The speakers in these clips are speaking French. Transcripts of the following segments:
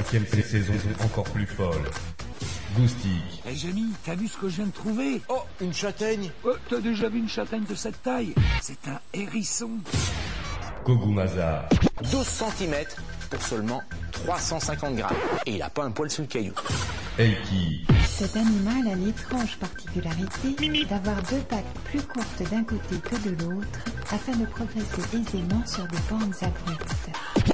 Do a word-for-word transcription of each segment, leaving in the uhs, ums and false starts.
cinquième saison encore plus folle. Goustic. Hé hey, Jamie, t'as vu ce que je viens de trouver? Oh, une châtaigne. Oh, t'as déjà vu une châtaigne de cette taille? C'est un hérisson. Kogumaza. douze centimètres pour seulement trois cent cinquante grammes. Et il a pas un poil sous le caillou. Eiki. Cet animal a l'étrange particularité d'avoir deux pattes plus courtes d'un côté que de l'autre afin de progresser aisément sur des pentes abruptes.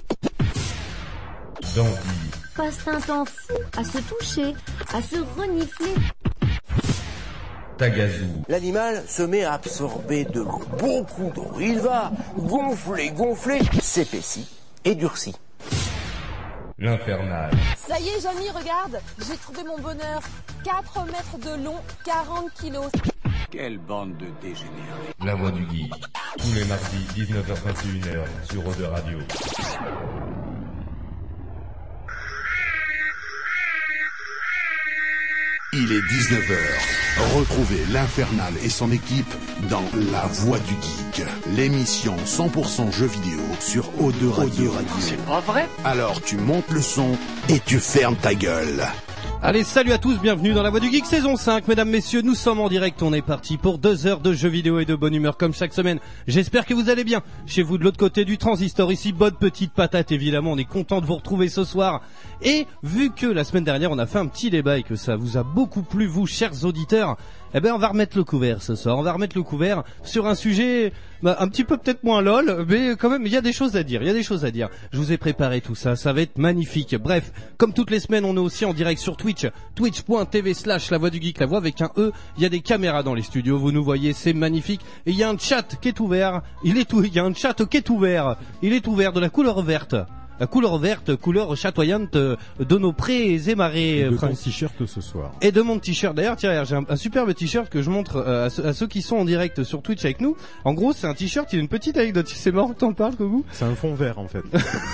Dandy. Passe un temps fou à se toucher, à se renifler. Tagazu. L'animal se met à absorber de l'eau, beaucoup d'eau. Il va gonfler, gonfler, s'épaissit et durcit. L'Infernal. Ça y est, Jamie, regarde, j'ai trouvé mon bonheur. quatre mètres de long, quarante kilos. Quelle bande de dégénérés. La Voix du Geek. Tous les mardis, dix-neuf heures vingt et une heures sur O deux Radio. Il est dix-neuf heures. Retrouvez l'Infernal et son équipe dans La Voix du Geek, l'émission cent pour cent jeux vidéo sur O deux Radio. C'est pas vrai? Alors tu montes le son et tu fermes ta gueule. Allez, salut à tous, bienvenue dans La Voix du Geek saison cinq, mesdames, messieurs, nous sommes en direct, on est parti pour deux heures de jeux vidéo et de bonne humeur comme chaque semaine. J'espère que vous allez bien. Chez vous de l'autre côté du transistor, ici, bonne petite patate évidemment, on est content de vous retrouver ce soir. Et vu que la semaine dernière on a fait un petit débat et que ça vous a beaucoup plu, vous chers auditeurs, eh ben on va remettre le couvert ce soir, on va remettre le couvert sur un sujet bah, un petit peu peut-être moins lol, mais quand même il y a des choses à dire, il y a des choses à dire. Je vous ai préparé tout ça, ça va être magnifique. Bref, comme toutes les semaines on est aussi en direct sur Twitch, twitch.tv slash la voix du geek, la voix avec un E, il y a des caméras dans les studios, vous nous voyez, c'est magnifique. Et il y a un chat qui est ouvert, il est tout, il y a un chat qui est ouvert, il est ouvert de la couleur verte. La couleur verte, couleur chatoyante de nos prés et marais. Et de ton t-shirt ce soir. Et de mon t-shirt. D'ailleurs, tiens, j'ai un, un superbe t-shirt que je montre euh, à, ceux, à ceux qui sont en direct sur Twitch avec nous. En gros, c'est un t-shirt, il y a une petite anecdote. C'est marrant que t'en parles, Kogu. C'est un fond vert, en fait.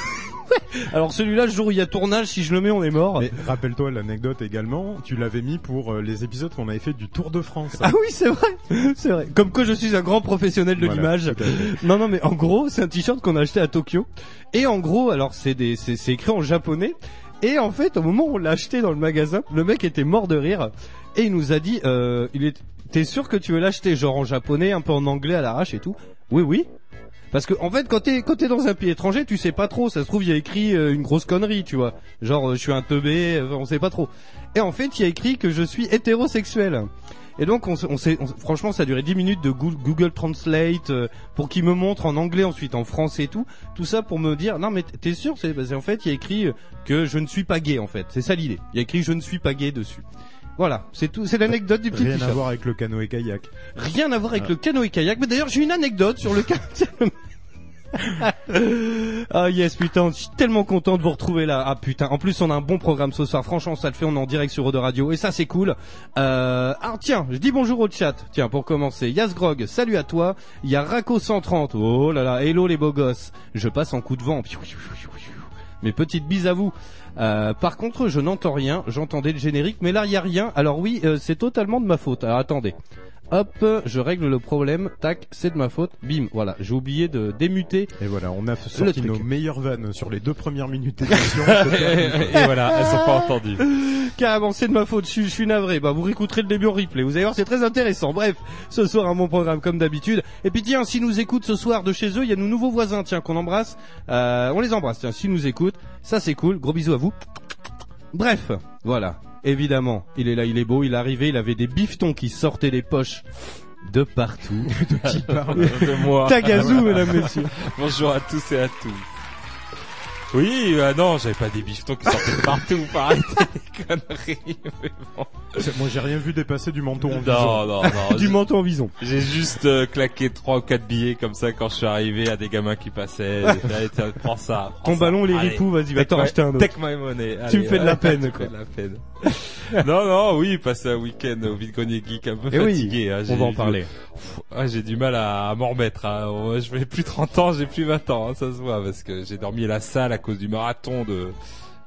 Alors celui-là, le jour où il y a tournage, si je le mets, on est mort. Mais rappelle-toi l'anecdote également, tu l'avais mis pour euh, les épisodes qu'on avait fait du Tour de France. Ah oui, c'est vrai, c'est vrai. Comme que je suis un grand professionnel de voilà, l'image. Non, non, mais en gros, c'est un t-shirt qu'on a acheté à Tokyo. Et en gros, alors c'est des, c'est, c'est écrit en japonais. Et en fait, au moment où on l'a acheté dans le magasin, le mec était mort de rire. Et il nous a dit, euh, il est, t'es sûr que tu veux l'acheter genre en japonais, un peu en anglais à l'arrache et tout? Oui, oui. Parce que en fait quand t'es quand t'es dans un pays étranger, tu sais pas trop, ça se trouve il y a écrit euh, une grosse connerie, tu vois. Genre euh, je suis un teubé, euh, on sait pas trop. Et en fait, il y a écrit que je suis hétérosexuel. Et donc on, on s'est on, franchement ça a duré dix minutes de Google Translate euh, pour qu'il me montre en anglais, ensuite en français et tout, tout ça pour me dire non mais t'es sûr, c'est parce qu'en fait, il y a écrit que je ne suis pas gay en fait. C'est ça l'idée. Il y a écrit je ne suis pas gay dessus. Voilà, c'est tout, c'est l'anecdote du petit Rien t-shirt. à voir avec le canoë-kayak. Rien à voir avec ah. le canoë-kayak. Mais d'ailleurs, j'ai une anecdote sur le canoë. Ah yes, putain, je suis tellement content de vous retrouver là. Ah putain, en plus on a un bon programme ce soir. Franchement, ça le fait, on est en direct sur O deux Radio et ça c'est cool. Euh, ah tiens, je dis bonjour au chat. Tiens, pour commencer, Yasgrog, salut à toi. Il y a Raco cent trente. Oh là là, hello les beaux gosses. Je passe en coup de vent. Mes petites bises à vous. Euh, par contre, je n'entends rien. J'entendais le générique, mais là il y a rien. Alors oui, euh, c'est totalement de ma faute. Alors attendez. Hop, je règle le problème. Tac, c'est de ma faute. Bim, voilà. J'ai oublié de démuter. Et voilà, on a sorti nos meilleures vannes sur les deux premières minutes d'émission. Et voilà, elles sont pas entendues. Carrément, c'est de ma faute. Je suis, je suis navré. Bah, vous réécouterez le début en replay. Vous allez voir, c'est très intéressant. Bref, ce soir un bon programme comme d'habitude. Et puis tiens, s'ils nous écoutent ce soir de chez eux, il y a nos nouveaux voisins. Tiens, qu'on embrasse. Euh, on les embrasse. Tiens, s'ils nous écoutent, ça c'est cool. Gros bisous à vous. Bref, voilà. Évidemment, il est là, il est beau, il est arrivé, il avait des bifetons qui sortaient des poches de partout. De qui parle? De moi. Tagazu, mesdames, messieurs. Bonjour à tous et à tous. Oui, ah non, j'avais pas des bifetons qui sortaient de partout, pour arrêter les conneries, mais bon. Moi, j'ai rien vu dépasser du menton en Non, vison. non, non. Du menton en vison. J'ai juste euh, claqué trois ou quatre billets comme ça quand je suis arrivé à des gamins qui passaient. Allez, tiens, prends ça. Prends Ton ça. ballon, les Allez, ripoux, vas-y, va take t'en my- racheter un autre. Take my money. Tu me fais de la peine, tu me quoi. fais de la peine. Non, non, oui, passer un week-end au vide-grenier geek un peu Eh oui, fatigué. Hein, on va en parler. Pff, ah, j'ai du mal à, à m'en remettre. Hein. Ouais, je fais plus trente ans, j'ai plus vingt ans, hein, ça se voit, parce que j'ai dormi à la salle à cause du marathon de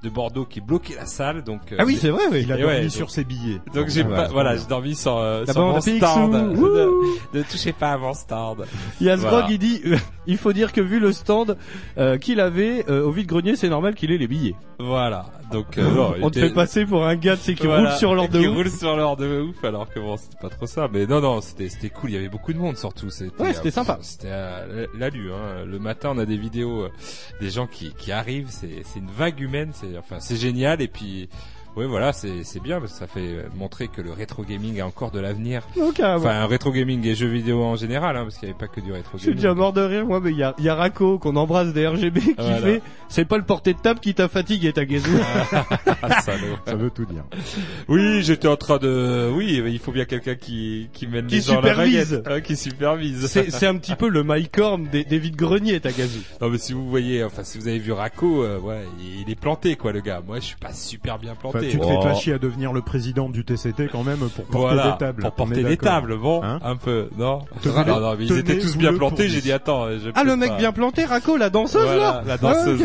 de Bordeaux qui bloquait la salle. Donc euh, ah oui, c'est vrai, oui. Il a et dormi ouais, sur donc, ses billets. Donc, donc j'ai ouais, pas, ouais, voilà, ouais. j'ai dormi sur, euh, la sur mon stand. Ne, ne touchez pas à mon stand. Yasgrog, Voilà. il dit, euh, il faut dire que vu le stand euh, qu'il avait euh, au vide-grenier, c'est normal qu'il ait les billets. Voilà. Donc euh, non, on il te était- fait passer pour un gars, tu sais, qui Voilà, roule sur l'or de qui ouf. roule sur l'or de ouf, alors que bon, c'était pas trop ça. Mais non, non, c'était c'était cool. Il y avait beaucoup de monde surtout. C'était, Ouais, c'était euh, sympa. C'était euh, l'alu. Hein. Le matin, on a des vidéos euh, des gens qui qui arrivent. C'est c'est une vague humaine. C'est enfin c'est génial. Et puis ouais, voilà, c'est c'est bien parce que ça fait montrer que le rétro gaming a encore de l'avenir. Ok, Enfin, un rétro gaming et jeux vidéo en général, hein, parce qu'il n'y avait pas que du rétro Je suis gaming. déjà mort de rire, moi, mais il y a, y a Rako qu'on embrasse des R G B qui Voilà. fait, c'est pas le porté de table qui t'a fatigué, ta gazou. Ah, salaud. Ça veut tout dire. Oui, j'étais en train de, oui, il faut bien quelqu'un qui qui mène Qui les gens à la supervise. baguette, hein, qui supervise. c'est, c'est un petit peu le Mycorn des, des vides-greniers, ta gazou. Non, mais si vous voyez, enfin, si vous avez vu Rako, euh, ouais, il, il est planté, quoi, le gars. Moi, je suis pas super bien planté. Enfin, tu te Oh. fais pas chier à devenir le président du T C T quand même pour porter Voilà, des tables. pour On porter est des d'accord. tables, bon, Hein un peu, non. Tenez- non, non, mais ils étaient tous bien tenez-vous-le plantés. pour J'ai dix. dit attends, je Ah, le peux mec pas. bien planté, Rako, la danseuse, Voilà, là. la danseuse.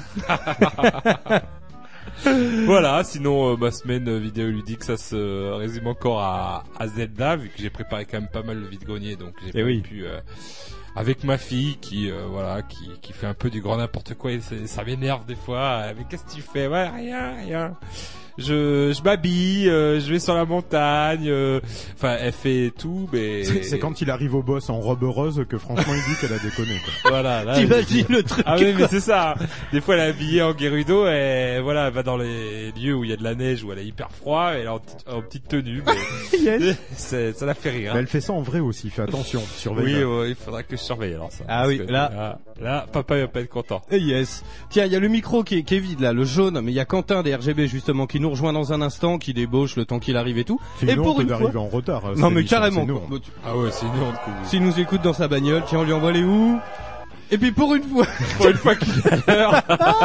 Ah, ok, ouais. Voilà, sinon euh, ma semaine euh, vidéoludique ça se résume encore à, à Zelda vu que j'ai préparé quand même pas mal le vide-grenier donc j'ai Eh pas oui. pu euh, avec ma fille qui euh, voilà qui qui fait un peu du grand n'importe quoi et c'est- ça m'énerve des fois. Mais qu'est-ce que tu fais? Ouais, rien, rien. Je je m'habille, euh, je vais sur la montagne. euh, Enfin, elle fait tout, mais C'est c'est quand il arrive au boss en robe rose que franchement il dit qu'elle a déconné, quoi. voilà. Là, T'imagines le truc. Ah oui, mais quoi. c'est ça. Des fois, elle est habillée en Gerudo et voilà, elle va dans les lieux où il y a de la neige, où elle est hyper froid, et elle est en, petite- en petite tenue. Mais Yes. c'est- ça la fait rire. Mais Hein. elle fait ça en vrai aussi, fais attention, surveille. Oui, ouais, il faudra que je surveille alors ça. Ah Parce oui, que, là- là, là, papa il va pas être content. Eh yes. Tiens, il y a le micro qui est, qui est vide là, le jaune, mais il y a Quentin des R G B justement qui nous rejoint dans un instant, qui débauche le temps qu'il arrive et tout. C'est Et une pour honte une d'arriver fois- en retard. à cette Non mais émission, carrément. c'est nous, quoi. hein. Bah, tu- Ah ouais, c'est une honte. que- S'il nous écoute dans sa bagnole, tiens, on lui envoie les où. Et puis pour une fois, Pour une fois qu'il est à l'heure.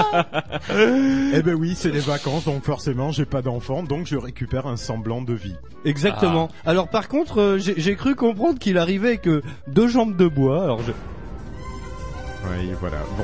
Eh ben oui, c'est les vacances, donc forcément j'ai pas d'enfant, donc je récupère un semblant de vie. exactement. Alors par contre, euh, j'ai j'ai cru comprendre qu'il arrivait avec euh, deux jambes de bois. Alors je... Oui, voilà, bon.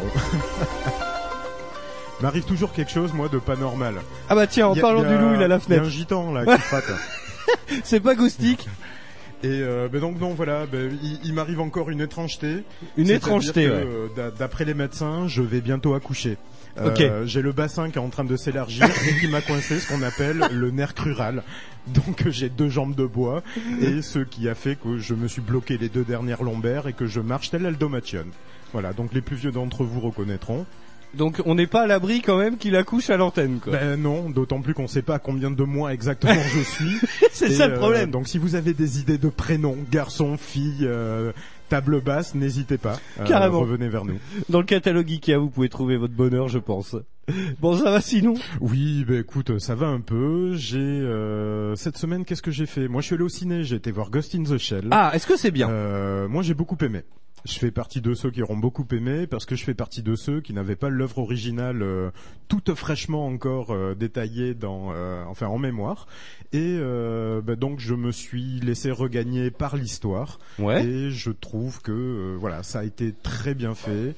M'arrive toujours quelque chose, moi, de pas normal. Ah bah tiens, en Y a- parlant y a- du loup, il a la y a un fenêtre. gitan, là, qui frappe. C'est pas Goustic. Et euh, ben donc non voilà, ben, il, il m'arrive encore une étrangeté. Une C'est-à-dire étrangeté, que, ouais. euh, d'a- d'après les médecins, je vais bientôt accoucher. Euh, Ok. J'ai le bassin qui est en train de s'élargir et qui m'a coincé ce qu'on appelle le nerf crural. Donc euh, j'ai deux jambes de bois et ce qui a fait que je me suis bloqué les deux dernières lombaires et que je marche tel Aldomation. Voilà, donc les plus vieux d'entre vous reconnaîtront. Donc on n'est pas à l'abri quand même qu'il accouche à l'antenne, quoi. Ben non, d'autant plus qu'on sait pas combien de mois exactement je suis. C'est Et, ça le euh, problème. donc si vous avez des idées de prénoms, garçon, fille, euh, table basse, n'hésitez pas. Euh, Carrément. Revenez vers nous. Dans le catalogue Ikea, vous pouvez trouver votre bonheur, je pense. Bon, ça va sinon? Oui, ben écoute, ça va un peu. J'ai euh, cette semaine, qu'est-ce que j'ai fait? Moi, je suis allé au ciné. J'ai été voir Ghost in the Shell. Ah, est-ce que c'est bien? Euh, moi, j'ai beaucoup aimé. Je fais partie de ceux qui auront beaucoup aimé parce que je fais partie de ceux qui n'avaient pas l'œuvre originale euh, toute fraîchement encore euh, détaillée dans, euh, enfin en mémoire. Et euh, bah, donc je me suis laissé regagner par l'histoire. Ouais. Et je trouve que euh, voilà, ça a été très bien fait.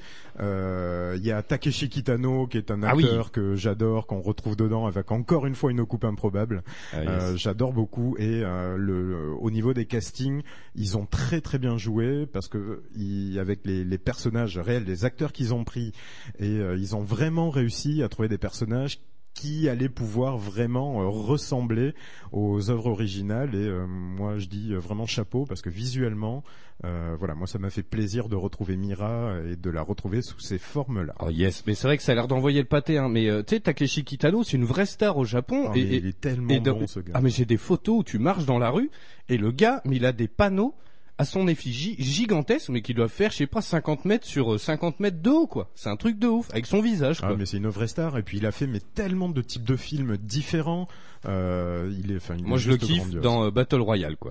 Euh, Il y a Takeshi Kitano qui est un Ah oui. acteur que j'adore, qu'on retrouve dedans avec encore une fois une coupe improbable. Ah, yes. Euh, j'adore beaucoup et euh, le, le- au niveau des castings, ils ont très très bien joué parce que ils, avec les, les personnages réels, les acteurs qu'ils ont pris et euh, ils ont vraiment réussi à trouver des personnages qui allaient pouvoir vraiment euh, ressembler aux œuvres originales et euh, moi je dis euh, vraiment chapeau parce que visuellement euh, voilà, moi ça m'a fait plaisir de retrouver Mira et de la retrouver sous ces formes-là. Oh yes, mais c'est vrai que ça a l'air d'envoyer le pâté, hein. Mais euh, tu sais, Takeshi Kitano, c'est une vraie star au Japon. Oh, et, mais et- il est tellement et dans- bon ce gars. Ah mais j'ai des photos où tu marches dans la rue et le gars, mais il a des panneaux à son effigie gigantesques, mais qui doivent faire, je sais pas, cinquante mètres sur euh, cinquante mètres de haut, quoi. C'est un truc de ouf, avec son visage, quoi. Ah mais c'est une vraie star et puis il a fait mais tellement de types de films différents. Euh, il est, enfin, il est Moi, je le juste kiffe grandiose. dans euh, Battle Royale, quoi.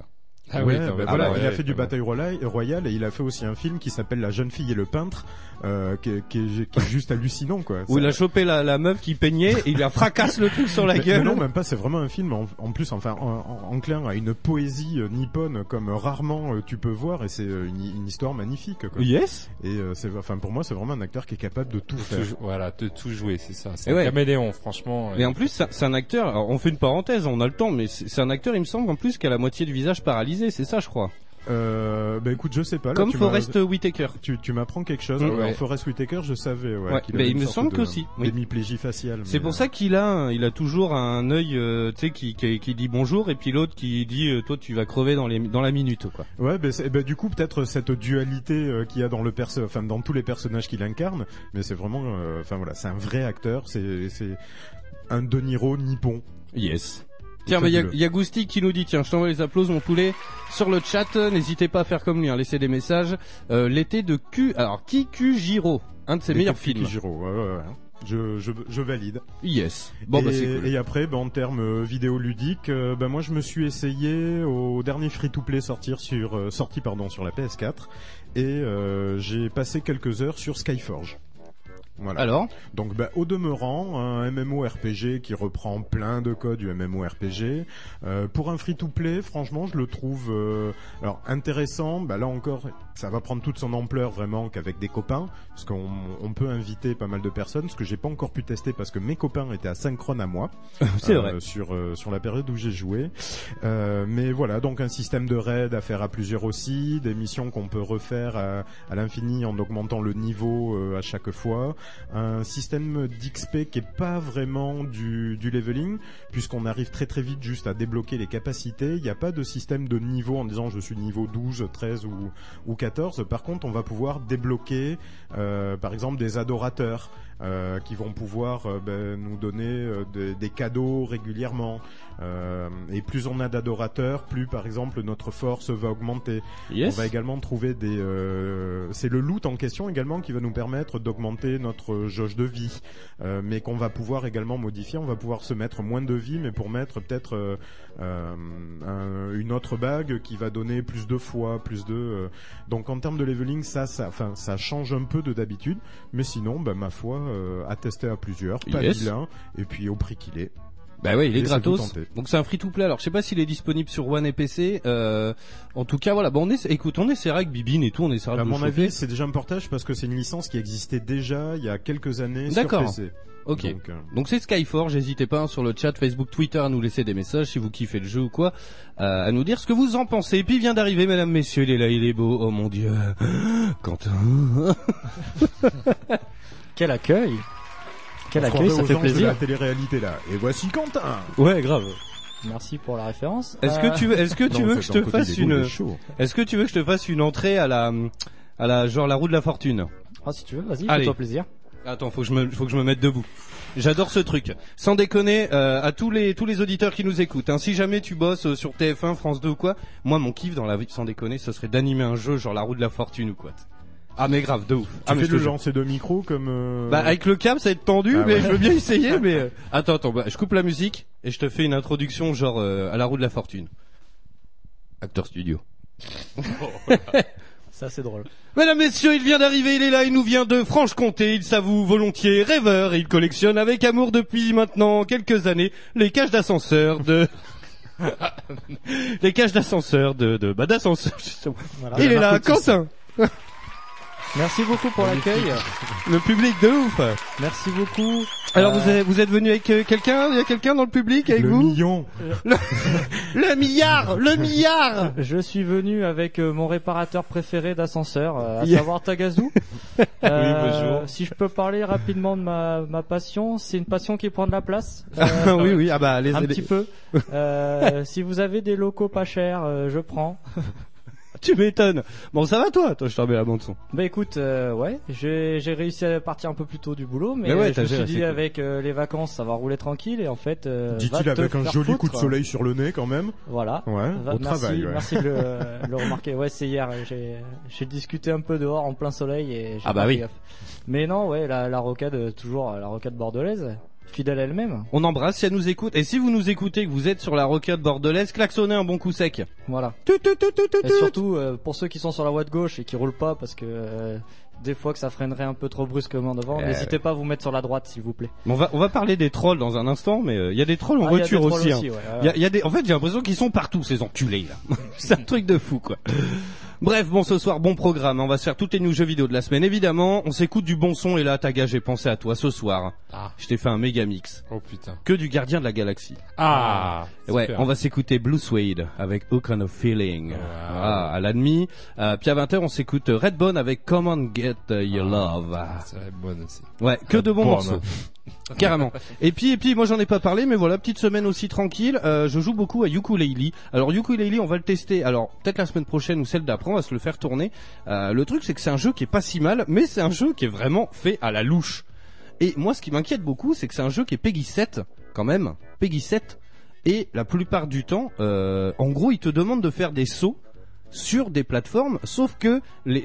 Ah ouais, oui, bah ah voilà, bah il a ouais, fait du vraiment. Bataille Royale Royale et il a fait aussi un film qui s'appelle La jeune fille et le peintre, euh, qui, est, qui, est, qui est juste hallucinant quoi. Où Ça- il a chopé la, la meuf qui peignait et il la fracasse le truc sur la mais, gueule. mais non, même pas. C'est vraiment un film en, en plus, enfin, en, en- enclin à une poésie euh, nippone comme rarement euh, tu peux voir, et c'est euh, une, une histoire magnifique. Quoi. Yes. Et euh, c'est, enfin, pour moi, c'est vraiment un acteur qui est capable de tout faire. Tout- voilà, de tout jouer, c'est ça. C'est Et un ouais. caméléon, franchement. Et en plus, c'est c'est un acteur. Alors, on fait une parenthèse, on a le temps, mais c'est c'est un acteur, il me semble, en plus, qui a la moitié du visage paralysé. C'est ça, je crois. Euh, bah écoute, je sais pas. Là, Comme tu Forrest m'as- Whitaker. Tu, tu m'apprends quelque chose. Mmh. Ouais. Ouais. En Forrest Whitaker, je savais. Ouais, Ouais, qu'il mais avait il une me sorte semble de- que si, oui. d'hémiplégie faciale. C'est mais, pour euh, ça qu'il a, il a toujours un œil, euh, tu sais, qui, qui, qui dit bonjour, et puis l'autre qui dit, euh, toi, tu vas crever dans les, dans la minute, quoi. Ouais, bah, c'est- bah, du coup peut-être cette dualité euh, qu'il y a dans le perso, enfin dans tous les personnages qu'il incarne, mais c'est vraiment, euh, enfin voilà, c'est un vrai acteur, c'est c'est un De Niro nippon. Yes. Tiens, bah, il y, a- Fabuleux. y a Gousty qui nous dit, tiens, je t'envoie les applaudissements, mon poulet, sur le chat, euh, n'hésitez pas à faire comme lui, hein, laissez des messages. Euh, l'été de Q, alors Kikujiro, un de ses Les meilleurs Kiki films. Giro, ouais, ouais, ouais. Je, je, je valide. Yes. Bon, et, bah, c'est cool. et après, bah, en termes euh, vidéoludiques, euh, bah, moi je me suis essayé au dernier free-to-play sortir sur, euh, sorti pardon, sur la P S quatre, et euh, j'ai passé quelques heures sur Skyforge. Voilà. Alors? Donc bah, au demeurant, un MMORPG qui reprend plein de codes du MMORPG. Euh, pour un free-to-play, franchement, je le trouve euh, alors intéressant. Bah, là encore, ça va prendre toute son ampleur vraiment qu'avec des copains, parce qu'on on peut inviter pas mal de personnes, ce que j'ai pas encore pu tester parce que mes copains étaient asynchrone à moi. C'est euh, vrai. Sur euh, sur la période où j'ai joué. Euh, mais voilà, donc un système de raid à faire à plusieurs aussi, des missions qu'on peut refaire à, à l'infini en augmentant le niveau euh, à chaque fois. Un système d'X P qui est pas vraiment du, du leveling, puisqu'on arrive très très vite juste à débloquer les capacités. Il n'y a pas de système de niveau en disant je suis niveau douze, treize ou, ou quatorze. Par contre, on va pouvoir débloquer euh, par exemple des adorateurs euh, qui vont pouvoir euh, ben, nous donner euh, des, des cadeaux régulièrement. Euh, et plus on a d'adorateurs, plus par exemple notre force va augmenter. Yes. On va également trouver des... Euh, c'est le loot en question également qui va nous permettre d'augmenter notre jauge de vie, euh, mais qu'on va pouvoir également modifier. On va pouvoir se mettre moins de vie, mais pour mettre peut-être euh, euh, un- une autre bague qui va donner plus de foi, plus de... euh, donc en termes de leveling, ça, ça, enfin, ça change un peu de d'habitude, mais sinon, bah, ma foi, euh, à tester à plusieurs, pas Yes. vilain, et puis au prix qu'il est. Bah ouais, il est Laissez-vous gratos. tenter. Donc c'est un free-to-play. Alors je sais pas s'il est disponible sur One et P C. Euh, en tout cas, voilà. Bon, on est, écoute, on essaiera avec Bibine et tout, on essaiera À de mon le avis, chauffer. c'est déjà un portage parce que c'est une licence qui existait déjà il y a quelques années sur D'accord. P C. Ok. Donc, euh, Donc c'est Skyforge, n'hésitez pas hein, sur le chat Facebook, Twitter à nous laisser des messages si vous kiffez le jeu ou quoi, euh, à nous dire ce que vous en pensez. Et puis il vient d'arriver, mesdames, messieurs, il est là, il est beau, oh mon dieu, Quentin. Quel accueil. Quel on se accueil, croirait ça aux fait anges de plaisir. la télé-réalité là. Et voici Quentin. Ouais, grave. Merci pour la référence. Est-ce Euh, que tu veux, est-ce que tu Non, veux c'est que je d'un te côté, fasse il est beau, il une, est chaud. est-ce que tu veux que je te fasse une entrée à la, à la, genre la roue de la fortune? Ah, si tu veux, vas-y, Allez. fais-toi plaisir. Attends, faut que je me, faut que je me mette debout. J'adore ce truc. Sans déconner, euh, à tous les tous les auditeurs qui nous écoutent, hein, si jamais tu bosses euh, sur T F un, France deux ou quoi, moi mon kiff dans la vie, sans déconner, ce serait d'animer un jeu genre la roue de la fortune ou quoi. Ah mais grave, de ouf. Tu Ah mais fais je te le jure. lancer de micro comme. euh, Bah avec le câble ça va être tendu, Ah mais ouais. je veux bien essayer. Mais euh, attends, attends, bah, je coupe la musique et je te fais une introduction genre euh, à la roue de la fortune. Acteur studio. Ça, c'est drôle. Mesdames, messieurs, il vient d'arriver, il est là, il nous vient de Franche-Comté, il s'avoue volontiers rêveur, et il collectionne avec amour depuis maintenant quelques années les cages d'ascenseur de... les cages d'ascenseur de... de bah d'ascenseur, justement. Voilà. Il est là, Marco Quentin. Merci beaucoup pour l'accueil. Le public de ouf. Merci beaucoup. Alors Euh, vous êtes, vous êtes venu avec euh, quelqu'un, il y a quelqu'un dans le public avec le vous? million. Le milliard, le milliard. Je suis venu avec euh, mon réparateur préféré d'ascenseur, euh, à Yeah. savoir Tagazu. bonjour. Si je peux parler rapidement de ma, ma passion, c'est une passion qui prend de la place. Ah oui, oui, ah bah les, Un les- petit peu. Euh, si vous avez des locaux pas chers, euh, je prends. tu m'étonnes. Bon, ça va toi? Toi, je te remets la bande son. Bah écoute, euh, ouais, j'ai j'ai réussi à partir un peu plus tôt du boulot, mais, Mais ouais, je t'as me suis géré, dit c'est cool. avec euh, les vacances, ça va rouler tranquille et en fait, euh, va Dit-il te avec un faire joli coup de foutre. soleil sur le nez quand même. Voilà. Ouais, Va- au merci, travail. Ouais. merci de le, le remarquer. Ouais, c'est hier. J'ai j'ai discuté un peu dehors en plein soleil et j'ai Ah bah pas oui. fait gaffe. Mais non, ouais, la, la rocade euh, toujours la rocade bordelaise. fidèle à elle-même. On embrasse si elle nous écoute. Et si vous nous écoutez, que vous êtes sur la rocade bordelaise, klaxonnez un bon coup sec. Voilà. Tout, tout, tout, tout, tout, et surtout, euh, pour ceux qui sont sur la voie de gauche et qui roulent pas parce que euh, des fois que ça freinerait un peu trop brusquement devant, euh... n'hésitez pas à vous mettre sur la droite, s'il vous plaît. On va, on va parler des trolls dans un instant, mais il euh, y a des trolls en ah, voiture aussi. Il aussi, hein. ouais, ouais. y, a, y a des, en fait, j'ai l'impression qu'ils sont partout, ces enculés là. C'est un truc de fou, quoi. Bref, bon, ce soir, bon programme. On va se faire toutes les news jeux vidéo de la semaine. Évidemment, on s'écoute du bon son et là, Taga, j'ai pensé à toi ce soir. Ah. Je t'ai fait un méga mix. Oh putain. Que du gardien de la galaxie. Ah. Ouais, super. on va s'écouter Blue Suede avec Who Kind of Feeling. Wow. Ah, à la demi. Euh, puis à vingt heures, on s'écoute Redbone avec Come on Get Your ah. Love. C'est Redbone aussi. Ouais, que Red de bons Bone. morceaux. Carrément. Et puis, et puis, moi j'en ai pas parlé, mais voilà, petite semaine aussi tranquille. Euh, je joue beaucoup à Yooka-Laylee. Alors Yooka-Laylee, on va le tester. Alors peut-être la semaine prochaine ou celle d'après, on va se le faire tourner. Euh, le truc, c'est que c'est un jeu qui est pas si mal, mais c'est un jeu qui est vraiment fait à la louche. Et moi, ce qui m'inquiète beaucoup, c'est que c'est un jeu qui est Peggy sept, quand même, Peggy sept. Et la plupart du temps, euh, en gros, il te demande de faire des sauts sur des plateformes, sauf que les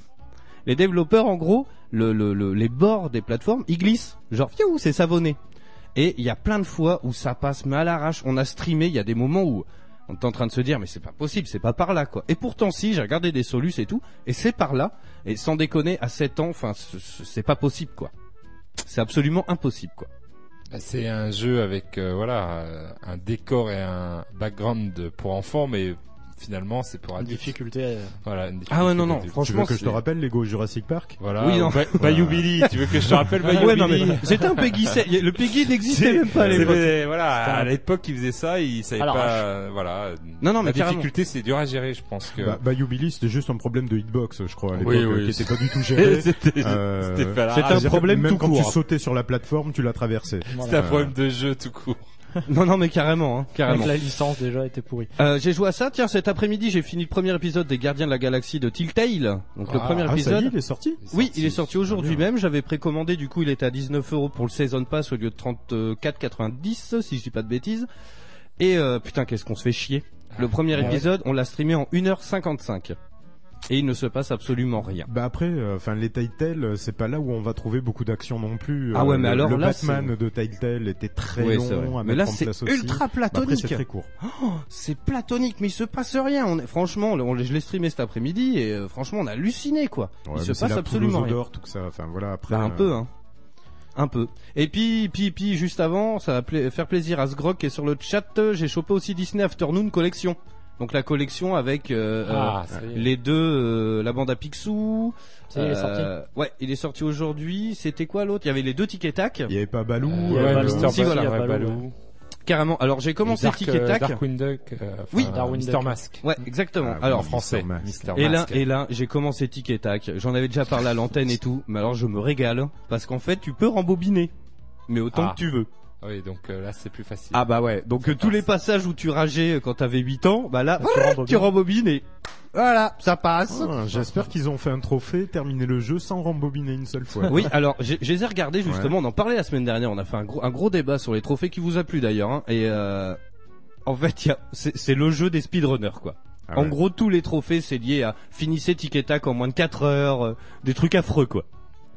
les développeurs, en gros, le, le, le, les bords des plateformes, ils glissent. Genre, fiou, c'est savonné. Et il y a plein de fois où ça passe, mais à l'arrache. On a streamé, il y a des moments où on est en train de se dire, mais c'est pas possible, c'est pas par là, quoi. Et pourtant, si, j'ai regardé des solus et tout, et c'est par là. Et sans déconner, à sept ans, enfin, c'est pas possible, quoi. C'est absolument impossible, quoi. C'est un jeu avec, euh, voilà, un décor et un background pour enfants, mais finalement, c'est pour adultes. Difficulté. Euh... Voilà, une difficulté. Ah ouais, non, non, adulte. franchement. Tu veux que je te rappelle Lego Jurassic Park? Voilà. Oui, non. Ba- Bayou Billy, tu veux que je te rappelle Bayou ouais, non, Billy? mais c'était un Peggy sept. Le Peggy n'existait même pas à l'époque. Mais, voilà, à l'époque, il faisait ça, il savait Alors, pas, euh, voilà. Non, non, mais la carrément. difficulté, c'est dur à gérer, je pense que. Bah, Bayou Billy, c'était juste un problème de hitbox, je crois, à l'époque, Oui, oui, qui était pas du tout géré. c'était, euh, c'était fait à la c'était rage. un problème même tout quand court. tu sautais sur la plateforme, tu l'as traversé. Voilà. C'était un problème de jeu tout court. Non, non, mais carrément, hein, carrément. Avec la licence déjà était pourrie. Euh, j'ai joué à ça. Tiens, cet après-midi, j'ai fini le premier épisode des Gardiens de la Galaxie de Telltale. Donc le Ah, premier Ah, ça épisode. y est, il est sorti? Oui, il est sorti aujourd'hui bien. même. J'avais précommandé, du coup, il était à dix-neuf euros pour le Season Pass au lieu de trente-quatre quatre-vingt-dix, si je dis pas de bêtises. Et euh, putain, qu'est-ce qu'on se fait chier. Le premier Ah ouais. épisode, on l'a streamé en une heure cinquante-cinq. Et il ne se passe absolument rien. Bah après, enfin euh, les Telltale, c'est pas là où on va trouver beaucoup d'action non plus. Ah ouais, mais le, alors le là, Batman c'est... de Telltale était très Ouais, long c'est vrai. à Mais mettre là, en c'est place aussi. ultra Bah, après, platonique. c'est très court. Oh, c'est platonique, mais il se passe rien. On est... Franchement, on... je l'ai streamé cet après-midi et euh, franchement, on a halluciné, quoi. Ouais, il se mais c'est passe la absolument poule aux rien. odeurs, tout ça. Enfin voilà, après. Bah, un euh, peu, hein. Un peu. Et puis, puis, puis, juste avant, ça va pla- faire plaisir à Sgrog qui est sur le chat. J'ai chopé aussi Disney Afternoon Collection. Donc la collection avec euh, Ah, euh, ça y est. les deux, euh, la bande à Picsou. Ça y est, il est sorti. Ouais, il est sorti aujourd'hui. C'était quoi l'autre? Il y avait les deux Tic et Tac. Il y avait pas Balou. Il y avait Ouais, Balou. Mister Si, Balou, voilà. ouais, Balou, Balou. Carrément. Alors j'ai commencé Dark, Tic et euh, Tac. Darkwing Duck, euh, enfin, Oui. Darwin Mister Duck. Mask. Ouais, exactement. Ah, oui, Alors En français. Mister Mask. Mister Et là, Mask. et là, j'ai commencé Tic et Tac. J'en avais déjà parlé à l'antenne et tout, mais alors je me régale parce qu'en fait, tu peux rembobiner, mais autant Ah. que tu veux. Oui, donc euh, là, c'est plus facile. Ah bah ouais. Donc euh, tous les passages où tu rageais euh, quand t'avais huit ans, bah là, tu rembobines. tu rembobines et voilà, ça passe. Ah, j'espère qu'ils ont fait un trophée, terminé le jeu sans rembobiner une seule fois. Oui, alors j'ai- je les ai regardés justement. On en parlait la semaine dernière. On a fait un gros, un gros débat sur les trophées qui vous a plu d'ailleurs. Hein, et euh, en fait, il y a, c'est, c'est le jeu des speedrunners quoi. Ah En ouais. gros, tous les trophées, c'est lié à finissez Tic et Tac en moins de quatre heures, euh, des trucs affreux quoi.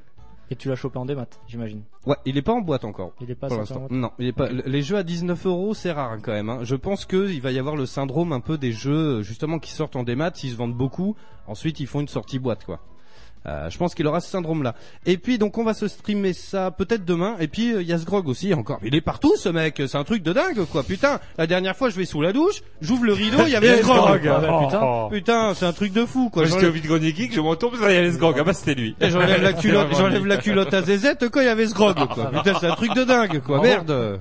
Et tu l'as chopé en démat, j'imagine. Ouais, il est pas en boîte encore. Il est pas Pour sorti en l'instant. boîte. Non, il est pas. Les jeux à dix-neuf euros, c'est rare hein, quand même. Hein. Je pense que il va y avoir le syndrome un peu des jeux justement qui sortent en démat, s'ils se vendent beaucoup. Ensuite, ils font une sortie boîte quoi. Euh, je pense qu'il aura ce syndrome-là. Et puis donc on va se streamer ça peut-être demain. Et puis il euh, y a Sgrog aussi encore. Il est partout ce mec. C'est un truc de dingue quoi. Putain, la dernière fois je vais sous la douche, j'ouvre le rideau, il y avait Sgrog. Ah bah, putain. Oh. Putain, c'est un truc de fou quoi. Moi, j'étais J'enlève- au vide-grenier geek, je me retourne, il y avait ce Grog. Ah bah, c'était lui. Et j'enlève la culotte, C'est j'enlève vraiment la lui. culotte à Zézette quand il y avait Sgrog quoi. Putain, c'est un truc de dingue quoi. Merde.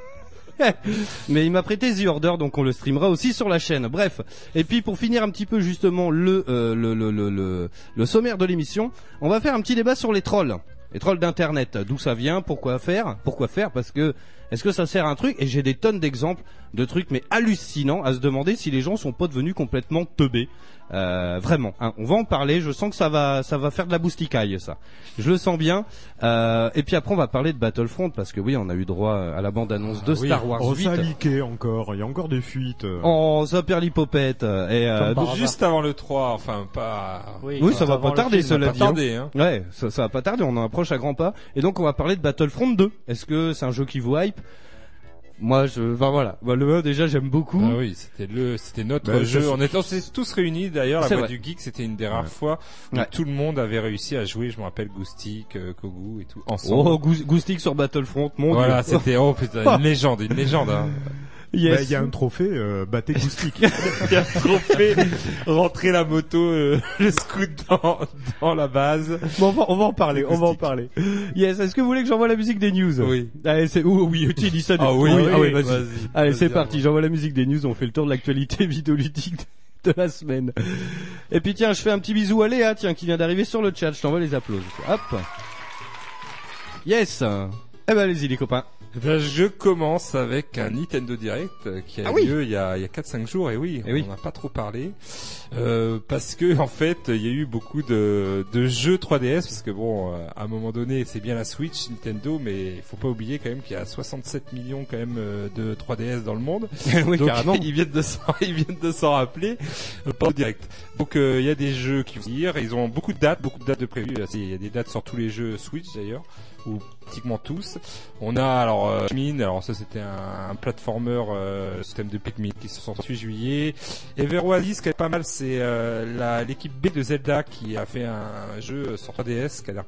Mais il m'a prêté The Order, donc on le streamera aussi sur la chaîne. Bref. Et puis pour finir un petit peu justement le euh, le, le le le le sommaire de l'émission, on va faire un petit débat sur les trolls. Les trolls d'internet, d'où ça vient, pourquoi faire, pourquoi faire, parce que est-ce que ça sert à un truc? Et j'ai des tonnes d'exemples de trucs mais hallucinants à se demander si les gens sont pas devenus complètement teubés. Euh, vraiment, hein, on va en parler. Je sens que ça va, ça va faire de la bousticaille, ça. Je le sens bien. Euh, et puis après, on va parler de Battlefront parce que oui, on a eu droit à la bande-annonce de Ah, Star oui. Wars oh, huit. Ça a leaké encore. Il y a encore des fuites. Oh, ça perd l'hypopète. Et euh, donc, juste avant le trois, enfin pas. Oui, oui ça va pas tarder, cela va dit. pas tarder, hein. Ouais, ça, ça va pas tarder. On en approche à grands pas. Et donc, on va parler de Battlefront deux. Est-ce que c'est un jeu qui vous hype? Moi, je, enfin voilà, bah, le un déjà j'aime beaucoup. Ah oui, c'était le, c'était notre bah, jeu. ça, On était tous réunis d'ailleurs. La C'est Voix vrai. du Geek, c'était une des rares Ouais. fois où Ouais. tout le monde avait réussi à jouer. Je me rappelle Goustic, euh, Kogu et tout ensemble. Oh, Gous- Goustic sur Battlefront, mon voilà, dieu. c'était oh putain, une légende, une légende. Hein. Yes. Bah, il y a un trophée euh, Battez Goustic. Il y a trop fait rentrer la moto, euh, le scoot dans, dans la base. Bon, on va, on va en parler, on va en parler. Yes, est-ce que vous voulez que j'envoie la musique des news? Oui. Allez, c'est, oh, oui, tu dis ça. Ah oui, ah oui, vas-y. vas-y. Allez, Vas-y, c'est à parti, moi. j'envoie la musique des news, on fait le tour de l'actualité vidéoludique de la semaine. Et puis tiens, je fais un petit bisou à Léa, tiens, qui vient d'arriver sur le chat, je t'envoie les applaudissements. Hop. Yes. Eh ben, allez-y, les copains. Eh bien, je commence avec un Nintendo Direct euh, qui a Ah eu oui. lieu il y a, il y a quatre cinq jours, et oui, Eh oui. on n'a pas trop parlé, euh, parce que en fait, il y a eu beaucoup de, de jeux trois D S, parce que bon, euh, à un moment donné, c'est bien la Switch, Nintendo, mais il faut pas oublier quand même qu'il y a soixante-sept millions quand même euh, de trois D S dans le monde. Oui, Donc carrément. ils viennent de s'en, ils viennent de s'en rappeler euh, pas au direct. Donc euh, il y a des jeux qui vont venir, ils ont beaucoup de dates, beaucoup de dates de prévues. Il y a des dates sur tous les jeux Switch d'ailleurs, ou pratiquement tous. On a alors euh, Pikmin, alors ça c'était un, un platformer euh, système de Pikmin qui se sort le huit juillet. Everwadi, ce qui est pas mal, c'est euh, la, l'équipe B de Zelda qui a fait un jeu sur trois D S qui a l'air.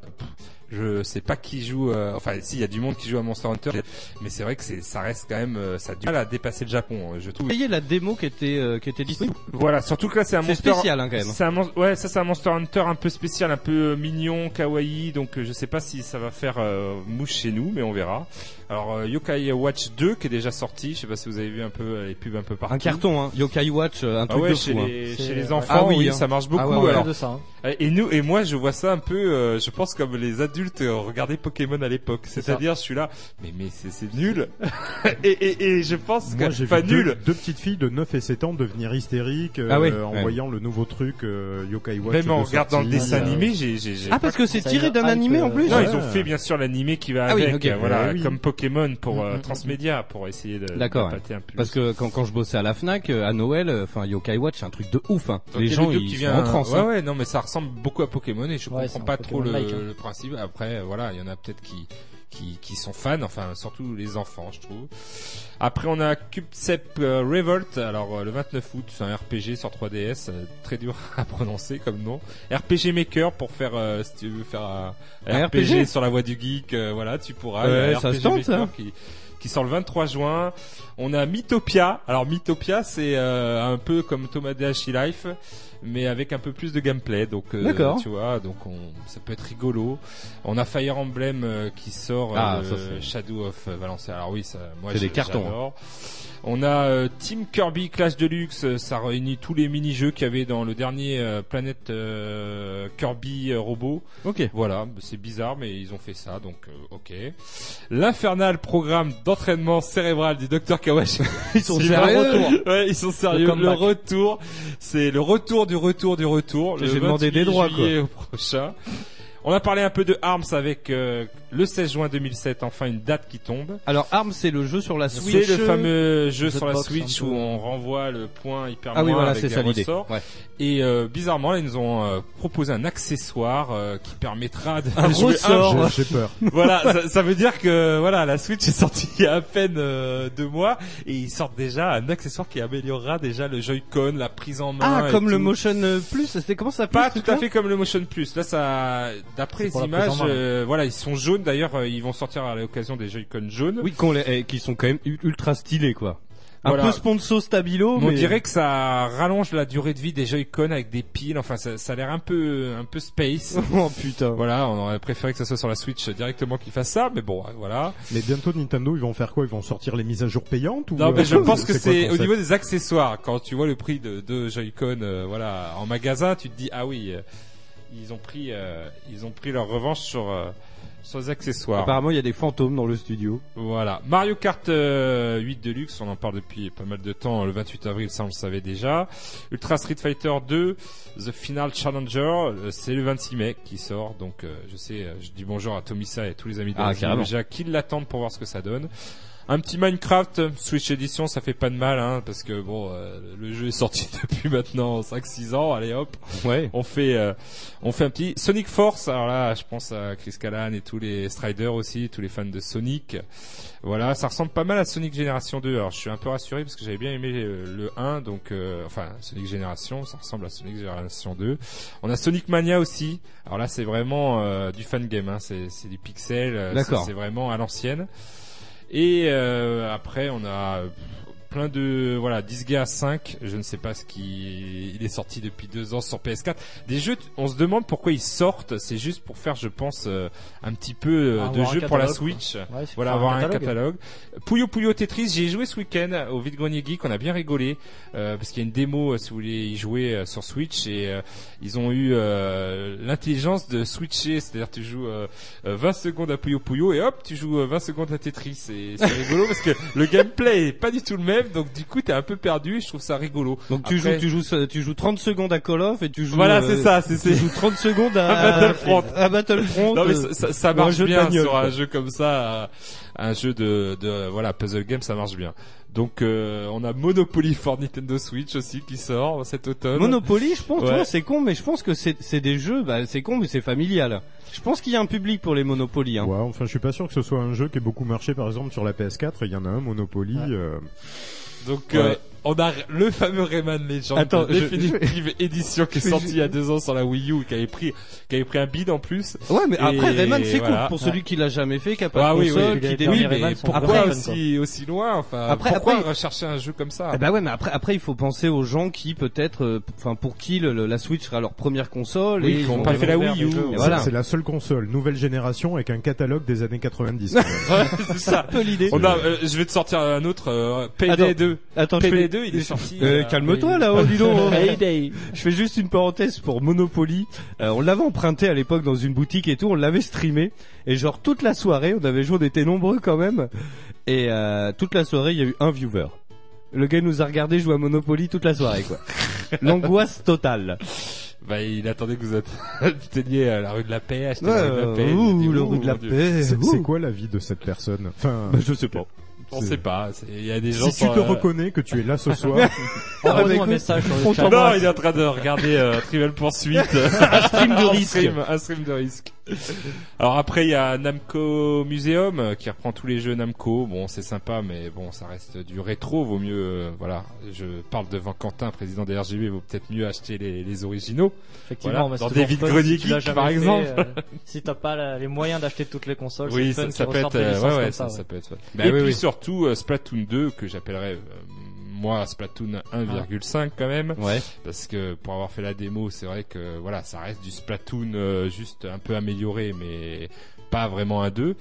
Je sais pas qui joue, euh, enfin si, il y a du monde qui joue à Monster Hunter, mais c'est vrai que c'est, ça reste quand même, euh, ça a du mal à dépasser le Japon, je trouve. Vous voyez la démo qui était, euh, qui était disponible. Voilà, surtout que là c'est un C'est Monster, spécial, hein, quand même. c'est un mon- ouais, ça c'est un Monster Hunter un peu spécial, un peu mignon, kawaii, donc euh, je sais pas si ça va faire euh, mouche chez nous, mais on verra. Alors euh, Yokai Watch deux qui est déjà sorti, je sais pas si vous avez vu un peu euh, les pubs un peu partout. Un carton, hein. Yokai Watch, euh, un Ah truc ouais, de chez fou. les, hein. chez les C'est- enfants, Ah oui, oui, hein. ça marche beaucoup. Ah ouais, ouais. alors, de ça. Hein. et nous, et moi, je vois ça un peu, euh, je pense comme les adultes euh, regardaient Pokémon à l'époque. C'est-à-dire, je suis là, mais mais c'est, c'est nul. et, et et je pense Moi, que j'ai pas vu nul. deux, deux petites filles de neuf et sept ans devenir hystériques euh, Ah oui, en ouais. voyant le nouveau truc euh, Yokai Watch. Même en de regardant le sortie. dessin euh, animé, j'ai, j'ai, j'ai Ah, parce que c'est Ça tiré y est, d'un hype, animé euh, en plus. non, Ouais. ils ont fait bien sûr l'animé qui va Ah oui, avec, ok. euh, voilà, Ouais, oui. comme Pokémon pour euh, Mm, mm, mm. Transmédia, pour essayer de D'accord, d'appâter un peu. Parce que quand, quand je bossais à la Fnac, euh, à Noël, euh, enfin, Yokai Watch, c'est un truc de ouf, hein. Donc, Les il y a gens, le deux ils qui sont vient- en transe, Ouais, hein. ouais, non, mais ça ressemble beaucoup à Pokémon et je Ouais, c'est comprends un pas trop le, Pokémon-like, hein. le principe. Après, euh, voilà, il y en a peut-être qui, qui, qui sont fans, enfin, surtout les enfants, je trouve. Après, on a Cubesep euh, Revolt. Alors, euh, le vingt-neuf août, c'est un R P G sur trois D S, euh, très dur à prononcer comme nom. R P G Maker pour faire, euh, si tu veux faire un, Un R P G R P G sur la voie du geek, euh, voilà, tu pourras. Ouais, Il y a un ça R P se G tente, Maker ça. qui, qui sort le vingt-trois juin. On a Mythopia. Alors Mythopia, c'est euh, un peu comme Tomodachi Life, mais avec un peu plus de gameplay. Donc, euh, D'accord. tu vois, donc on, ça peut être rigolo. On a Fire Emblem euh, qui sort, Ah, euh, ça, c'est- Shadow of Valencia. Alors oui, ça, moi, C'est je- des cartons, j'adore. On a euh, Team Kirby Clash Deluxe, euh, ça réunit tous les mini-jeux qu'il y avait dans le dernier euh, Planète euh, Kirby euh, Robot. Ok. Voilà, c'est bizarre, mais ils ont fait ça, donc euh, ok. L'infernal programme d'entraînement cérébral du docteur Kawashi. Ils sont C'est sérieux? le retour. Ouais, ils sont sérieux. Le Le, comeback. retour, c'est le retour du retour du retour. Le J'ai demandé vingt-huit des droits, quoi. juillet prochain. On a parlé un peu de Arms avec euh, le seize juin deux mille sept, enfin une date qui tombe. Alors, Arms, c'est le jeu sur la Switch. C'est le fameux jeu sur la Box, Switch un peu. où on renvoie le point hyper Ah oui, moins voilà, avec c'est des ça l'idée. ressorts. Ouais. Et euh, bizarrement, là, ils nous ont euh, proposé un accessoire euh, qui permettra de Un jouer ressort. J'ai j'ai peur. voilà, ça, ça veut dire que voilà, la Switch est sortie il y a à peine euh, deux mois et ils sortent déjà un accessoire qui améliorera déjà le Joy-Con, la prise en main. Ah, et comme le tout. Motion Plus, c'était comment ça Pas s'appelle, tout à fait comme le Motion Plus. Là, ça, d'après C'est les pour la images, prise en main. euh, voilà, ils sont jaunes. D'ailleurs, euh, ils vont sortir à l'occasion des Joy-Con jaunes. Oui, qu'on les- eh, qui sont quand même u- ultra stylés, quoi. Un Voilà. peu sponsor stabilo, Mais on mais dirait que ça rallonge la durée de vie des Joy-Con avec des piles. Enfin, ça, ça a l'air un peu, un peu space. oh putain. Voilà, on aurait préféré que ça soit sur la Switch directement qu'ils fassent ça, mais bon, voilà. Mais bientôt Nintendo, ils vont faire quoi? Ils vont sortir les mises à jour payantes ou Non, mais je euh, pense que quoi le c'est au concept niveau des accessoires. Quand tu vois le prix de deux Joy-Con, euh, voilà, en magasin, tu te dis ah oui. euh, ils ont pris, euh, ils ont pris leur revanche sur, euh, sur les accessoires. Apparemment, il y a des fantômes dans le studio. Voilà. Mario Kart euh, huit Deluxe, on en parle depuis pas mal de temps. Le vingt-huit avril, ça on le savait déjà. Ultra Street Fighter deux, The Final Challenger, euh, c'est le vingt-six mai qui sort. Donc, euh, je sais, euh, je dis bonjour à Tomisa et tous les amis de Ah, la déjà qui l'attendent pour voir ce que ça donne. Un petit Minecraft Switch Edition, ça fait pas de mal, hein, parce que bon, euh, le jeu est sorti depuis maintenant cinq six ans. Allez hop, ouais. On fait, euh, on fait un petit Sonic Force. Alors là, je pense à Chris Callan et tous les Striders aussi, tous les fans de Sonic. Voilà, ça ressemble pas mal à Sonic Génération deux. Alors je suis un peu rassuré parce que j'avais bien aimé le, le un, donc euh, enfin Sonic Génération, ça ressemble à Sonic Génération deux. On a Sonic Mania aussi. Alors là, c'est vraiment euh, du fan game, hein, c'est, c'est du pixel, D'accord. c'est, c'est vraiment à l'ancienne. Et euh, après on a plein de voilà Disgaea cinq, je ne sais pas ce qui il est sorti depuis deux ans sur P S quatre. Des jeux, on se demande pourquoi ils sortent, c'est juste pour faire je pense euh, un petit peu euh, de jeux pour la Switch. Ouais, voilà, avoir un catalogue. un catalogue. Puyo Puyo Tetris, j'ai joué ce week-end au Vide Grenier Geek, on a bien rigolé euh, parce qu'il y a une démo euh, si vous voulez y jouer euh, sur Switch et euh, ils ont eu euh, l'intelligence de switcher, c'est-à-dire tu joues euh, vingt secondes à Puyo Puyo et hop, tu joues euh, vingt secondes à Tetris et c'est rigolo parce que le gameplay est pas du tout le même. Donc du coup t'es un peu perdu et je trouve ça rigolo. Donc tu Après... joues tu joues tu joues trente secondes à Call of et tu joues voilà euh, c'est ça c'est, tu c'est... joues trente secondes à, à Battlefront à Battlefront. Non mais ça, ça, ça marche un bien bagnole, sur quoi. un jeu comme ça, un jeu de, de voilà puzzle game, ça marche bien. Donc euh, on a Monopoly for Nintendo Switch aussi qui sort cet automne. Monopoly, je pense, ouais. tu vois, c'est con, mais je pense que c'est c'est des jeux, bah c'est con, mais c'est familial. Je pense qu'il y a un public pour les Monopoly. Hein. Ouais, enfin je suis pas sûr que ce soit un jeu qui ait beaucoup marché, par exemple sur la P S quatre. Il y en a un Monopoly. Ouais. Euh... Donc ouais. euh, on a le fameux Rayman Legend Attends, de définitive je... édition qui est sorti il y a deux ans sur la Wii U, qui avait pris qui avait pris un bid en plus. Ouais, mais et après Rayman c'est voilà. Cool pour celui ouais. qui l'a jamais fait, qui a pas ah, de oui, console, oui, qui oui, débute. Oui, mais pourquoi après, aussi aussi loin, enfin après, pourquoi après, rechercher un jeu comme ça? Eh bah ouais, mais après après il faut penser aux gens qui peut-être enfin pour qui le, le, la Switch sera leur première console oui, et ils n'ont pas fait la Wii U. Voilà. C'est la seule console nouvelle génération avec un catalogue des années quatre-vingt-dix. Ouais, c'est ça. un peu l'idée. On a euh, je vais te sortir un autre euh, P D deux. Attends, P D deux, il est sorti. Euh, calme-toi là. Oh, dis donc, hey, je fais juste une parenthèse pour Monopoly. Euh, on l'avait emprunté à l'époque dans une boutique et tout, on l'avait streamé et genre toute la soirée, on avait joué, on était nombreux quand même et euh, toute la soirée il y a eu un viewer. Le gars nous a regardé jouer à Monopoly toute la soirée quoi. L'angoisse totale. Bah, il attendait que vous atteigniez à la rue de la Paix, acheter ouais, la rue de la Paix. Ouh, dit, le ouh, rue de la Paix. C'est, c'est quoi la vie de cette personne? Enfin, bah, je sais pas. On sait pas. Il y a des gens. Si tu te euh... reconnais que tu es là ce soir, envoie-nous un message sur le chat. Non, il est en train de regarder euh, Trivial Pursuit. un stream de risque. Stream, un stream de risque. Alors après, il y a Namco Museum euh, qui reprend tous les jeux Namco. Bon, c'est sympa, mais bon, ça reste du rétro. Vaut mieux, euh, voilà. Je parle devant Quentin, président des R G B. Vaut peut-être mieux acheter les, les originaux. Effectivement, voilà, dans des vides greniers si geeks, par exemple. Fait, euh, si t'as pas la, les moyens d'acheter toutes les consoles, oui, c'est ça, ça peut être, euh, ouais, ouais, ça, ça, ça ouais. peut être. Bah, et oui, puis oui. surtout euh, Splatoon deux que j'appellerais euh, moi Splatoon un virgule cinq quand même, ouais. Parce que pour avoir fait la démo, c'est vrai que voilà, ça reste du Splatoon euh, juste un peu amélioré, mais pas vraiment un deux.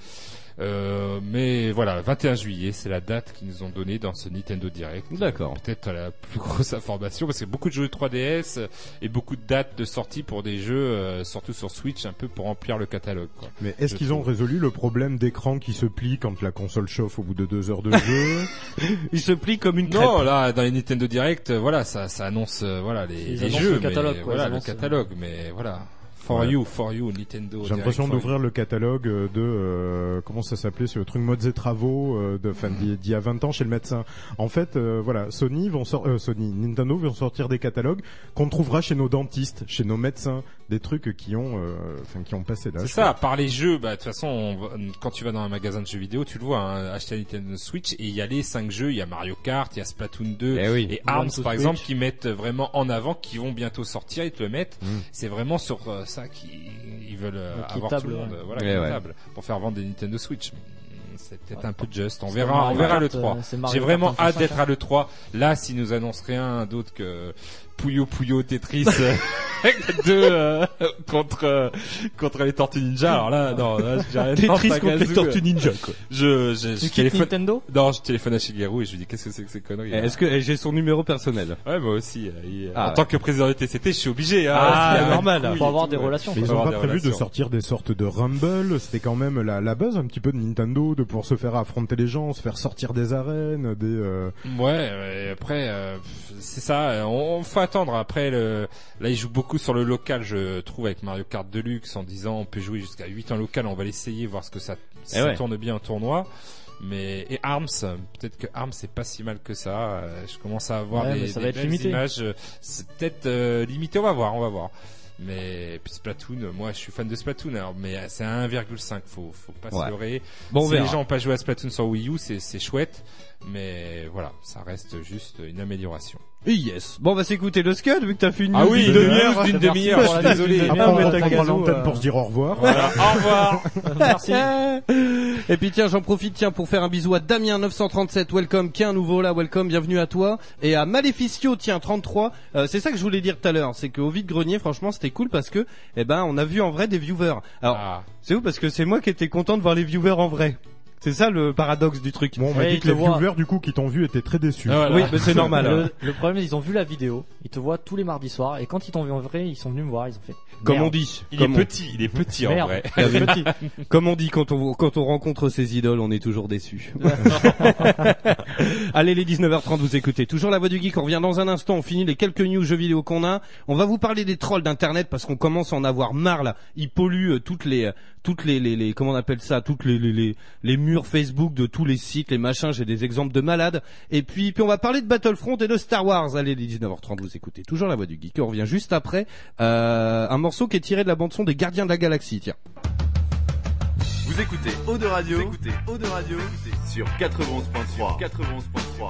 Euh, mais voilà, vingt et un juillet, c'est la date qu'ils nous ont donnée dans ce Nintendo Direct. D'accord. Peut-être la plus grosse information parce qu'il y a beaucoup de jeux de trois D S et beaucoup de dates de sortie pour des jeux, euh, surtout sur Switch, un peu pour remplir le catalogue. Quoi. Mais est-ce Je qu'ils trouve. ont résolu le problème d'écran qui se plie quand la console chauffe au bout de deux heures de jeu? Il se plie comme une crêpe. Non, là, dans les Nintendo Direct, voilà, ça, ça annonce, euh, voilà, les, les jeux, le catalogue, mais, quoi, voilà, ils le annoncent, catalogue, mais voilà. For ouais. you, for you, Nintendo. J'ai l'impression d'ouvrir le catalogue de euh, comment ça s'appelait ce truc modes et travaux euh, de fin d'il y a vingt ans chez le médecin. En fait, euh, voilà, Sony vont sor- euh, Sony, Nintendo vont sortir des catalogues qu'on trouvera chez nos dentistes, chez nos médecins, des trucs qui ont, enfin euh, qui ont passé l'âge. C'est ça. Par les jeux, bah de toute façon, on va, quand tu vas dans un magasin de jeux vidéo, tu le vois, hein, acheter un Nintendo Switch et il y a les cinq jeux, il y a Mario Kart, il y a Splatoon deux eh oui. et Arms par exemple qui mettent vraiment en avant, qui vont bientôt sortir, ils te le mettent. Mm. C'est vraiment sur euh, ça qui ils veulent euh, avoir table, tout le monde, ouais. voilà, ouais, table ouais. pour faire vendre des Nintendo Switch. C'est peut-être ouais. un peu juste. On verra, on verra le trois. Euh, J'ai vraiment hâte d'être à l'E trois. Là, s'ils nous annoncent rien d'autre que Puyo Puyo Tetris euh, deux euh, contre euh, contre les Tortues Ninja. Alors là, non, là, j'ai rien Tetris contre contre les Tortues Ninja, quoi. Je, je, Tu je téléphone. Nintendo? Non, je téléphone à Shigeru et je lui dis qu'est-ce que c'est que ces conneries. Est-ce que j'ai son numéro personnel? Ouais, moi aussi. Il, ah, en ouais. tant que président du T C T, je suis obligé. Hein, ah, c'est normal. Il faut avoir des relations. Mais ils ont pas prévu de sortir des sortes de Rumble. C'était quand même la, la base un petit peu de Nintendo, de pouvoir se faire affronter les gens, se faire sortir des arènes, des. Euh... Ouais. Et après, euh, c'est ça. On, on faut attendre. Après, le, là, ils jouent beaucoup sur le local, je trouve, avec Mario Kart Deluxe, en disant on peut jouer jusqu'à huit en local. On va l'essayer, voir ce que ça, si ça ouais. tourne bien en tournoi. Mais et Arms, peut-être que Arms c'est pas si mal que ça. Euh, je commence à avoir ouais, des, ça des va être belles limité. images. C'est peut-être euh, limité. On va voir, on va voir. Mais puis Splatoon, moi je suis fan de Splatoon. Alors, mais c'est à un virgule cinq. Faut, faut pas ouais. se leurrer. Bon, si les gens ont pas joué à Splatoon sur Wii U, c'est, c'est chouette. Mais voilà, ça reste juste une amélioration. Yes. Bon, on va s'écouter le Scud vu que t'as fait une ah news oui, d'une demi-heure. D'une demi-heure. Je suis désolé. Après, ah, on mais va t'as prendre gazou, l'antenne euh... pour se dire au revoir. Voilà, au revoir. Merci. Et puis tiens, j'en profite tiens pour faire un bisou à Damien neuf cent trente-sept, welcome, qui est un nouveau là, welcome, bienvenue à toi. Et à Maleficio, tiens, trente-trois. Euh, c'est ça que je voulais dire tout à l'heure, c'est qu'au vide-grenier, franchement, c'était cool parce que, eh ben, on a vu en vrai des viewers. Alors, ah. c'est où parce que c'est moi qui étais content de voir les viewers en vrai. C'est ça le paradoxe du truc. Bon, on m'a dit que les voient... viewers du coup qui t'ont vu étaient très déçus. Ah, voilà. Oui, mais c'est normal. Le, le problème, ils ont vu la vidéo, ils te voient tous les mardis soirs, et quand ils t'ont vu en vrai, ils sont venus me voir, ils ont fait. Comme on dit. Il Comme est on... petit, il est petit Merde. en vrai. petit. Comme on dit quand on quand on rencontre ses idoles, on est toujours déçu. Allez, les dix-neuf heures trente, vous écoutez toujours la Voix du Geek. On revient dans un instant. On finit les quelques news jeux vidéo qu'on a. On va vous parler des trolls d'internet parce qu'on commence à en avoir marre là. Ils polluent toutes les toutes les les, les comment on appelle ça, toutes les, les les les murs Facebook de tous les sites, les machins. J'ai des exemples de malades. Et puis puis on va parler de Battlefront et de Star Wars. Allez, les dix-neuf heures trente, vous écoutez toujours la Voix du Geek. On revient juste après euh, un morceau qui est tiré de la bande son des Gardiens de la Galaxie. Tiens. Vous écoutez Eau de Radio, vous écoutez Eau de Radio sur quatre-vingt-onze point trois. quatre-vingt-onze point trois.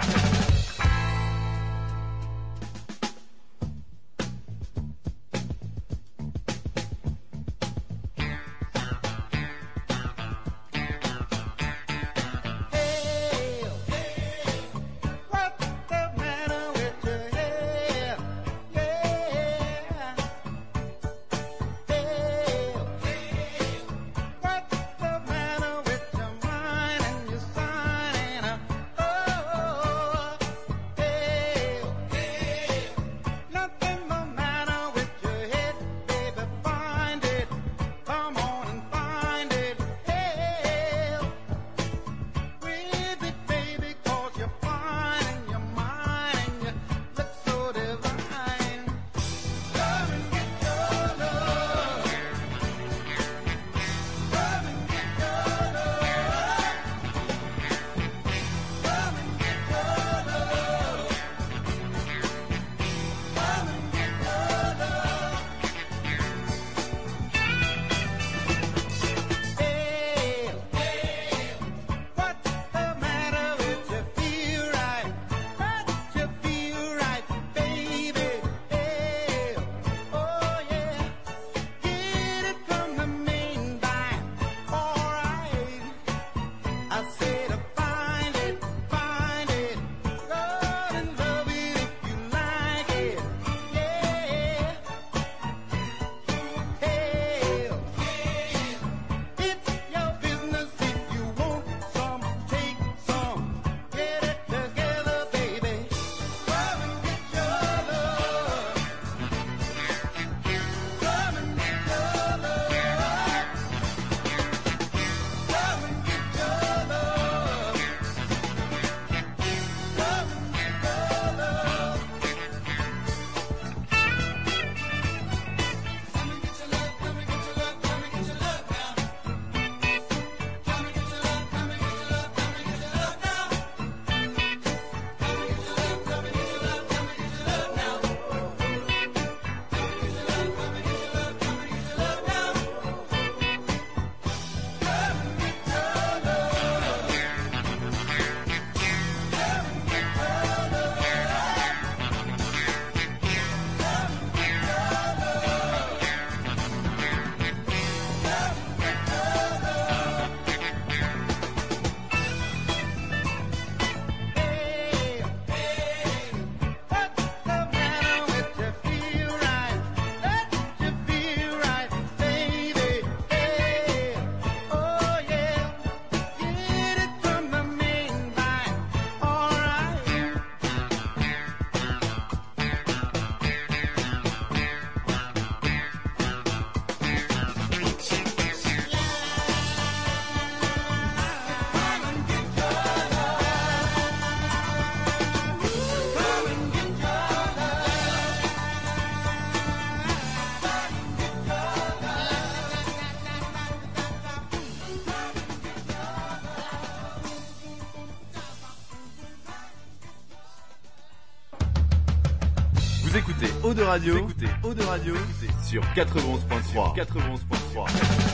Vous écoutez Eau de Radio, vous écoutez Eau de Radio sur quatre-vingt-onze virgule trois. quatre-vingt-onze virgule trois.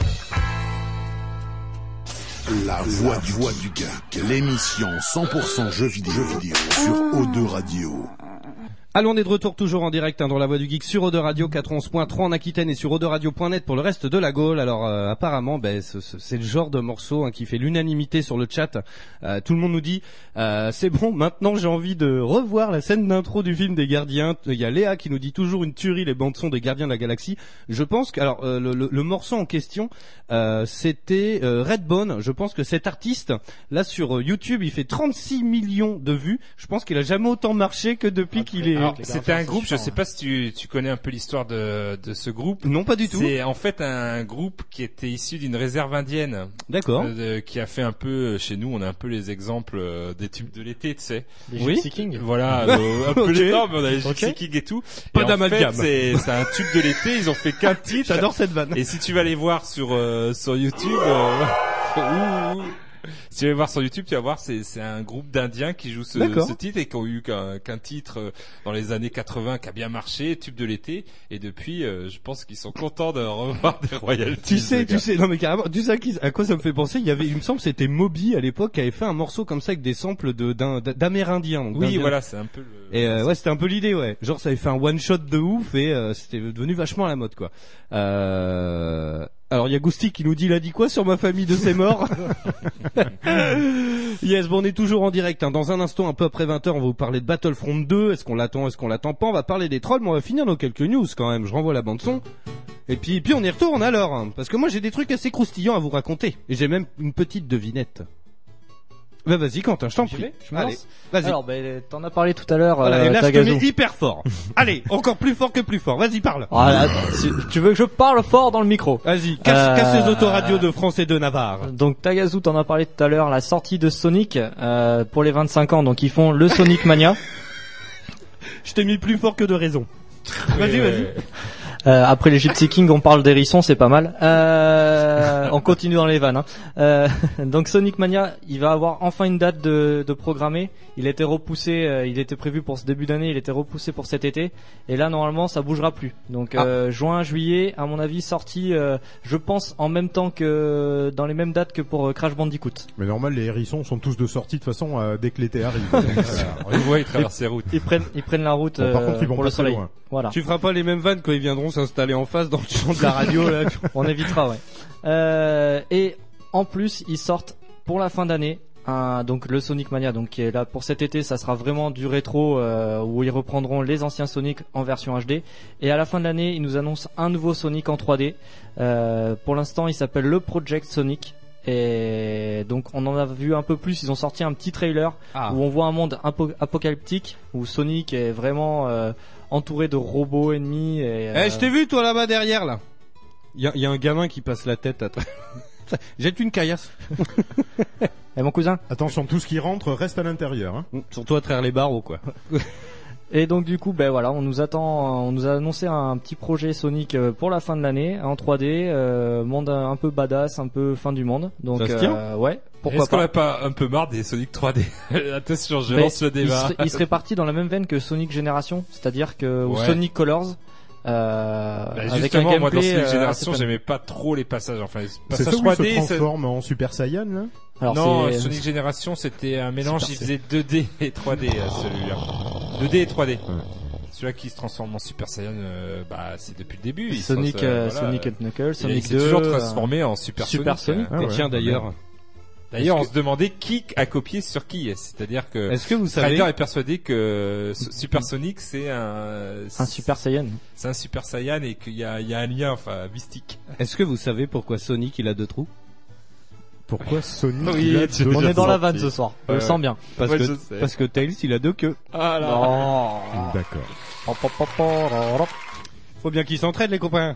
La voix du, voix du geek, l'émission cent pour cent jeux vidéo, jeux vidéo sur O deux Radio. Allons, on est de retour toujours en direct hein, dans la voix du geek sur O deux Radio quatre-vingt-onze point trois en Aquitaine et sur O deux radio point net pour le reste de la Gaule. Alors euh, apparemment, ben, ce, ce, c'est le genre de morceau hein, qui fait l'unanimité sur le chat. Euh, tout le monde nous dit euh, c'est bon, maintenant j'ai envie de revoir la scène d'intro du film des Gardiens. Il y a Léa qui nous dit toujours une tuerie les bandes son des Gardiens de la Galaxie. Je pense que alors euh, le, le, le morceau en question euh, c'était euh, Redbone. Je pense que cet artiste là sur YouTube il fait trente-six millions de vues. Je pense qu'il a jamais autant marché que depuis qu'il est. Alors, c'était un groupe, je sais pas si tu, tu connais un peu l'histoire de, de ce groupe. Non, pas du tout. C'est en fait un groupe qui était issu d'une réserve indienne. D'accord. Euh, qui a fait un peu, chez nous, on a un peu les exemples euh, des tubes de l'été, tu sais. Les oui. Gypsy King. Voilà, euh, un peu okay. les normes, on a les Gypsy okay. King et tout. Pas et d'amalgame. En fait, c'est, c'est un tube de l'été, ils ont fait qu'un titre. J'adore cette vanne. Et si tu vas les voir sur, euh, sur YouTube, euh, ouh, ouh. Si tu vas voir sur YouTube, tu vas voir, c'est, c'est un groupe d'Indiens qui joue ce, ce titre et qui ont eu qu'un, qu'un titre dans les années quatre-vingts qui a bien marché, tube de l'été. Et depuis, euh, je pense qu'ils sont contents de revoir des royalties. Tu sais, tu sais, non mais carrément, tu sais à quoi ça me fait penser? Il y avait, il me semble, c'était Moby à l'époque qui avait fait un morceau comme ça avec des samples de d'un, d'Amérindiens. Donc oui, d'Indiens. Voilà, c'est un peu. Le... Et euh, ouais, c'était un peu l'idée, ouais. Genre, ça avait fait un one shot de ouf et euh, c'était devenu vachement à la mode, quoi. Euh... Alors il y a Goustic qui nous dit, il a dit quoi sur ma famille de ses morts? Yes, bon, on est toujours en direct hein. Dans un instant, un peu après vingt heures, on va vous parler de Battlefront deux. Est-ce qu'on l'attend, est-ce qu'on l'attend pas? On va parler des trolls, mais on va finir nos quelques news quand même. Je renvoie la bande son. Et puis, et puis on y retourne alors hein, parce que moi j'ai des trucs assez croustillants à vous raconter. Et j'ai même une petite devinette. Bah vas-y Quentin, je t'en prie. Je me lance. Vas-y. Alors, ben, t'en as parlé tout à l'heure. Voilà, euh, et là Tagazu. je te mets hyper fort. Allez, encore plus fort que plus fort. Vas-y, parle. Ah, là, si tu veux que je parle fort dans le micro? Vas-y, casse, euh... casse les autoradios de France et de Navarre. Donc Tagazu, t'en as parlé tout à l'heure, la sortie de Sonic euh, pour les vingt-cinq ans. Donc ils font le Sonic Mania. Je t'ai mis plus fort que de raison. Vas-y, vas-y. Euh, après les Gypsy King, on parle d'hérisson, c'est pas mal. Euh, on continue dans les vannes. Hein. Euh, donc Sonic Mania, il va avoir enfin une date de, de programmée. Il était repoussé, euh, il était prévu pour ce début d'année, il était repoussé pour cet été. Et là, normalement, ça bougera plus. Donc euh, ah. juin, juillet, à mon avis, sorti, euh, je pense, en même temps que dans les mêmes dates que pour euh, Crash Bandicoot. Mais normal, les hérissons sont tous de sortie de toute façon euh, dès que l'été arrive. On les voit, ils traversent les routes. Ils prennent, ils prennent la route. Bon, par contre, ils vont pour pas le soleil. loin. Voilà. Tu feras pas les mêmes vannes quand ils viendront s'installer en face dans le champ de la radio là. On évitera, ouais. Euh, et en plus, ils sortent pour la fin d'année un, donc le Sonic Mania, donc qui est là pour cet été. Ça sera vraiment du rétro euh, où ils reprendront les anciens Sonic en version H D. Et à la fin de l'année, ils nous annoncent un nouveau Sonic en trois D. Euh, pour l'instant, il s'appelle le Project Sonic. Et donc on en a vu un peu plus. Ils ont sorti un petit trailer ah. où on voit un monde apo- apocalyptique où Sonic est vraiment euh, entouré de robots ennemis. Et, euh... Eh, je t'ai vu toi là-bas derrière là. Il y a, y a un gamin qui passe la tête à toi. Jette une caillasse. Et mon cousin. Attention, tout ce qui rentre reste à l'intérieur. Hein. Surtout à travers les barreaux quoi. Et donc du coup, ben voilà, on nous attend, on nous a annoncé un petit projet Sonic pour la fin de l'année en trois D, euh, monde un peu badass, un peu fin du monde. Donc ça se tient euh, ouais, pourquoi Est-ce pas. qu'on n'a pas un peu marre des Sonic trois D? Attention, je ben, lance le débat. Il serait, il serait parti dans la même veine que Sonic Génération, c'est-à-dire que ou ouais. Sonic Colors. Euh, bah avec un gameplay, moi dans Sonic euh, Génération, j'aimais pas trop les passages. Enfin, les passages c'est ça trois D, où il se transforme ça... en Super Saiyan là. Alors non, Sonic Génération, c'était un mélange. Super il faisait deux D et trois D celui-là. deux D et trois D. Ouais. Celui-là qui se transforme en Super Saiyan, euh, bah c'est depuis le début. Il Sonic, euh, voilà. Sonic and Knuckles, Sonic il deux. Il s'est toujours transformé en Super, Super Sonic. Sonic. Ah, ouais. Et tiens d'ailleurs. D'ailleurs, on que... se demandait qui a copié sur qui. C'est-à-dire que. Est-ce que vous savez Ryder est persuadé que Super Sonic c'est un. Un Super Saiyan. C'est un Super Saiyan et qu'il y a, il y a un lien, enfin mystique. Est-ce que vous savez pourquoi Sonic il a deux trous? Pourquoi Sonic oui, il a deux deux On est dans sorties. la vanne ce soir. Je le sens bien. Parce ouais, que parce que Tails il a deux queues. Ah là. Oh. D'accord. Faut bien qu'ils s'entraident les copains.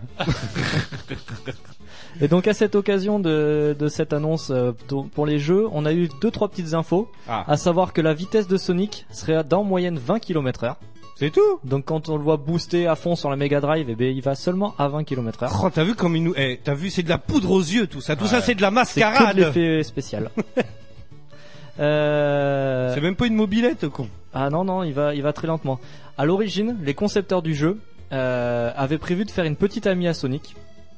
Et donc à cette occasion de, de cette annonce euh, pour les jeux, on a eu deux trois petites infos, ah. à savoir que la vitesse de Sonic serait d'en moyenne vingt kilomètres heure. C'est tout. Donc quand on le voit booster à fond sur la Mega Drive, eh ben il va seulement à vingt kilomètres heure. Oh, t'as vu comme il nous, eh, t'as vu, c'est de la poudre aux yeux tout ça, tout ouais. ça c'est de la mascarade. C'est que de l'effet spécial. euh... C'est même pas une mobilette con. Ah non non, il va il va très lentement. À l'origine, les concepteurs du jeu euh, avaient prévu de faire une petite amie à Sonic.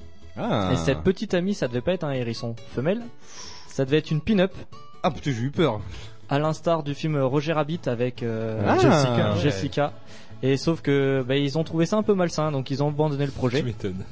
Ah. Et cette petite amie, ça devait pas être un hérisson femelle, ça devait être une pin-up. Ah putain, j'ai eu peur. À l'instar du film Roger Rabbit avec euh, Ah, Jessica. ouais. Jessica. Et sauf que bah, ils ont trouvé ça un peu malsain, donc ils ont abandonné le projet. Tu m'étonnes.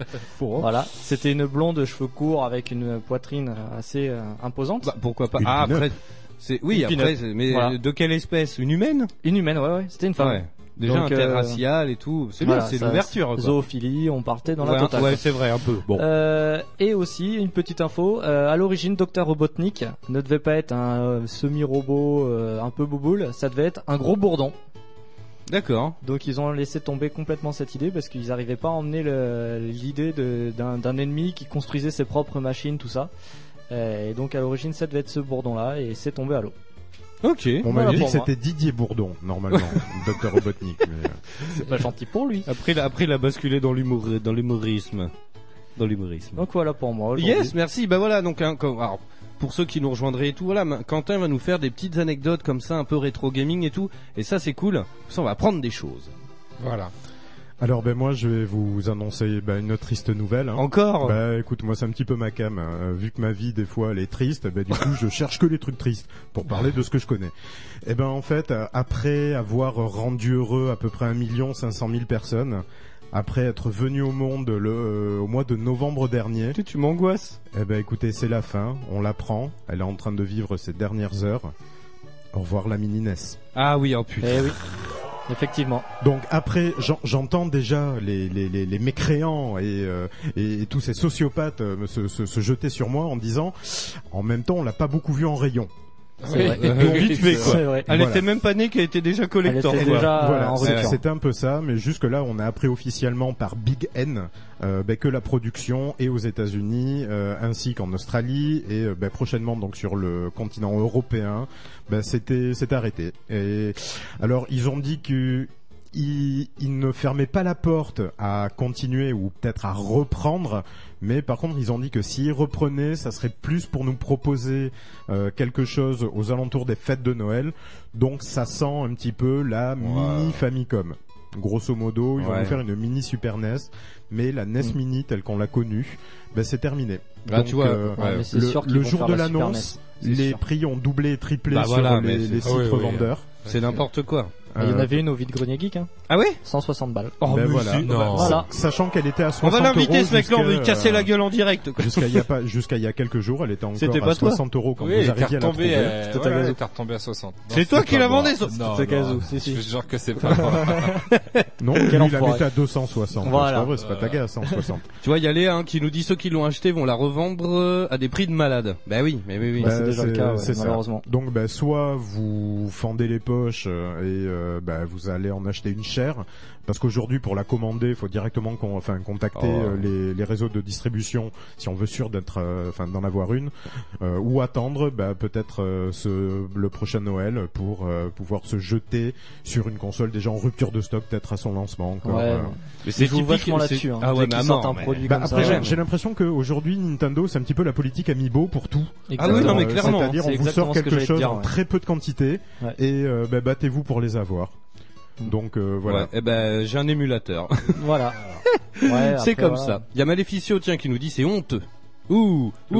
Voilà, c'était une blonde, cheveux courts, avec une poitrine assez euh, imposante. Bah, pourquoi pas. Une Ah pin-up. après, c'est oui Une après, pin-up. c'est- mais Voilà. de quelle espèce? Une humaine? Une humaine, ouais ouais, c'était une femme. Ouais. Déjà Donc, euh, interraciale et tout. C'est voilà, bien, c'est ça- l'ouverture. quoi. Zoophilie, on partait dans ouais, la totale. ouais, c'est vrai un peu. Bon. Euh, et aussi une petite info, euh, à l'origine Docteur Robotnik ne devait pas être un euh, semi-robot euh, un peu bouboule, ça devait être un gros bourdon. D'accord. Donc ils ont laissé tomber complètement cette idée parce qu'ils n'arrivaient pas à emmener le- l'idée de- d'un d'un ennemi qui construisait ses propres machines, tout ça. Euh, et donc à l'origine ça devait être ce bourdon là et c'est tombé à l'eau. Ok. On Voilà m'a dit pour que moi. c'était Didier Bourdon, normalement, docteur Robotnik. Mais, euh, C'est pas gentil pour lui. Après, il a- après, il a basculé dans l'humour, dans l'humorisme, dans l'humorisme. Donc voilà pour moi. aujourd'hui. Yes, merci. Bah voilà, donc hein, comme- alors, pour ceux qui nous rejoindraient et tout, voilà, ma- Quentin va nous faire des petites anecdotes comme ça, un peu rétro gaming et tout, et ça c'est cool. Ça, on va apprendre des choses. Voilà. Alors ben moi je vais vous annoncer ben, une triste nouvelle. Hein. Encore Bah écoute, moi c'est un petit peu ma cam. Hein. Vu que ma vie des fois elle est triste, ben du coup je cherche que les trucs tristes pour parler de ce que je connais. Et ben en fait, euh, après avoir rendu heureux à peu près un million cinq cent mille personnes, après être venu au monde le euh, au mois de novembre dernier. Tu, tu m'angoisses. Eh ben écoutez, c'est la fin. On l'apprend. Elle est en train de vivre ses dernières heures. Au revoir la mini N E S. Ah oui, oh putain. Eh oui. Effectivement. Donc après, j'en- j'entends déjà les, les, les, les mécréants et, euh, et, et tous ces sociopathes euh, se, se, se jeter sur moi en disant, en même temps, on l'a pas beaucoup vu en rayon. C'est vrai. Euh, vite fait, quoi. C'est vrai. Elle Voilà. était même pas née, qu'elle était déjà collector. Elle était quoi. déjà- Voilà, en c'est- rupture. c'était un peu ça, mais jusque là, on a appris officiellement par Big N euh, ben, que la production est aux États-Unis euh, ainsi qu'en Australie et euh, ben, prochainement donc sur le continent européen, ben, c'était c'est arrêté. Et alors ils ont dit que ils, ils ne fermaient pas la porte à continuer ou peut-être à reprendre, mais par contre ils ont dit que s'ils reprenaient, ça serait plus pour nous proposer euh, quelque chose aux alentours des fêtes de Noël. Donc ça sent un petit peu la mini Famicom. Grosso modo, ils vont Ouais. nous faire une mini Super N E S, mais la N E S Mm. Mini telle qu'on l'a connue, ben c'est terminé. Ah, Donc, tu vois, euh, Ouais, mais c'est le, sûr qu'ils le vont jour faire de la Super l'annonce, N E S, c'est les sûr. prix ont doublé et triplé Bah sur voilà, les, mais les c'est- sites ah oui, oui, revendeurs. C'est n'importe quoi. Il y en Euh, avait une au vide grenier geek, hein. Ah ouais? cent soixante balles. Oh, ben mais voilà. c'est- Non. Voilà. Sachant qu'elle était à On soixante va euros l'inviter ce mec-là, on veut lui jusqu'à- casser la gueule en direct. quoi. Jusqu'à il y a pas, jusqu'à il y a quelques jours, elle était encore C'était à pas toi soixante euros quand Oui, vous elle est arriviez à la retombée, trouver. euh, C'était ouais, Tagazu. elle est retombée à soixante. Non, C'est toi c'est qui pas l'as moi. vendé, ça. Non, C'était non, Tagazu, si, si. Je te jure que c'est pas moi. Non, lui, Quel il la enfoiré. mettait à deux cent soixante. Voilà. C'est pas vrai, c'est pas ta gars, cent soixante. Tu vois, il y a Léa hein, qui nous dit ceux qui l'ont acheté vont la revendre euh, à des prix de malade. Bah oui, mais oui, oui. Bah, c'est déjà le cas, ouais, c'est ça. malheureusement. Donc, bah, soit vous fendez les poches euh, et euh, bah, vous allez en acheter une chère, parce qu'aujourd'hui, pour la commander, il faut directement con- enfin, contacter Oh. euh, les, les réseaux de distribution si on veut sûr d'être, euh, enfin, d'en avoir une, euh, ou attendre bah, peut-être euh, ce, le prochain Noël pour euh, pouvoir se jeter sur une console déjà en rupture de stock, peut-être à son lancement encore. Ouais. euh. Mais Ils jouent vachement c'est- là-dessus, hein. Ah Dès ouais, qu'ils mais à sortent mort, un mais- produit Bah, comme après, ça. j'ai- j'ai l'impression qu'aujourd'hui Nintendo c'est un petit peu la politique Amiibo pour tout. Ah oui, non, mais Euh, clairement, C'est-à-dire c'est on vous exactement sort ce que quelque j'allais te chose dire, en ouais. très peu de quantité Ouais. et euh, bah, battez-vous pour les avoir. Donc euh, voilà. Ouais, eh ben, j'ai un émulateur. Voilà. Ouais, c'est après, comme voilà. ça. Il y a Maleficio, tiens, qui nous dit c'est honteux. Ouh, ouh,